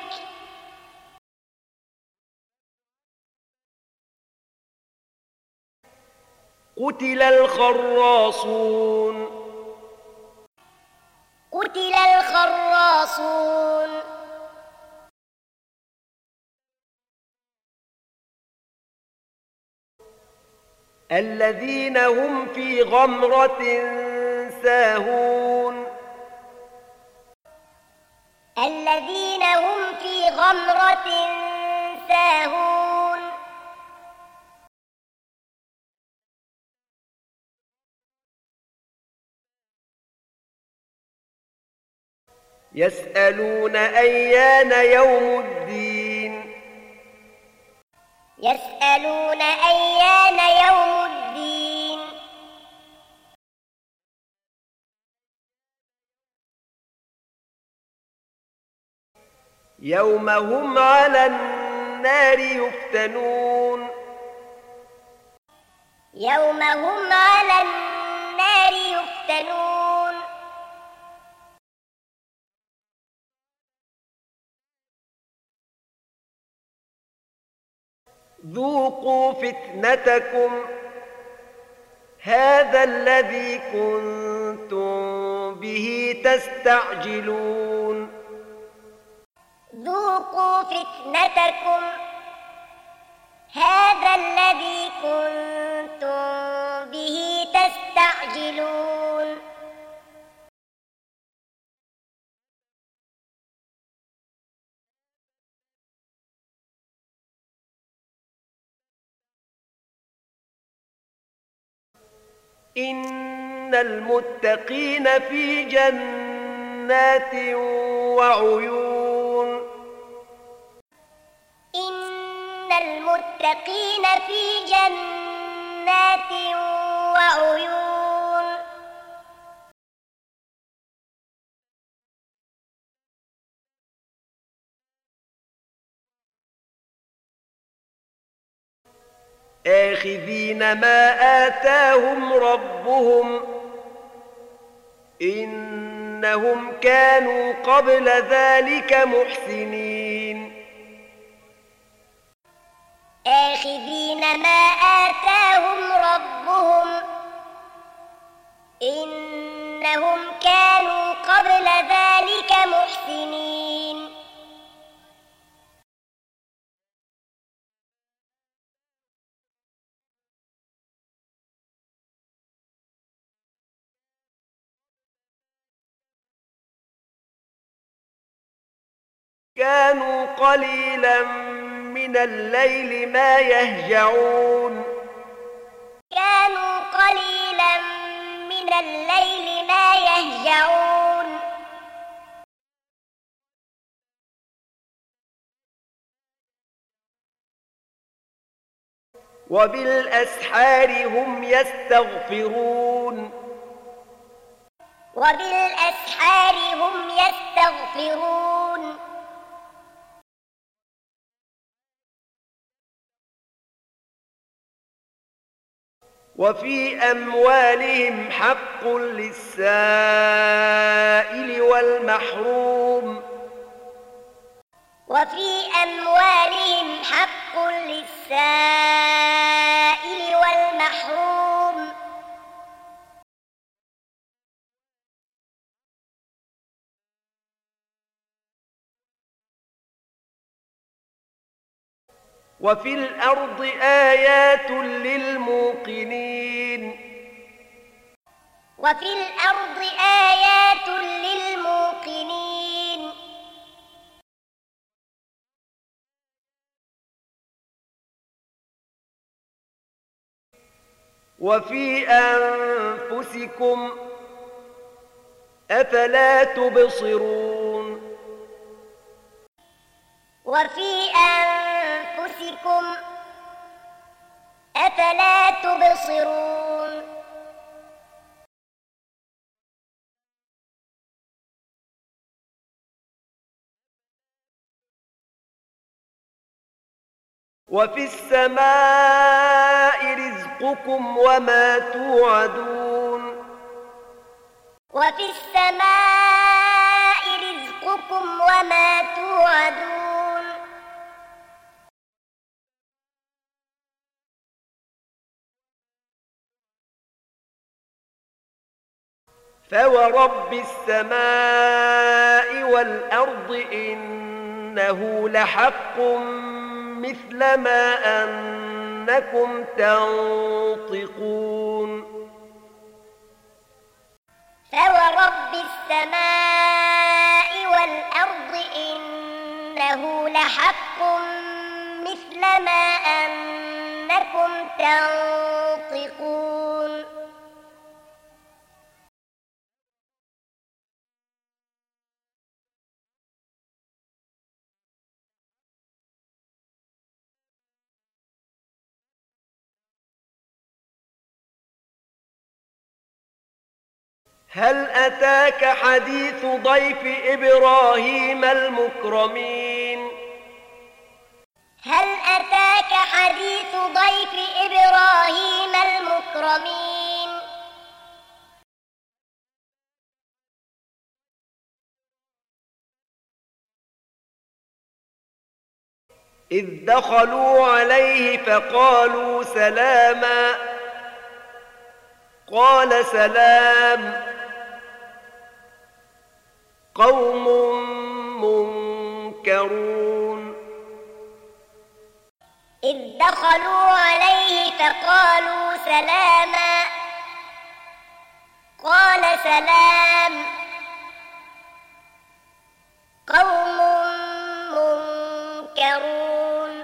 قتل الخراصون قتل الخراصون الذين هم في غمرة ساهون الذين هم في غمرة ساهون يسألون أيان يوم الدين يسألون أيان يوم الدين يوم هم على النار يفتنون يوم هم على النار يفتنون ذوقوا فتنتكم هذا الذي كنتم به تستعجلون ذوقوا فتنتكم هذا الذي كنتم به تستعجلون إن المتقين في جنات وعيون إن للمتقين في جنات وعيون آخذين ما آتاهم ربهم إنهم كانوا قبل ذلك محسنين آخذين ما آتاهم ربهم إنهم كانوا قبل ذلك محسنين كانوا قليلا من الليل ما يهجعون كانوا قليلا من الليل ما يهجعون وبالأسحار هم يستغفرون وبالأسحار هم يستغفرون وفي أموالهم حق للسائل والمحروم وفي أموالهم حق للسائل والمحروم وفي الأرض آيات للموقنين وفي الأرض آيات للموقنين وفي أنفسكم أفلا تبصرون وفي أنفسكم أفلا تبصرون وفي السماء رزقكم وما توعدون وفي السماء رزقكم وما توعدون فورب السماء والأرض إنه لحق مثل ما أنكم تنطقون فورب السماء والأرض إنه لحق مثل ما أنكم تنطقون هل أتاك حديث ضيف إبراهيم المكرمين هل أتاك حديث ضيف إبراهيم المكرمين إذ دخلوا عليه فقالوا سلاما قال سلام قوم منكرون إذ دخلوا عليه فقالوا سلاما قال سلام قوم منكرون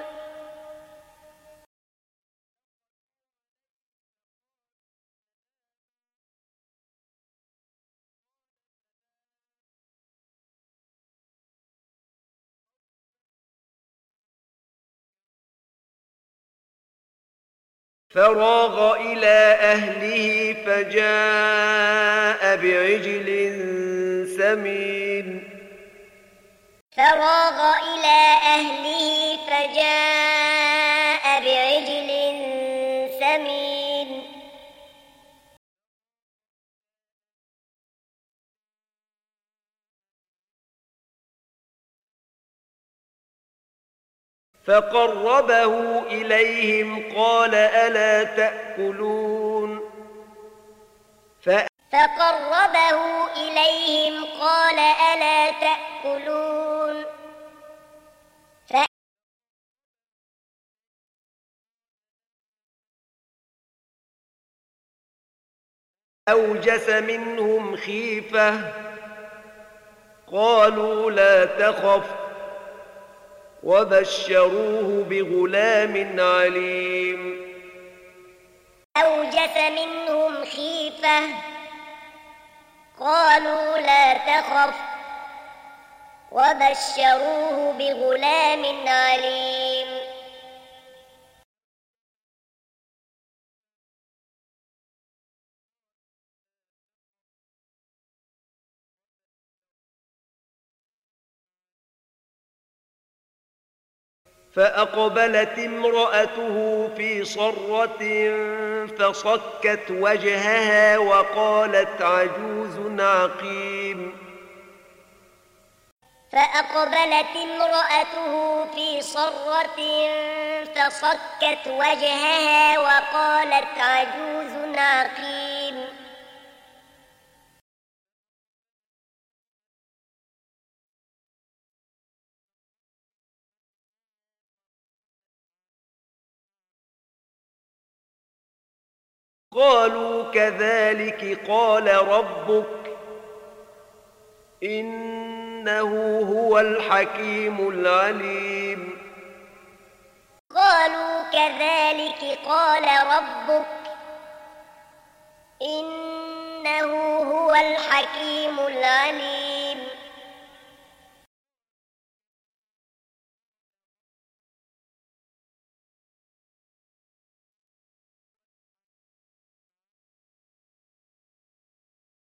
فراغ إلى أهله فجاء بعجل سمين فراغ إلى أهله فجاء بعجل سمين فقربه إليهم قال ألا تأكلون فقربه إليهم قال ألا تأكلون أوجس منهم خيفة قالوا لا تخف وبشروه بغلام عليم أوجس منهم خيفة قالوا لا تخف وبشروه بغلام عليم فأقبلت امرأته في صرة فصكت وجهها وقالت عجوز عقيم فأقبلت امرأته في صرة فصكت وجهها وقالت عجوز عقيم قالوا كذلك قال ربك إنه هو الحكيم العليم قالوا كذلك قال ربك إنه هو الحكيم العليم